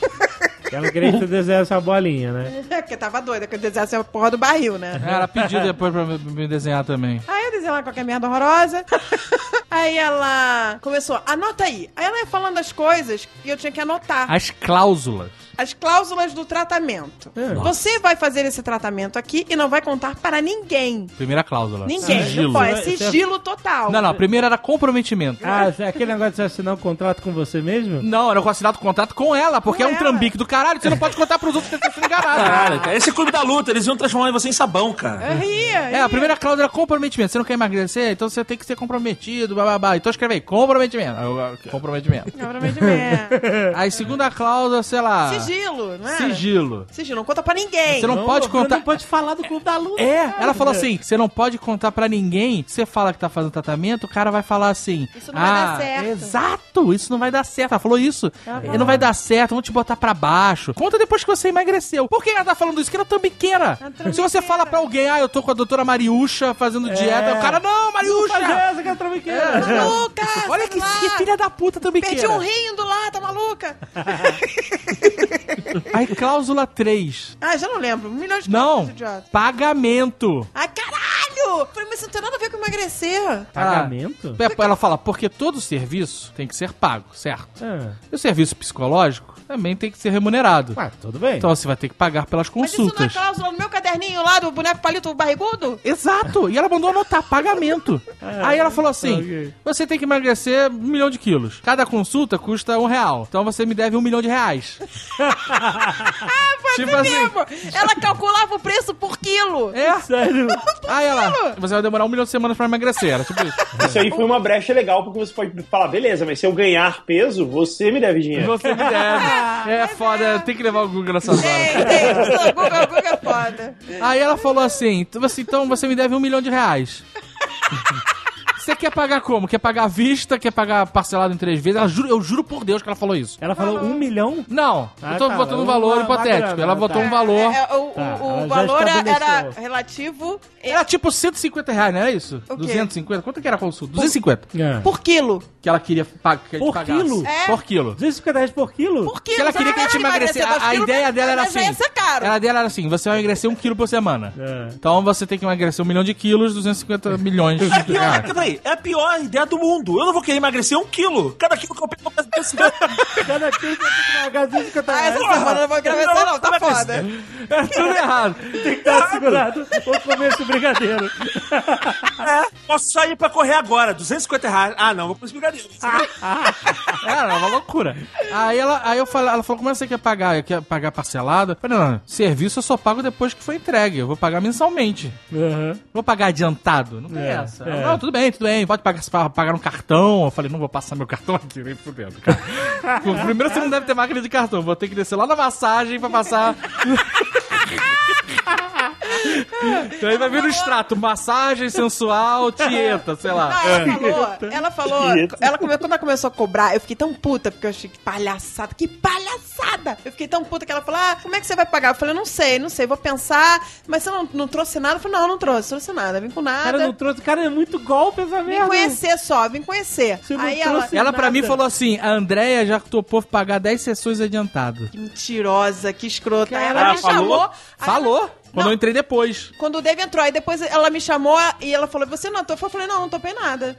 Ela queria que você desenhasse essa bolinha, né? É, porque tava doida que eu desenhasse a porra do barril, né? Ela pediu depois pra me desenhar também. Aí eu desenhei lá qualquer merda horrorosa. Aí ela começou, anota aí. Aí ela ia falando as coisas e eu tinha que anotar. As cláusulas. As cláusulas do tratamento. Você vai fazer esse tratamento aqui e não vai contar para ninguém. Primeira cláusula. Ninguém. Sigilo. Não pode. É sigilo total. Não, a primeira era comprometimento. Ah, aquele negócio de você assinar um contrato com você mesmo? Não, era com assinado contrato com ela, porque Com é um ela. trambique do caralho, você não pode contar pros outros que você tá sendo enganado. Caralho, cara. Esse é clube da luta, eles iam transformar você em sabão, cara. Eu ria. É, a primeira cláusula era comprometimento. Você não quer emagrecer, então você tem que ser comprometido, bababá. Então escreve aí, comprometimento. Comprometimento. Aí, segunda cláusula, sei lá. Sigilo, não é? Sigilo. Sigilo, não conta pra ninguém. Você não pode contar. Não pode falar do clube da luta. É, ela falou assim, você não pode contar pra ninguém. Você fala que tá fazendo tratamento, o cara vai falar assim. Isso não vai dar certo. Exato, isso não vai dar certo. Ela falou isso. Não vai dar certo, vão te botar pra baixo. Conta depois que você emagreceu. Por que ela tá falando isso? Que ela é trambiqueira. Se você fala pra alguém, eu tô com a doutora Mariúcha fazendo dieta, o cara, não, Mariúcha! Essa que é trambiqueira. Maluca! Olha que filha da puta trambiqueira. Perdi um rim do lá, tá maluca? Aí, cláusula 3. Ah, já não lembro. 1 milhão de Não, coisas, idiota. pagamento. Ai, caralho! Falei, mas isso não tem nada a ver com emagrecer. Pagamento? Ela fala, porque todo serviço tem que ser pago, certo? Ah. E o serviço psicológico também tem que ser remunerado. Ah, tudo bem. Então você vai ter que pagar pelas Mas isso não é consultas. cláusula no meu caderninho lá do boneco palito barrigudo? Exato! E ela mandou anotar pagamento. Aí ela falou assim: ok. você tem que emagrecer 1 milhão de quilos. Cada consulta custa R$1. Então você me deve R$1 milhão. Tipo assim. Mesmo. Ela calculava o preço por quilo. É? Sério? Aí ela, você vai demorar 1 milhão de semanas pra emagrecer. Era tipo isso. Isso aí foi uma brecha legal, porque você pode falar, beleza, mas se eu ganhar peso, você me deve dinheiro. Você me deve. É foda, tem que levar o Google nessas horas. Tem. O Google é foda. Aí ela falou assim, então você me deve R$1 milhão. Você quer pagar como? Quer pagar à vista? Quer pagar parcelado em 3 vezes? Eu juro por Deus que ela falou isso. Ela falou 1 milhão? Não, Ah, eu tô tá, botando um valor uma hipotético. grana, Ela tá. botou um valor. Ela O já valor era estabeleceu. relativo Era tipo R$150, não era isso? O quê? 250? Quanto que era a consulta? 250. É. por quilo. Que ela queria que a gente Por pagasse. quilo? É. Por quilo. 250 reais por quilo? Por quilo. Que ela Se queria que a gente tivesse emagrecesse. emagrecer 2 A quilos, ideia dela era já ia assim. ser caro. A ideia era assim: você vai emagrecer 1 quilo por semana. É. Então você tem que emagrecer 1 milhão de quilos, 250 milhões de reais. Peraí, é a pior ideia do mundo. Eu não vou querer emagrecer 1 quilo. Cada quilo que eu pego, eu peço 50. Cada quilo que eu tenho que pagar 250 Ah, essa reais. semana eu não vou emagrecer não, tá foda. É tudo errado. Tem que estar segurado. Vou comer esse brigadeiro. Posso sair pra correr agora, 250 reais. Ah, não, vou pros brigadeiros. Era uma loucura. Aí ela falou, como é que você quer pagar? Quer pagar parcelado? Eu falei, não, serviço eu só pago depois que foi entregue. Eu vou pagar mensalmente. Uhum. Não vou pagar adiantado. Não tem É, essa. é. Não, tudo bem. Pode pagar no cartão. Eu falei, não vou passar meu cartão aqui, nem fudendo, cara. Primeiro você não deve ter máquina de cartão. Vou ter que descer lá na massagem pra passar. Então aí vai vir no extrato, massagem sensual, tieta, sei lá. Não, ela falou, quando ela começou a cobrar, eu fiquei tão puta, porque eu achei que palhaçada. Eu fiquei tão puta que ela falou, como é que você vai pagar? Eu falei, não sei, vou pensar, mas você não trouxe nada? Eu falei, não trouxe nada, vim com nada. Cara, não trouxe. Cara, é muito golpe essa Vim merda. conhecer só, vim conhecer. Você não Aí trouxe Ela pra nada. mim falou assim, a Andréia já topou pagar 10 sessões adiantado. Que mentirosa, que escrota. Aí Cara, ela me falou? chamou. Falou? Quando Não. eu entrei depois. Quando o Dave entrou, aí depois ela me chamou e ela falou, você não topou? Eu falei, não topei nada.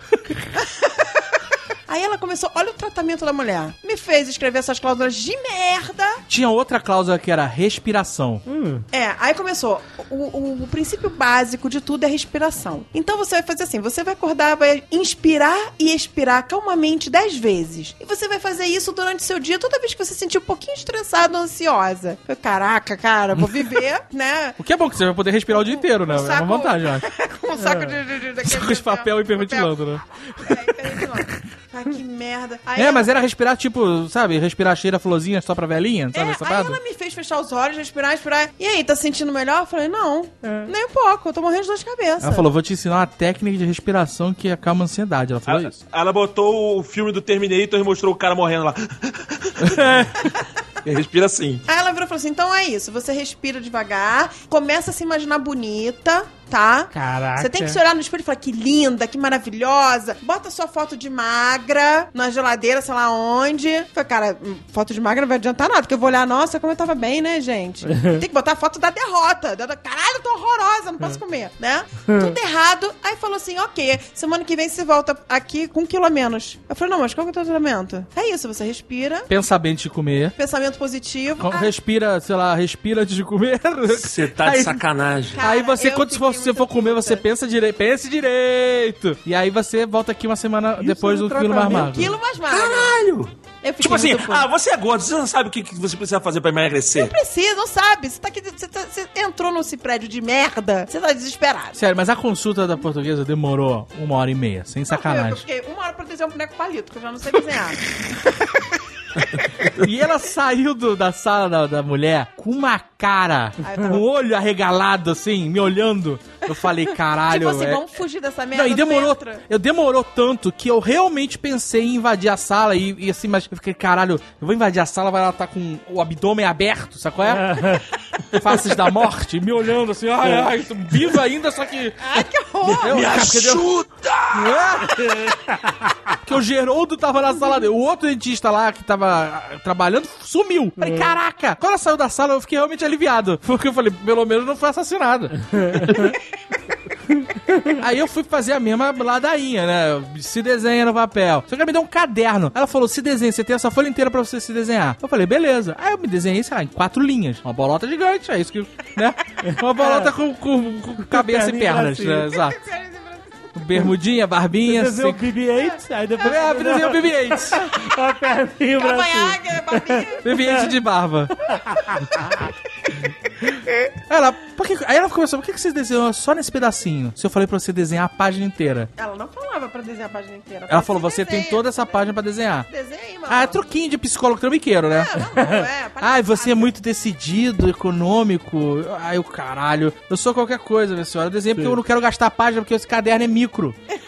Aí ela começou, olha o tratamento da mulher. Me fez escrever essas cláusulas de merda. Tinha outra cláusula que era respiração. Aí começou. O princípio básico de tudo é respiração. Então você vai fazer assim: você vai acordar, vai inspirar e expirar calmamente 10 vezes. E você vai fazer isso durante o seu dia, toda vez que você se sentir um pouquinho estressado ou ansiosa. Eu, caraca, cara, vou viver, né? O que é bom que você vai poder respirar o dia inteiro, né? É uma vantagem, eu acho. Com um saco de Com os papel hiperventilando, né? hiperventilando. Ai, que merda. Aí Mas era respirar, tipo, sabe? Respirar cheira florzinha só pra velhinha, sabe? Essa aí parada? ela me fez fechar os olhos, respirar. E aí, tá se sentindo melhor? Eu falei, não, nem um pouco, eu tô morrendo de dor de cabeça. Ela falou, vou te ensinar uma técnica de respiração que acalma a ansiedade. Ela falou isso. Ela botou o filme do Terminator e mostrou o cara morrendo lá. Respira assim. Aí ela virou e falou assim, então é isso, você respira devagar, começa a se imaginar bonita, tá? Caraca. Você tem que se olhar no espelho e falar, que linda, que maravilhosa. Bota sua foto de magra na geladeira, sei lá onde. Falei, cara, foto de magra não vai adiantar nada, porque eu vou olhar, nossa, como eu tava bem, né, gente? Tem que botar a foto da derrota. Caralho, eu tô horrorosa, não posso comer, né? Tudo errado. Aí falou assim, ok, semana que vem você volta aqui com 1 quilo a menos. Eu falei, não, mas qual que é o teu tratamento? É isso, você respira, Pensamento de comer. pensamento positivo. Respira, sei lá, respira antes de comer. Você tá de Aí- sacanagem. Cara, Aí você, eu quando fiquei você muito for comer, puta. você pense direito. E aí você volta aqui uma semana Isso depois é um do quilo mais tratamento. magro. Quilo mais magro. Caralho! Eu fiquei Tipo assim, muito puta. você é gordo, você não sabe o que você precisa fazer pra emagrecer. Não precisa, não sabe. Você tá aqui, você entrou nesse prédio de merda, você tá desesperado. Sério, mas a consulta da portuguesa demorou 1h30, sem Eu sacanagem. fiquei 1 hora pra desenhar um boneco palito, que eu já não sei desenhar. E ela saiu da sala da mulher com uma cara, Ai, com tá o olho arregalado, assim, me olhando. Eu falei, caralho, tipo assim, vamos fugir dessa merda. Não, e demorou, entra. demorou tanto que eu realmente pensei em invadir a sala e assim, mas eu fiquei, caralho, eu vou invadir a sala, vai ela tá com o abdômen aberto, sabe qual é? Faces da morte, me olhando assim, ai, tô vivo ainda, só que... Ai, que horror! Me ajuda! Porque o Geroldo tava na sala dele. O outro dentista lá que tava trabalhando sumiu. Falei, caraca! Quando ela saiu da sala, eu fiquei realmente aliviado. Porque eu falei, pelo menos não foi assassinado. Aí eu fui fazer a mesma ladainha, né? Se desenha no papel. Só que ela me deu um caderno. Ela falou, se desenha, você tem essa folha inteira pra você se desenhar. Eu falei, beleza. Aí eu me desenhei, sei lá, em 4 linhas. Uma bolota gigante, é isso que, né? Uma bolota com cabeça e Perninha pra pernas, cima. né? Exato. Bermudinha, barbinha, Desenhou o BB-8, aí depois... desenhei o BB-8. a perninha pra cima. Cavanhaque, babinha. BB-8 de barba. Ela, aí ela começou, por que você desenhou só nesse pedacinho? Se eu falei pra você desenhar a página inteira. Ela não falava pra desenhar a página inteira. Ela falou, você tem toda essa página pra desenhar. Desenha aí, mano. Ah, é truquinho de psicólogo trambiqueiro, né? Ai, você é muito decidido, econômico. Ai, o caralho. Eu sou qualquer coisa, minha senhora. Eu desenhei porque eu não quero gastar a página, porque esse caderno é micro.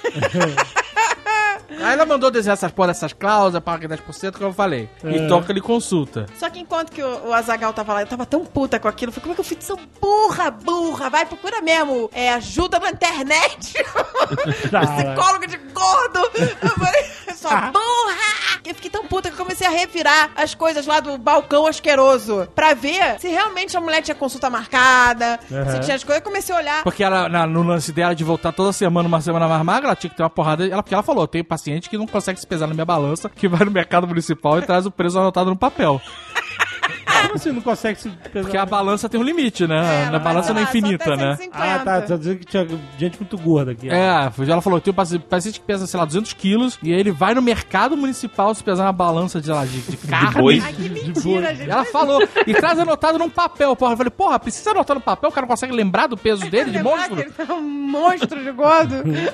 Aí ela mandou desenhar essas porra dessas cláusulas, paga 10%, como eu falei. E toca ele consulta. Só que enquanto que o Azaghal tava lá, eu tava tão puta com aquilo. Eu falei, como é que eu fiz isso? Burra. Vai, procura mesmo. Ajuda na internet. Psicólogo de gordo. Eu falei, sua burra. Eu fiquei tão puta que eu comecei a revirar as coisas lá do balcão asqueroso. Pra ver se realmente a mulher tinha consulta marcada, se tinha as coisas. Eu comecei a olhar. Porque ela, no lance dela de voltar toda semana, uma semana mais magra, ela tinha que ter uma porrada. Porque ela falou, tem paciente que não consegue se pesar na minha balança, que vai no mercado municipal e traz o preço anotado no papel. Como assim não consegue se pesar? Porque a balança tem um limite, né? A balança não é infinita, né? Ah, tá. Tá dizendo que tinha gente muito gorda aqui. Ela falou, tem um paciente que pesa, sei lá, 200 quilos, e aí ele vai no mercado municipal se pesar na balança de carne. boi. Ai, que mentira, gente. Ela falou, e traz anotado num papel, porra. Eu falei, porra, precisa anotar no papel? O cara não consegue lembrar do peso dele, de Lembrar monstro? que ele tá um monstro de gordo.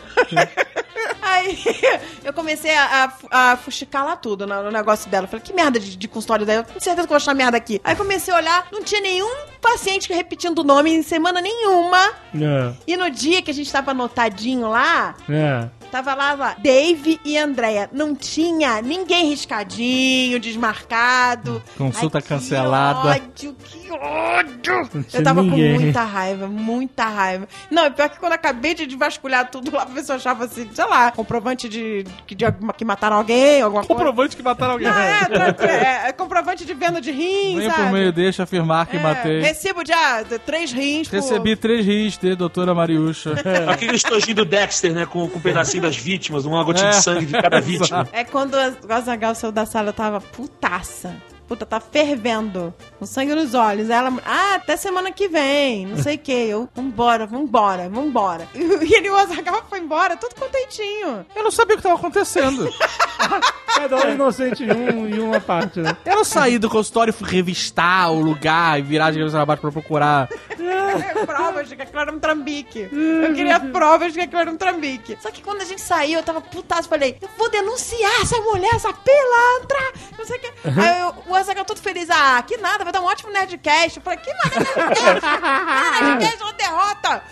Aí eu comecei a fuxicar lá tudo no negócio dela. Eu falei, que merda de consultório dela? Eu tenho certeza que eu vou achar merda aqui. Aí comecei a olhar, não tinha nenhum paciente repetindo o nome em semana nenhuma. E no dia que a gente tava anotadinho lá, tava lá, Dave e Andréia. Não tinha ninguém riscadinho, desmarcado. Consulta Ai, cancelada. Que ódio! Não tinha Eu tava ninguém. com muita raiva. Não, pior que quando eu acabei de vasculhar tudo lá pra ver se eu achava assim, sei lá, comprovante que mataram alguém, alguma coisa. Comprovante que mataram alguém. É comprovante de venda de rins, Vem por sabe? meio, deixa afirmar que matei. Recibo de 3 rins. Recebi 3 rins de doutora Mariucha. Aquele estojinho do Dexter, né? Com um pedacinho das vítimas, uma gotinha de sangue de cada vítima. É quando o Azaghal saiu da sala, eu tava putaça. Puta, tá fervendo. Com sangue nos olhos. Aí ela, até semana que vem. Não sei o que. Eu, vambora. E o Azaghal foi embora, tudo contentinho. Eu não sabia o que tava acontecendo. Cada um inocente em uma parte, né? Eu não saí do consultório e fui revistar o lugar e virar de cabeça na baixo pra procurar. Provas de que aquilo era um trambique. Eu queria provas de que aquilo era um trambique. Só que quando a gente saiu, eu tava putaço. Falei, eu vou denunciar essa mulher, essa pilantra. Não sei o que. Aí o Azaghal todo feliz. Que nada, vai dar um ótimo Nerdcast. Eu falei, que nada Nerdcast? Nerdcast é uma derrota. Mulher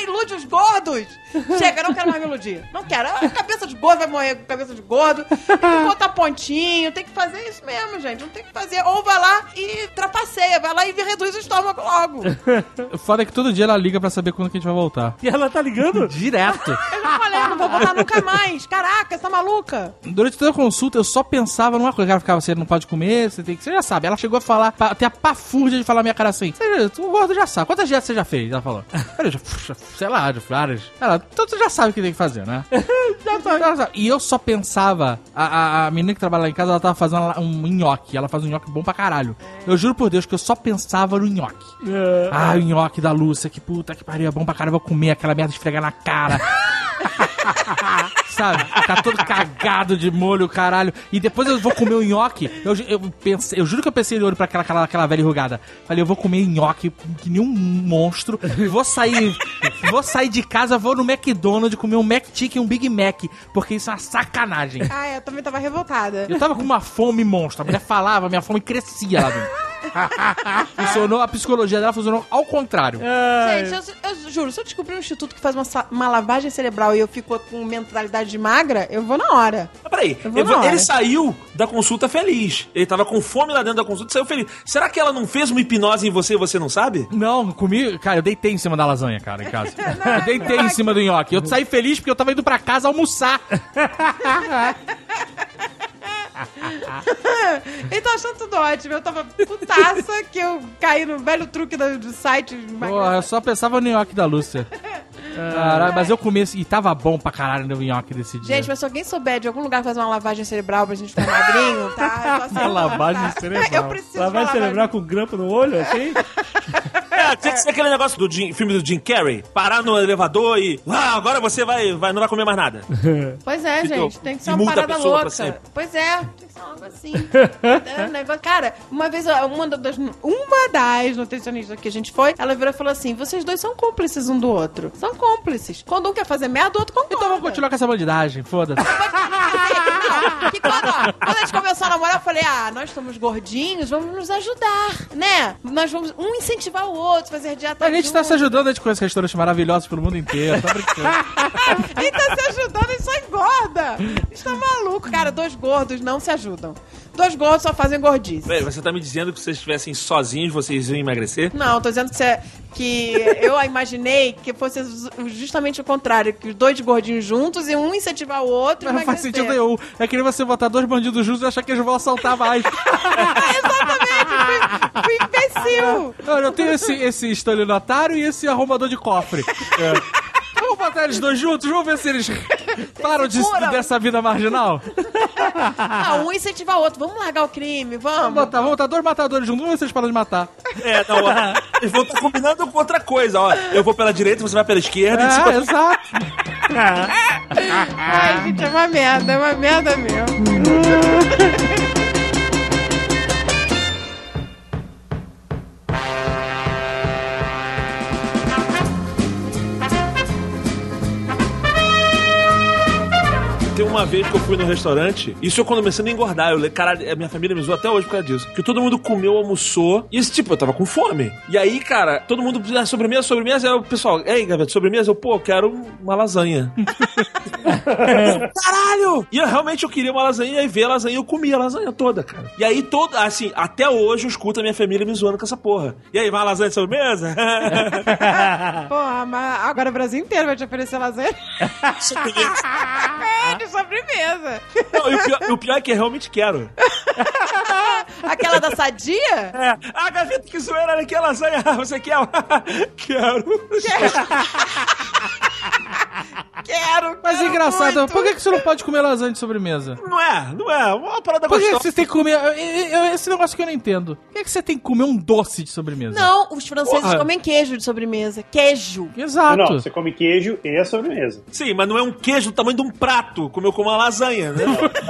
ilude os gordos. Chega, não quero mais me iludir. Não quero. A cabeça de gordo vai morrer com cabeça de gordo. Tem que botar pontinho, tem que fazer isso mesmo, gente. Não tem que fazer. Ou vai lá e trapaceia, vai lá e reduz o estômago logo. O foda é que todo dia ela liga pra saber quando que a gente vai voltar. E ela tá ligando? Direto. Eu já falei, eu não vou voltar nunca mais. Caraca, você tá maluca? Durante toda a consulta, eu só pensava numa coisa. Ela ficava, você não pode comer, você tem que... Você já sabe. Ela chegou a falar, até a pafúrdia de falar na minha cara assim. O gordo já sabe. Quantas dietas você já fez? Ela falou. Eu já, sei lá, de várias. Ela, então você já sabe o que tem que fazer, né? Já sabe. E eu só pensava... A menina que trabalha lá em casa, ela tava fazendo um nhoque. Ela faz um nhoque bom pra caralho. Eu juro por Deus que eu só pensava no nhoque. O nhoque da Lúcia, que puta que pariu, é bom pra caralho, eu vou comer aquela merda, esfregar na cara. Sabe? Ficar todo cagado de molho, caralho. E depois eu vou comer o nhoque. Eu juro que eu pensei no olho pra aquela velha enrugada. Falei, eu vou comer nhoque que nem um monstro. Vou sair de casa, vou no McDonald's comer um McChicken, um Big Mac. Porque isso é uma sacanagem. Eu também tava revoltada. Eu tava com uma fome monstro. A mulher falava, minha fome crescia lá dentro. Funcionou, a psicologia dela funcionou ao contrário. Gente, eu juro, se eu descobrir um instituto que faz uma lavagem cerebral e eu fico com mentalidade de magra, eu vou na hora. Mas peraí, ele saiu da consulta feliz. Ele tava com fome lá dentro da consulta e saiu feliz. Será que ela não fez uma hipnose em você e você não sabe? Não, comi... Cara, eu deitei em cima da lasanha, cara, em casa. Eu deitei em cima do nhoque. Eu saí feliz porque eu tava indo pra casa almoçar. Então achando tudo ótimo. Eu tava putaça que eu caí no velho truque do site. Porra, eu só pensava no nhoque da Lúcia. Caralho, mas eu comi e tava bom pra caralho no nhoque desse dia. Gente, mas se alguém souber de algum lugar fazer uma lavagem cerebral pra gente ficar magrinho, tá? Uma lavagem cerebral. Eu preciso lavagem cerebral com grampo no olho, assim? Tinha que ser aquele negócio do filme do Jim Carrey. Parar no elevador e... agora você não vai comer mais nada. Pois é, gente. Tem que ser uma parada louca. Pois é. Tem que ser algo assim. Cara, uma vez, uma das nutricionistas que a gente foi, ela virou e falou assim, vocês dois são cúmplices um do outro. São cúmplices. Quando um quer fazer merda, o outro concorda. Então vamos continuar com essa bandidagem, foda-se. Não, que quando a gente começou a namorar, eu falei, nós somos gordinhos, vamos nos ajudar, né? Nós vamos incentivar o outro, fazer dieta. A gente tá se ajudando, a gente conhece restaurantes maravilhosos pelo mundo inteiro, tá brincando. A gente tá se ajudando e só engorda. A gente tá maluco, cara. 2 gordos não se ajudam. 2 gordos só fazem gordice. Peraí, você tá me dizendo que se vocês estivessem sozinhos, vocês iam emagrecer? Não, tô dizendo que eu imaginei que fosse justamente o contrário, que os 2 gordinhos juntos e um incentivar o outro. Mas não faz sentido nenhum. É que nem você botar 2 bandidos juntos e achar que eles vão assaltar mais. Exatamente, fui imbecil. Eu tenho esse estelionatário e esse arrombador de cofre. Vamos botar eles 2 juntos, vamos ver se eles param dessa vida marginal. Um incentivar o outro, vamos largar o crime, vamos. Vamos botar 2 matadores juntos, vamos ver se eles param de matar. Eles vão estar combinando com outra coisa, ó. Eu vou pela direita, você vai pela esquerda. Exato. Ai, gente, é uma merda mesmo. Tem uma vez que eu fui no restaurante, isso eu quando comecei a engordar, caralho, a minha família me zoou até hoje por causa disso. Que todo mundo comeu, almoçou, e eu tava com fome. E aí, cara, todo mundo, sobremesa, aí o pessoal, ei, Gaveta, sobremesa? Eu quero uma lasanha. Caralho! E eu queria uma lasanha, e aí veio a lasanha, eu comia a lasanha toda, cara. E aí, assim, até hoje eu escuto a minha família me zoando com essa porra. E aí, vai uma lasanha de sobremesa? Porra, mas agora o Brasil inteiro vai te oferecer lasanha. De sobremesa. Não, o pior é que eu realmente quero. Aquela da Sadia? Gaveta, que zoeira, olha aqui a lasanha. Você quer? Quero. Quero. Mas é engraçado, muito. Por que você não pode comer lasanha de sobremesa? Não é uma parada gostosa. Por que você tem que comer... Esse negócio que eu não entendo. Por que você tem que comer um doce de sobremesa? Não, os franceses comem queijo de sobremesa. Queijo. Exato. Não, você come queijo e a sobremesa. Sim, mas não é um queijo do tamanho de um prato, como eu como uma lasanha, né?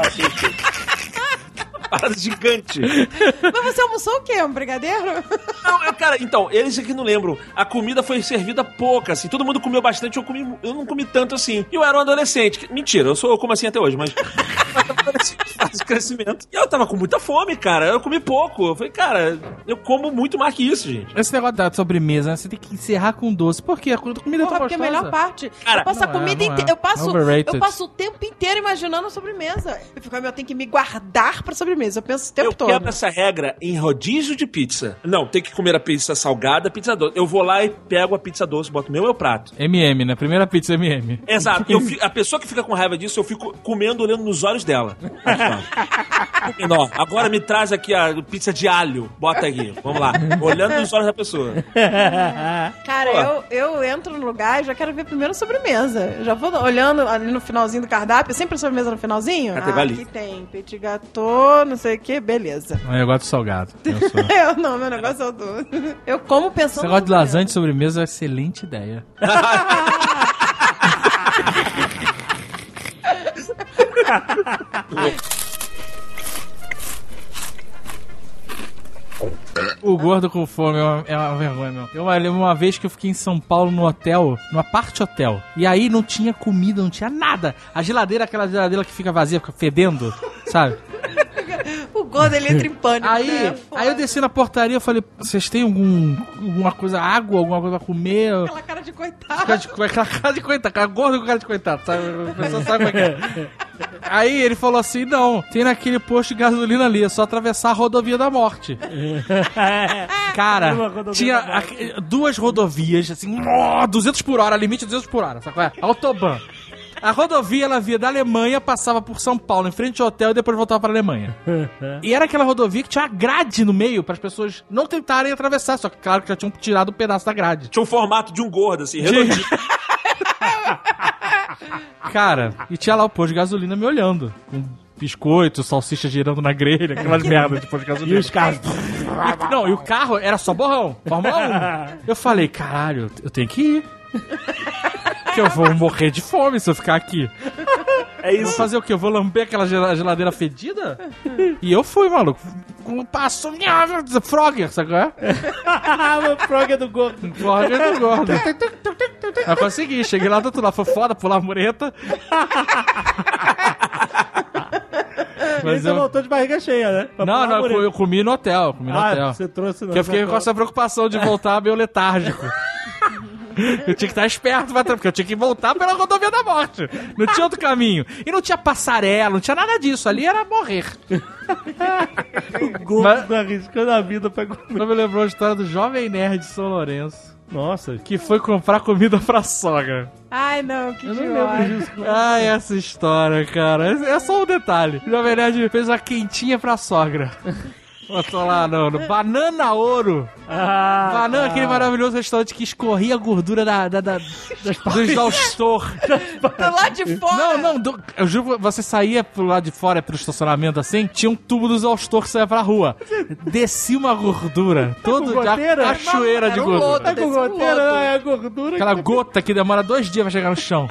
Parada gigante. Mas você almoçou o quê? Um brigadeiro? Não, cara, então, eles aqui não lembram. A comida foi servida pouca, assim. Todo mundo comeu bastante, eu não comi tanto assim. E eu era um adolescente. Mentira, eu como assim até hoje, mas... de crescimento. E eu tava com muita fome, cara. Eu comi pouco. Eu falei, cara, eu como muito mais que isso, gente. Esse negócio da sobremesa, né? Você tem que encerrar com doce. Por quê? A comida é tão Porque é a gostosa. melhor parte. Cara, eu passo a comida inteira. Eu passo o tempo inteiro imaginando a sobremesa. Eu fico, eu tenho que me guardar pra sobremesa. Eu penso o tempo todo. Eu quebro essa regra em rodízio de pizza. Não, tem que comer a pizza salgada, a pizza doce. Eu vou lá e pego a pizza doce, boto no meu prato. M&M, né? Primeira pizza M&M. Exato. A pessoa que fica com raiva disso, eu fico comendo, olhando nos olhos dela. Comendo, ó, agora me traz aqui a pizza de alho. Bota aqui. Vamos lá. Olhando nos olhos da pessoa. Cara, eu entro no lugar e já quero ver primeiro a sobremesa. Eu já vou olhando ali no finalzinho do cardápio. Sempre a sobremesa no finalzinho. Aqui tem petit gâteau, não sei o que, beleza. Eu gosto de salgado. Não, meu negócio é o doce. Eu como pensando... Você gosta de lasanha de sobremesa, é uma excelente ideia. O gordo com fome é uma vergonha, meu. Eu lembro uma vez que eu fiquei em São Paulo no hotel, numa parte hotel. E aí não tinha comida, não tinha nada. A geladeira, aquela geladeira que fica vazia, fica fedendo, sabe? O gordo, ele entra em pânico, aí eu desci na portaria e falei, vocês têm alguma coisa, água, alguma coisa pra comer? Aquela cara de coitado. Aquela cara de coitado, cara gordo com cara de coitado, sabe? A pessoa sabe como é que é. Aí ele falou assim, não, tem naquele posto de gasolina ali, é só atravessar a rodovia da morte. Cara, tinha duas rodovias, assim, 200 por hora, limite 200 por hora, sabe qual é? Autobahn. A rodovia, ela via da Alemanha, passava por São Paulo, em frente ao hotel, e depois voltava pra Alemanha. E era aquela rodovia que tinha uma grade no meio, para as pessoas não tentarem atravessar, só que claro que já tinham tirado um pedaço da grade. Tinha um formato de um gordo, assim, redondinho. Cara, e tinha lá o posto de gasolina me olhando, com biscoito, salsicha girando na grelha, aquelas merdas de posto de gasolina. E os carros... E o carro era só borrão, Fórmula 1. Eu falei, caralho, eu tenho que ir. Que eu vou morrer de fome se eu ficar aqui. É isso. Vou fazer o quê? Eu vou lamber aquela geladeira fedida? E eu fui, maluco. Passo... Frogger, sabe qual é? O Frogger do gordo. Frogger do gordo. Eu consegui, cheguei lá do outro lado. Foi foda, pular a mureta. Mas você voltou de barriga cheia, né? Não, eu comi no hotel. Você trouxe no Porque eu fiquei com essa preocupação de voltar meio letárgico. Eu tinha que estar esperto, porque eu tinha que voltar pela rodovia da morte. Não tinha outro caminho. E não tinha passarela, não tinha nada disso. Ali era morrer. O gordo arriscando a vida pra comer. Não me lembrou a história do jovem nerd de São Lourenço. Nossa. Que foi comprar comida pra sogra. Ai, não, que eu não lembro disso. Ai, essa história, cara. É só um detalhe. O jovem nerd fez uma quentinha pra sogra. Botou lá no Banana Ouro. Banana, aquele maravilhoso restaurante que escorria a gordura dos All-Store. Do lado de fora. Não, eu juro, você saía pro lado de fora, pro estacionamento assim, tinha um tubo dos All-Store que saia pra rua. Descia uma gordura. Todo de cachoeira de gordura. Tá com goteira, é a gordura. Aquela gota que demora 2 dias pra chegar no chão.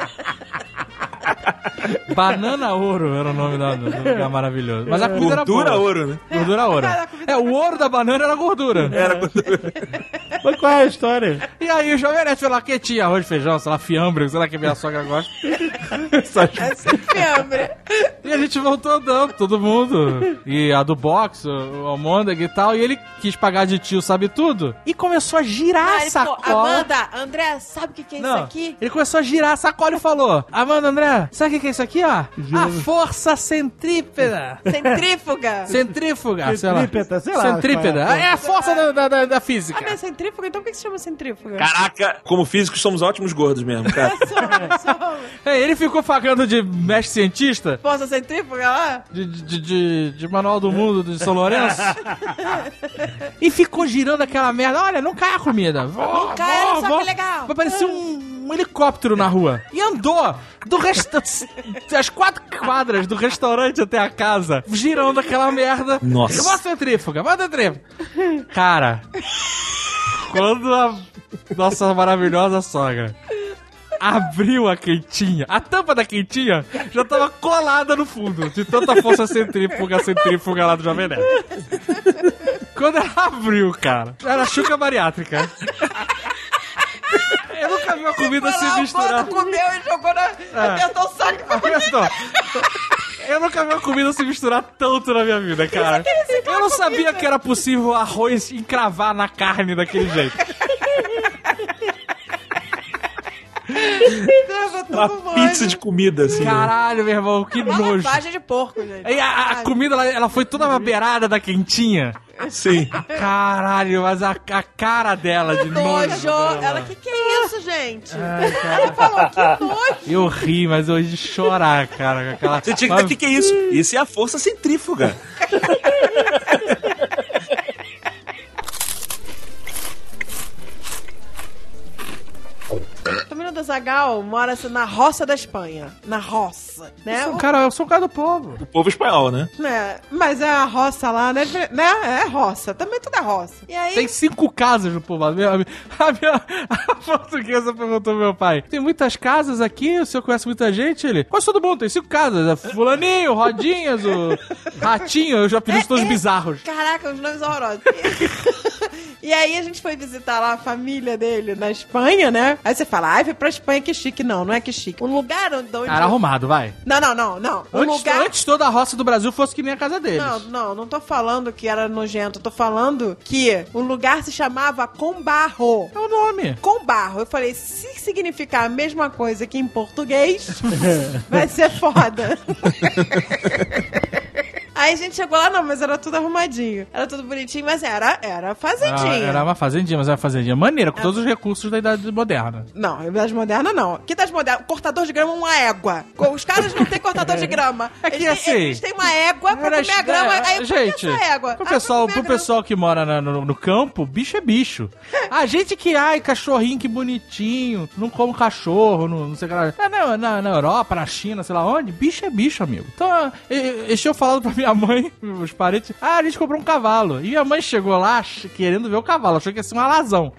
Banana Ouro era o nome do lugar maravilhoso. Mas a comida gordura era boa. Ouro, né? Gordura Ouro. O ouro da banana era gordura. Era gordura. Mas qual é a história? E aí o jovem nerd foi lá, que tinha arroz, feijão, sei lá, fiambre, sei lá que minha sogra gosta. Essa fiambre. E a gente voltou andando, todo mundo. E a do box, o Almôndega e tal. E ele quis pagar de tio, sabe tudo. E começou a girar a sacola. Amanda, André, sabe o que é isso aqui? Ele começou a girar a sacola e falou: Amanda, André, sabe o que é isso aqui, ó? A força centrípeda. Centrífuga. Centrífuga, Centrípeta, sei lá. Centrípeda. É a força da física. Ah, mas centrífuga? Então por que se chama centrífuga? Caraca, como físicos somos ótimos gordos mesmo, cara. Ele ficou pagando de mestre cientista. Força centrífuga lá? De Manual do Mundo de São Lourenço. E ficou girando aquela merda. Olha, não cai a comida. Não cai, olha só que legal. Vai parecer um helicóptero na rua. E andou as 4 quadras do restaurante até a casa, girando aquela merda. Nossa. Bota centrífuga, bota centrífuga. Cara, quando a nossa maravilhosa sogra abriu a quentinha, a tampa da quentinha já tava colada no fundo, de tanta força centrífuga lá do Jovem Nerd. Quando ela abriu, cara, era chuca bariátrica. Eu nunca vi uma comida se misturar. Comeu e jogou apertou o saco. Apertou. Eu nunca vi uma comida se misturar tanto na minha vida, cara. Eu não sabia que era possível arroz encravar na carne daquele jeito. Uma pizza de comida, assim. Caralho, meu irmão, que nojo. Lavagem de porco, gente. E a comida, ela foi toda uma beirada da quentinha. Sim. Caralho, mas a cara dela de nojo. Ela, que é isso, gente? Ela falou, que nojo. Eu ri, mas eu ri de chorar, cara. Aquela... Você tinha que dizer, o que é isso? Isso é a força centrífuga. O menino do Azaghal mora na roça da Espanha. Na roça, né? Eu sou um cara do povo. O povo espanhol, né? Mas é a roça lá, né? É roça. Também tudo é roça. E aí... Tem 5 casas no povo. A portuguesa perguntou ao meu pai: tem muitas casas aqui? O senhor conhece muita gente? Ele: quase todo mundo, tem 5 casas. Fulaninho, Rodinhas, o Ratinho. Eu já pedi todos bizarros. Caraca, os nomes horrorosos. E aí a gente foi visitar lá a família dele na Espanha, né? Aí você fala, foi pra Espanha, que chique. Não é que chique. O lugar onde... Cara arrumado, vai. Não. Antes toda a roça do Brasil fosse que nem a casa deles. Não tô falando que era nojento. Tô falando que o lugar se chamava Combarro. É o nome. Combarro. Eu falei, se significar a mesma coisa que em português, vai ser foda. Aí a gente chegou lá, mas era tudo arrumadinho. Era tudo bonitinho, mas era fazendinha. Era uma fazendinha, mas era uma fazendinha maneira, com todos os recursos da Idade Moderna. Não, Idade Moderna não. Que Idade Moderna? Cortador de grama é uma égua. Os caras não têm cortador de grama. É que assim... Eles têm uma égua pra comer a grama. Aí gente, essa égua? Pro pessoal que mora no campo, bicho é bicho. A gente que, cachorrinho, que bonitinho, não come cachorro, não sei o que lá. Na Europa, na China, sei lá onde, bicho é bicho, amigo. Então, eles tinham falado pra minha mãe, os parentes, a gente comprou um cavalo. E minha mãe chegou lá querendo ver o cavalo, achou que ia ser um alazão.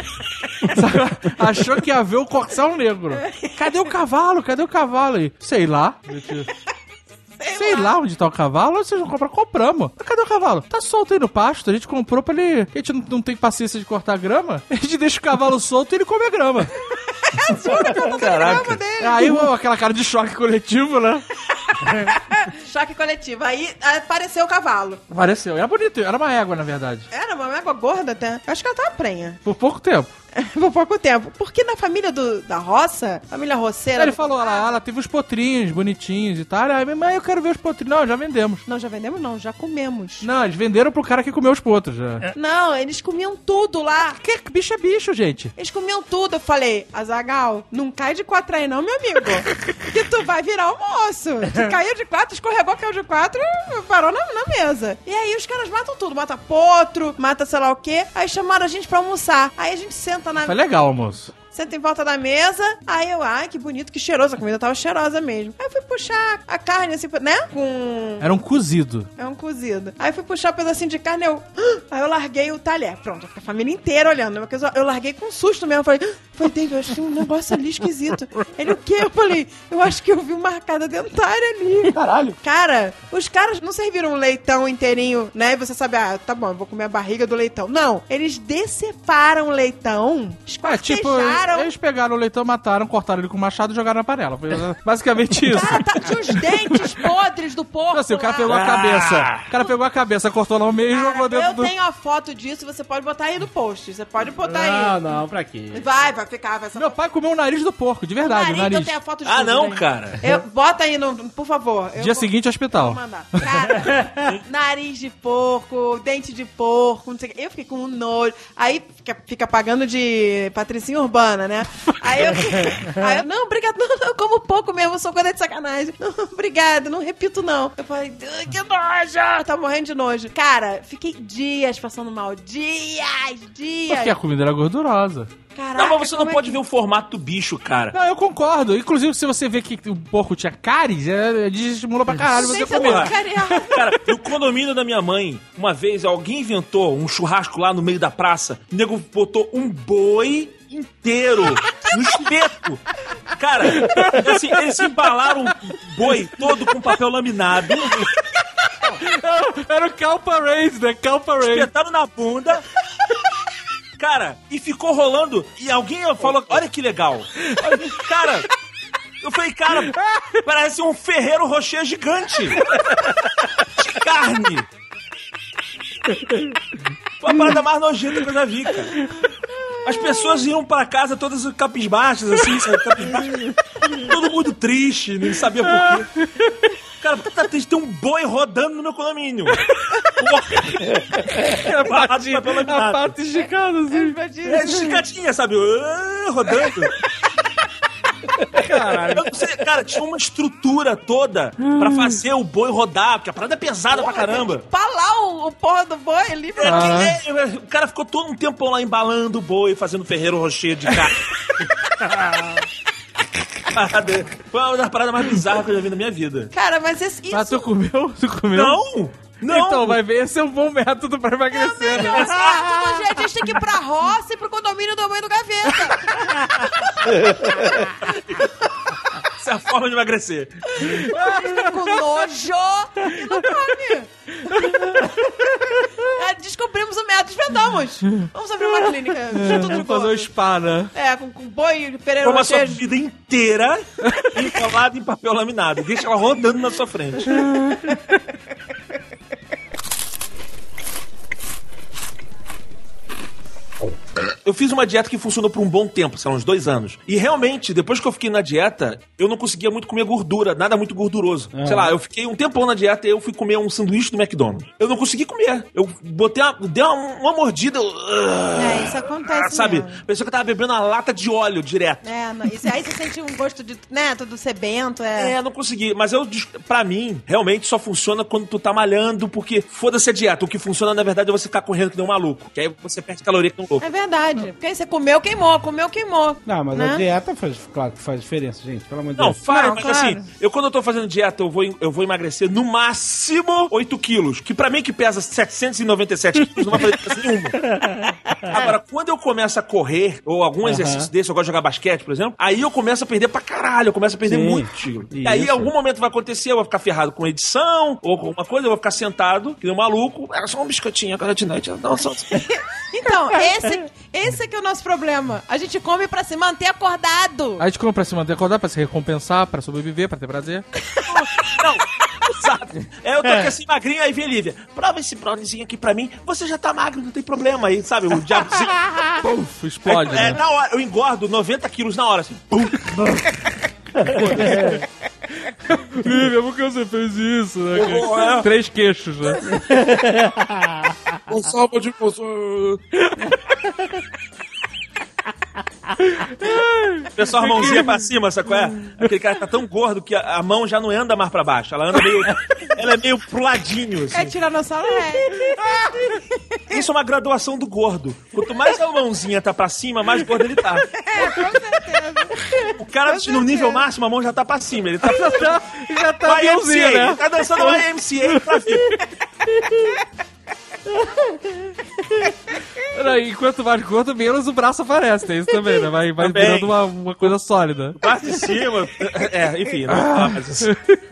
Achou que ia ver o corcel negro. Cadê o cavalo? E, sei lá. Sei lá onde tá o cavalo, vocês vão comprar? Compramos. Mas cadê o cavalo? Tá solto aí no pasto, a gente comprou pra ele... A gente não tem paciência de cortar grama, a gente deixa o cavalo solto e ele come a grama. Caraca. Aí aquela cara de choque coletivo, né? Choque coletivo. Aí apareceu o cavalo. Apareceu. Era bonito, era uma égua, na verdade. Era uma égua gorda até. Acho que ela tava prenha. Por pouco tempo. Por pouco tempo. Porque na família da roça, família roceira... Ele falou, ela teve os potrinhos bonitinhos e tal. Aí, mãe, eu quero ver os potrinhos. Não, já vendemos. Não, já vendemos não, já comemos. Não, eles venderam pro cara que comeu os potros. Já. Não, eles comiam tudo lá. Que bicho é bicho, gente. Eles comiam tudo. Eu falei, Azaghal, não cai de 4 aí não, meu amigo. Que tu vai virar almoço. Tu caiu de 4, escorregou, caiu de 4, parou na mesa. E aí os caras matam tudo. Mata potro, mata sei lá o quê. Aí chamaram a gente pra almoçar. Aí a gente senta na... Foi legal, almoço. Senta em volta da mesa, aí eu, que bonito, que cheiroso, a comida tava cheirosa mesmo. Aí eu fui puxar a carne, assim, né, Era um cozido. É um cozido. Aí eu fui puxar um pedacinho de carne, aí eu larguei o talher. Pronto, a família inteira olhando, né, porque eu larguei com susto mesmo, falei, David, eu acho que tem um negócio ali esquisito. Ele, o quê? Eu falei, eu acho que eu vi uma arcada dentária ali. Caralho. Cara, os caras não serviram um leitão inteirinho, né, e você sabe, tá bom, eu vou comer a barriga do leitão. Não, eles deceparam o leitão, esquartejaram. Eles pegaram o leitão, mataram, cortaram ele com o machado e jogaram na panela. Foi basicamente isso. Cara, tinha os dentes podres do porco. Assim, o cara pegou a cabeça. O cara pegou a cabeça, cortou lá no meio e jogou dentro do... Eu tenho a foto disso, você pode botar aí no post. Você pode botar aí. Não, pra quê? Vai ficar. Meu pai comeu o nariz do porco, de verdade. O nariz. Eu tenho a foto de tudo, não, né? Cara. Bota aí, por favor. Dia seguinte, hospital. Vou mandar. Cara, nariz de porco, dente de porco, não sei o que. Eu fiquei com um nojo. Aí fica pagando de patricinha urbana, né? Aí eu, não, obrigado, não, eu como pouco mesmo, eu sou coisa de sacanagem. Não, obrigado, não repito não. Eu falei, que nojo, tá morrendo de nojo. Cara, fiquei dias passando mal, dias. Porque a comida era gordurosa. Caraca, não, mas você não pode ver o formato do bicho, cara. Não, eu concordo. Inclusive, se você vê que o porco tinha cáries, desestimula pra caralho você comer. Cara, no condomínio da minha mãe, uma vez alguém inventou um churrasco lá no meio da praça. O nego botou um boi inteiro no espeto. Cara, assim, eles embalaram o boi todo com papel laminado. Era o Cow Parade, né? Cow Parade. Espetaram na bunda. Cara, e ficou rolando. E alguém falou, olha que legal. Cara, Eu falei, cara, parece um Ferrero Rocher gigante. De carne. Foi a parada mais nojenta que eu já vi, cara. As pessoas iam pra casa todas capisbaixas, assim, sabe? Capisbaixas. Todo mundo triste, nem sabia por quê. Cara, por que tá triste? Tem um boi rodando no meu condomínio. A parte esticada, assim. É esticadinha, sabe? Rodando. Caralho. Eu não sei, cara, tinha uma estrutura toda pra fazer o boi rodar, porque a parada é pesada pra caramba. Falar o porra do boi ali, O cara ficou todo um tempão lá embalando o boi, fazendo Ferrero Rocher de carne. Foi uma das paradas mais bizarras que eu já vi na minha vida. Cara, mas isso... Mas tu comeu? Tu comeu? Não! Então, vai ver, esse é um bom método pra emagrecer, né? Exato, gente, a gente tem que ir pra roça e pro condomínio do mãe do Gaveta. Essa é a forma de emagrecer. Com nojo e não come. Descobrimos o método, desvendamos. Vamos abrir uma clínica. Vamos fazer um spa, né? Com boi, Ferrero Como a sua Rocher. vida inteira enrolada em papel laminado. Deixa ela rodando na sua frente. Eu fiz uma dieta que funcionou por um bom tempo, sei lá, uns 2 anos. E realmente, depois que eu fiquei na dieta, eu não conseguia muito comer gordura, nada muito gorduroso. Sei lá, eu fiquei um tempão na dieta e eu fui comer um sanduíche do McDonald's. Eu não consegui comer. Eu dei uma mordida. Isso acontece sabe? mesmo. Pensou que eu tava bebendo uma lata de óleo direto. Aí você sente um gosto de, né, tudo sebento. Não consegui. Mas pra mim, realmente só funciona quando tu tá malhando, porque foda-se a dieta. O que funciona, na verdade, é você ficar correndo que nem um maluco. Que aí você perde caloria que nem um louco. É verdade. Porque aí você comeu, queimou. Não, mas né? a dieta claro que faz diferença, gente. Pelo amor de Não, Deus. faz, Não, mas claro. assim, quando eu tô fazendo dieta, eu vou emagrecer no máximo 8 quilos. Que pra mim que pesa 797 quilos, não vai fazer diferença nenhuma. Agora, quando eu começo a correr, ou algum exercício desse, eu gosto de jogar basquete, por exemplo, aí eu começo a perder pra caralho, eu começo a perder muito quilo. E aí, em algum momento vai acontecer, eu vou ficar ferrado com edição, ou com alguma coisa, eu vou ficar sentado, que nem um maluco, era só um biscoitinho agora de noite. Não, só... Então, esse que é o nosso problema. A gente come pra se manter acordado. A gente come pra se manter acordado, pra se recompensar, pra sobreviver, pra ter prazer. Não, exato. Eu tô aqui assim magrinho, aí vem a Lívia. Prova esse browniezinho aqui pra mim. Você já tá magro, não tem problema aí, sabe? O diabozinho. Puf, explode, né? Na hora, eu engordo 90 quilos na hora, assim. Pum. Lívia, por que você fez isso, né? 3 queixos, né? Com salva de pessoa. Pessoal, a mãozinha pra cima, sabe qual é? Aquele cara tá tão gordo que a mão já não anda mais pra baixo. Ela é meio pro ladinho, assim. É tiranossauro, Isso é uma graduação do gordo. Quanto mais a mãozinha tá pra cima, mais gordo ele tá. Com certeza. O cara no nível máximo, a mão já tá pra cima. Ele tá Já tá YMCA, né? ele tá dançando YMCA pra ver. Enquanto mais gordo, menos o braço aparece. Tem isso também, né? Vai Também. virando uma coisa sólida. Parte de cima. Enfim. Não, mas assim.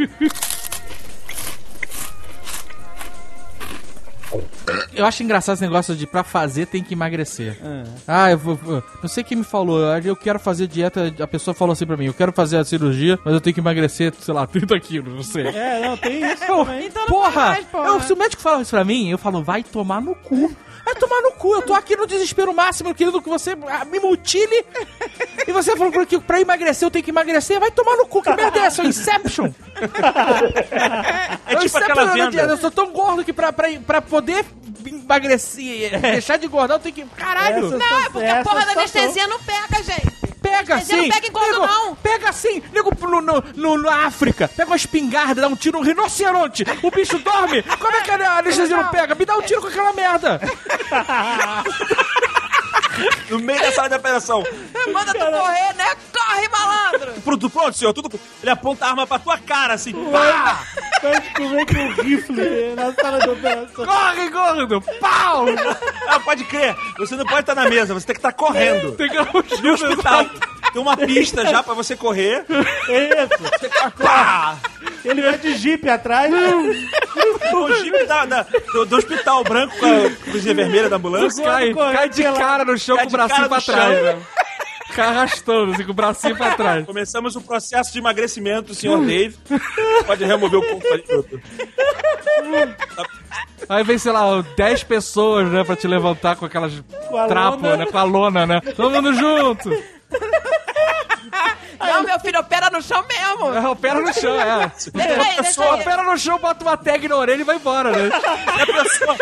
Eu acho engraçado esse negócio de pra fazer tem que emagrecer. Eu não sei quem me falou, eu quero fazer dieta, a pessoa falou assim pra mim, eu quero fazer a cirurgia, mas eu tenho que emagrecer, sei lá, 30 quilos, não sei. Não, tem isso também. Então não Porra! faz, porra. Se o médico fala isso pra mim, eu falo, vai tomar no cu. Vai tomar no cu, eu tô aqui no desespero máximo, querendo que você me mutile. E você falou que pra emagrecer eu tenho que emagrecer. Vai tomar no cu, que merda é essa? É o Inception? É tipo aquela venda. Eu sou tão gordo que pra poder emagrecer, deixar de engordar, eu tenho que... Caralho! Não, é porque a porra da anestesia não pega, gente. Pega Anestesia sim! não pega em gordo, não. Pega sim! Nego na África, pega uma espingarda, dá um tiro no rinoceronte, o bicho dorme! Como é que a anestesia não pega? Me dá um tiro com aquela merda! No meio da sala de operação. Manda tu correr, né? Corre, malandro! Pronto, senhor, tudo. Ele aponta a arma pra tua cara, assim. Pá! Vai descobrir que o rifle na sala de operação. Corre, gordo! Pau! Pode crer. Você não pode estar na mesa, você tem que estar correndo. Tem que dar um No hospital. Tem uma pista já pra você correr. Isso. Pá! Ele vai de jipe atrás. O jipe do hospital branco com a cruzinha vermelha da ambulância. Cai de cara no chão Cai com o de bracinho cara pra no trás, chão. né? Ficar arrastando, assim, com o bracinho pra trás. Começamos o processo de emagrecimento do Sr. Dave. Pode remover o corpo ali. Aí vem, sei lá, 10 pessoas, né, pra te levantar com aquelas trapos, né, com a lona, né? Todo mundo junto. Não, meu filho, opera no chão mesmo. Opera no chão, é. Deixa aí, deixa aí. Opera no chão, bota uma tag na orelha e vai embora, né? A pessoa...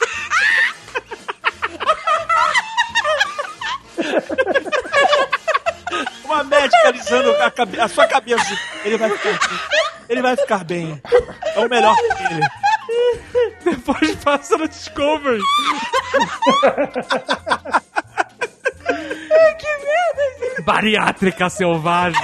Uma médica alisando a sua cabeça. Ele vai ficar bem. É o melhor pra ele. Depois passa no Discovery. Ai, que merda, gente. Bariátrica selvagem.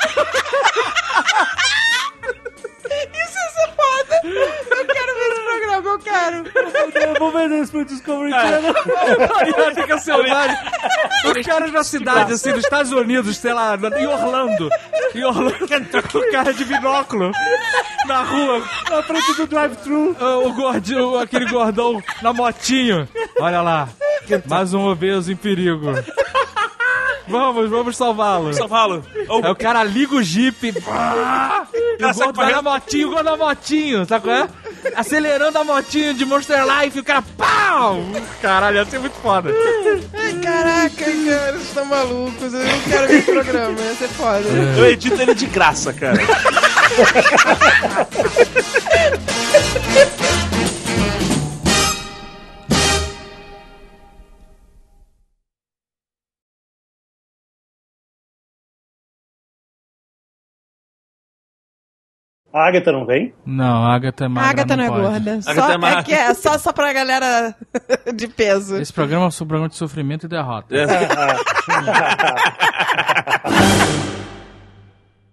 Isso ia ser foda. Eu quero ver esse programa, eu quero. Vou vender isso pro Discovery Channel. Bariátrica selvagem. Os caras na cidade, assim, dos Estados Unidos, sei lá, em Orlando. O cara de binóculo na rua, Na frente do drive-thru. o gordinho, aquele gordão na motinho. Olha lá, mais um obeso em perigo. Vamos salvá-lo. Aí o cara liga o Jeep. E o gordo vai na motinho, sabe qual é? Acelerando a motinho de Monster Life, o cara, pau! Caralho, ia ser muito foda. Ai, caraca, cara, vocês estão malucos. Eu não quero ver esse programa, ia ser foda. Eu edito ele de graça, cara. A Agatha não vem? Não, a Agatha é magra. A Agatha não é pode. gorda. Agatha é magra. que é só pra galera de peso. Esse programa é um programa de sofrimento e derrota.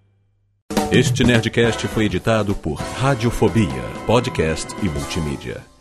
Este Nerdcast foi editado por Radiofobia, podcast e multimídia.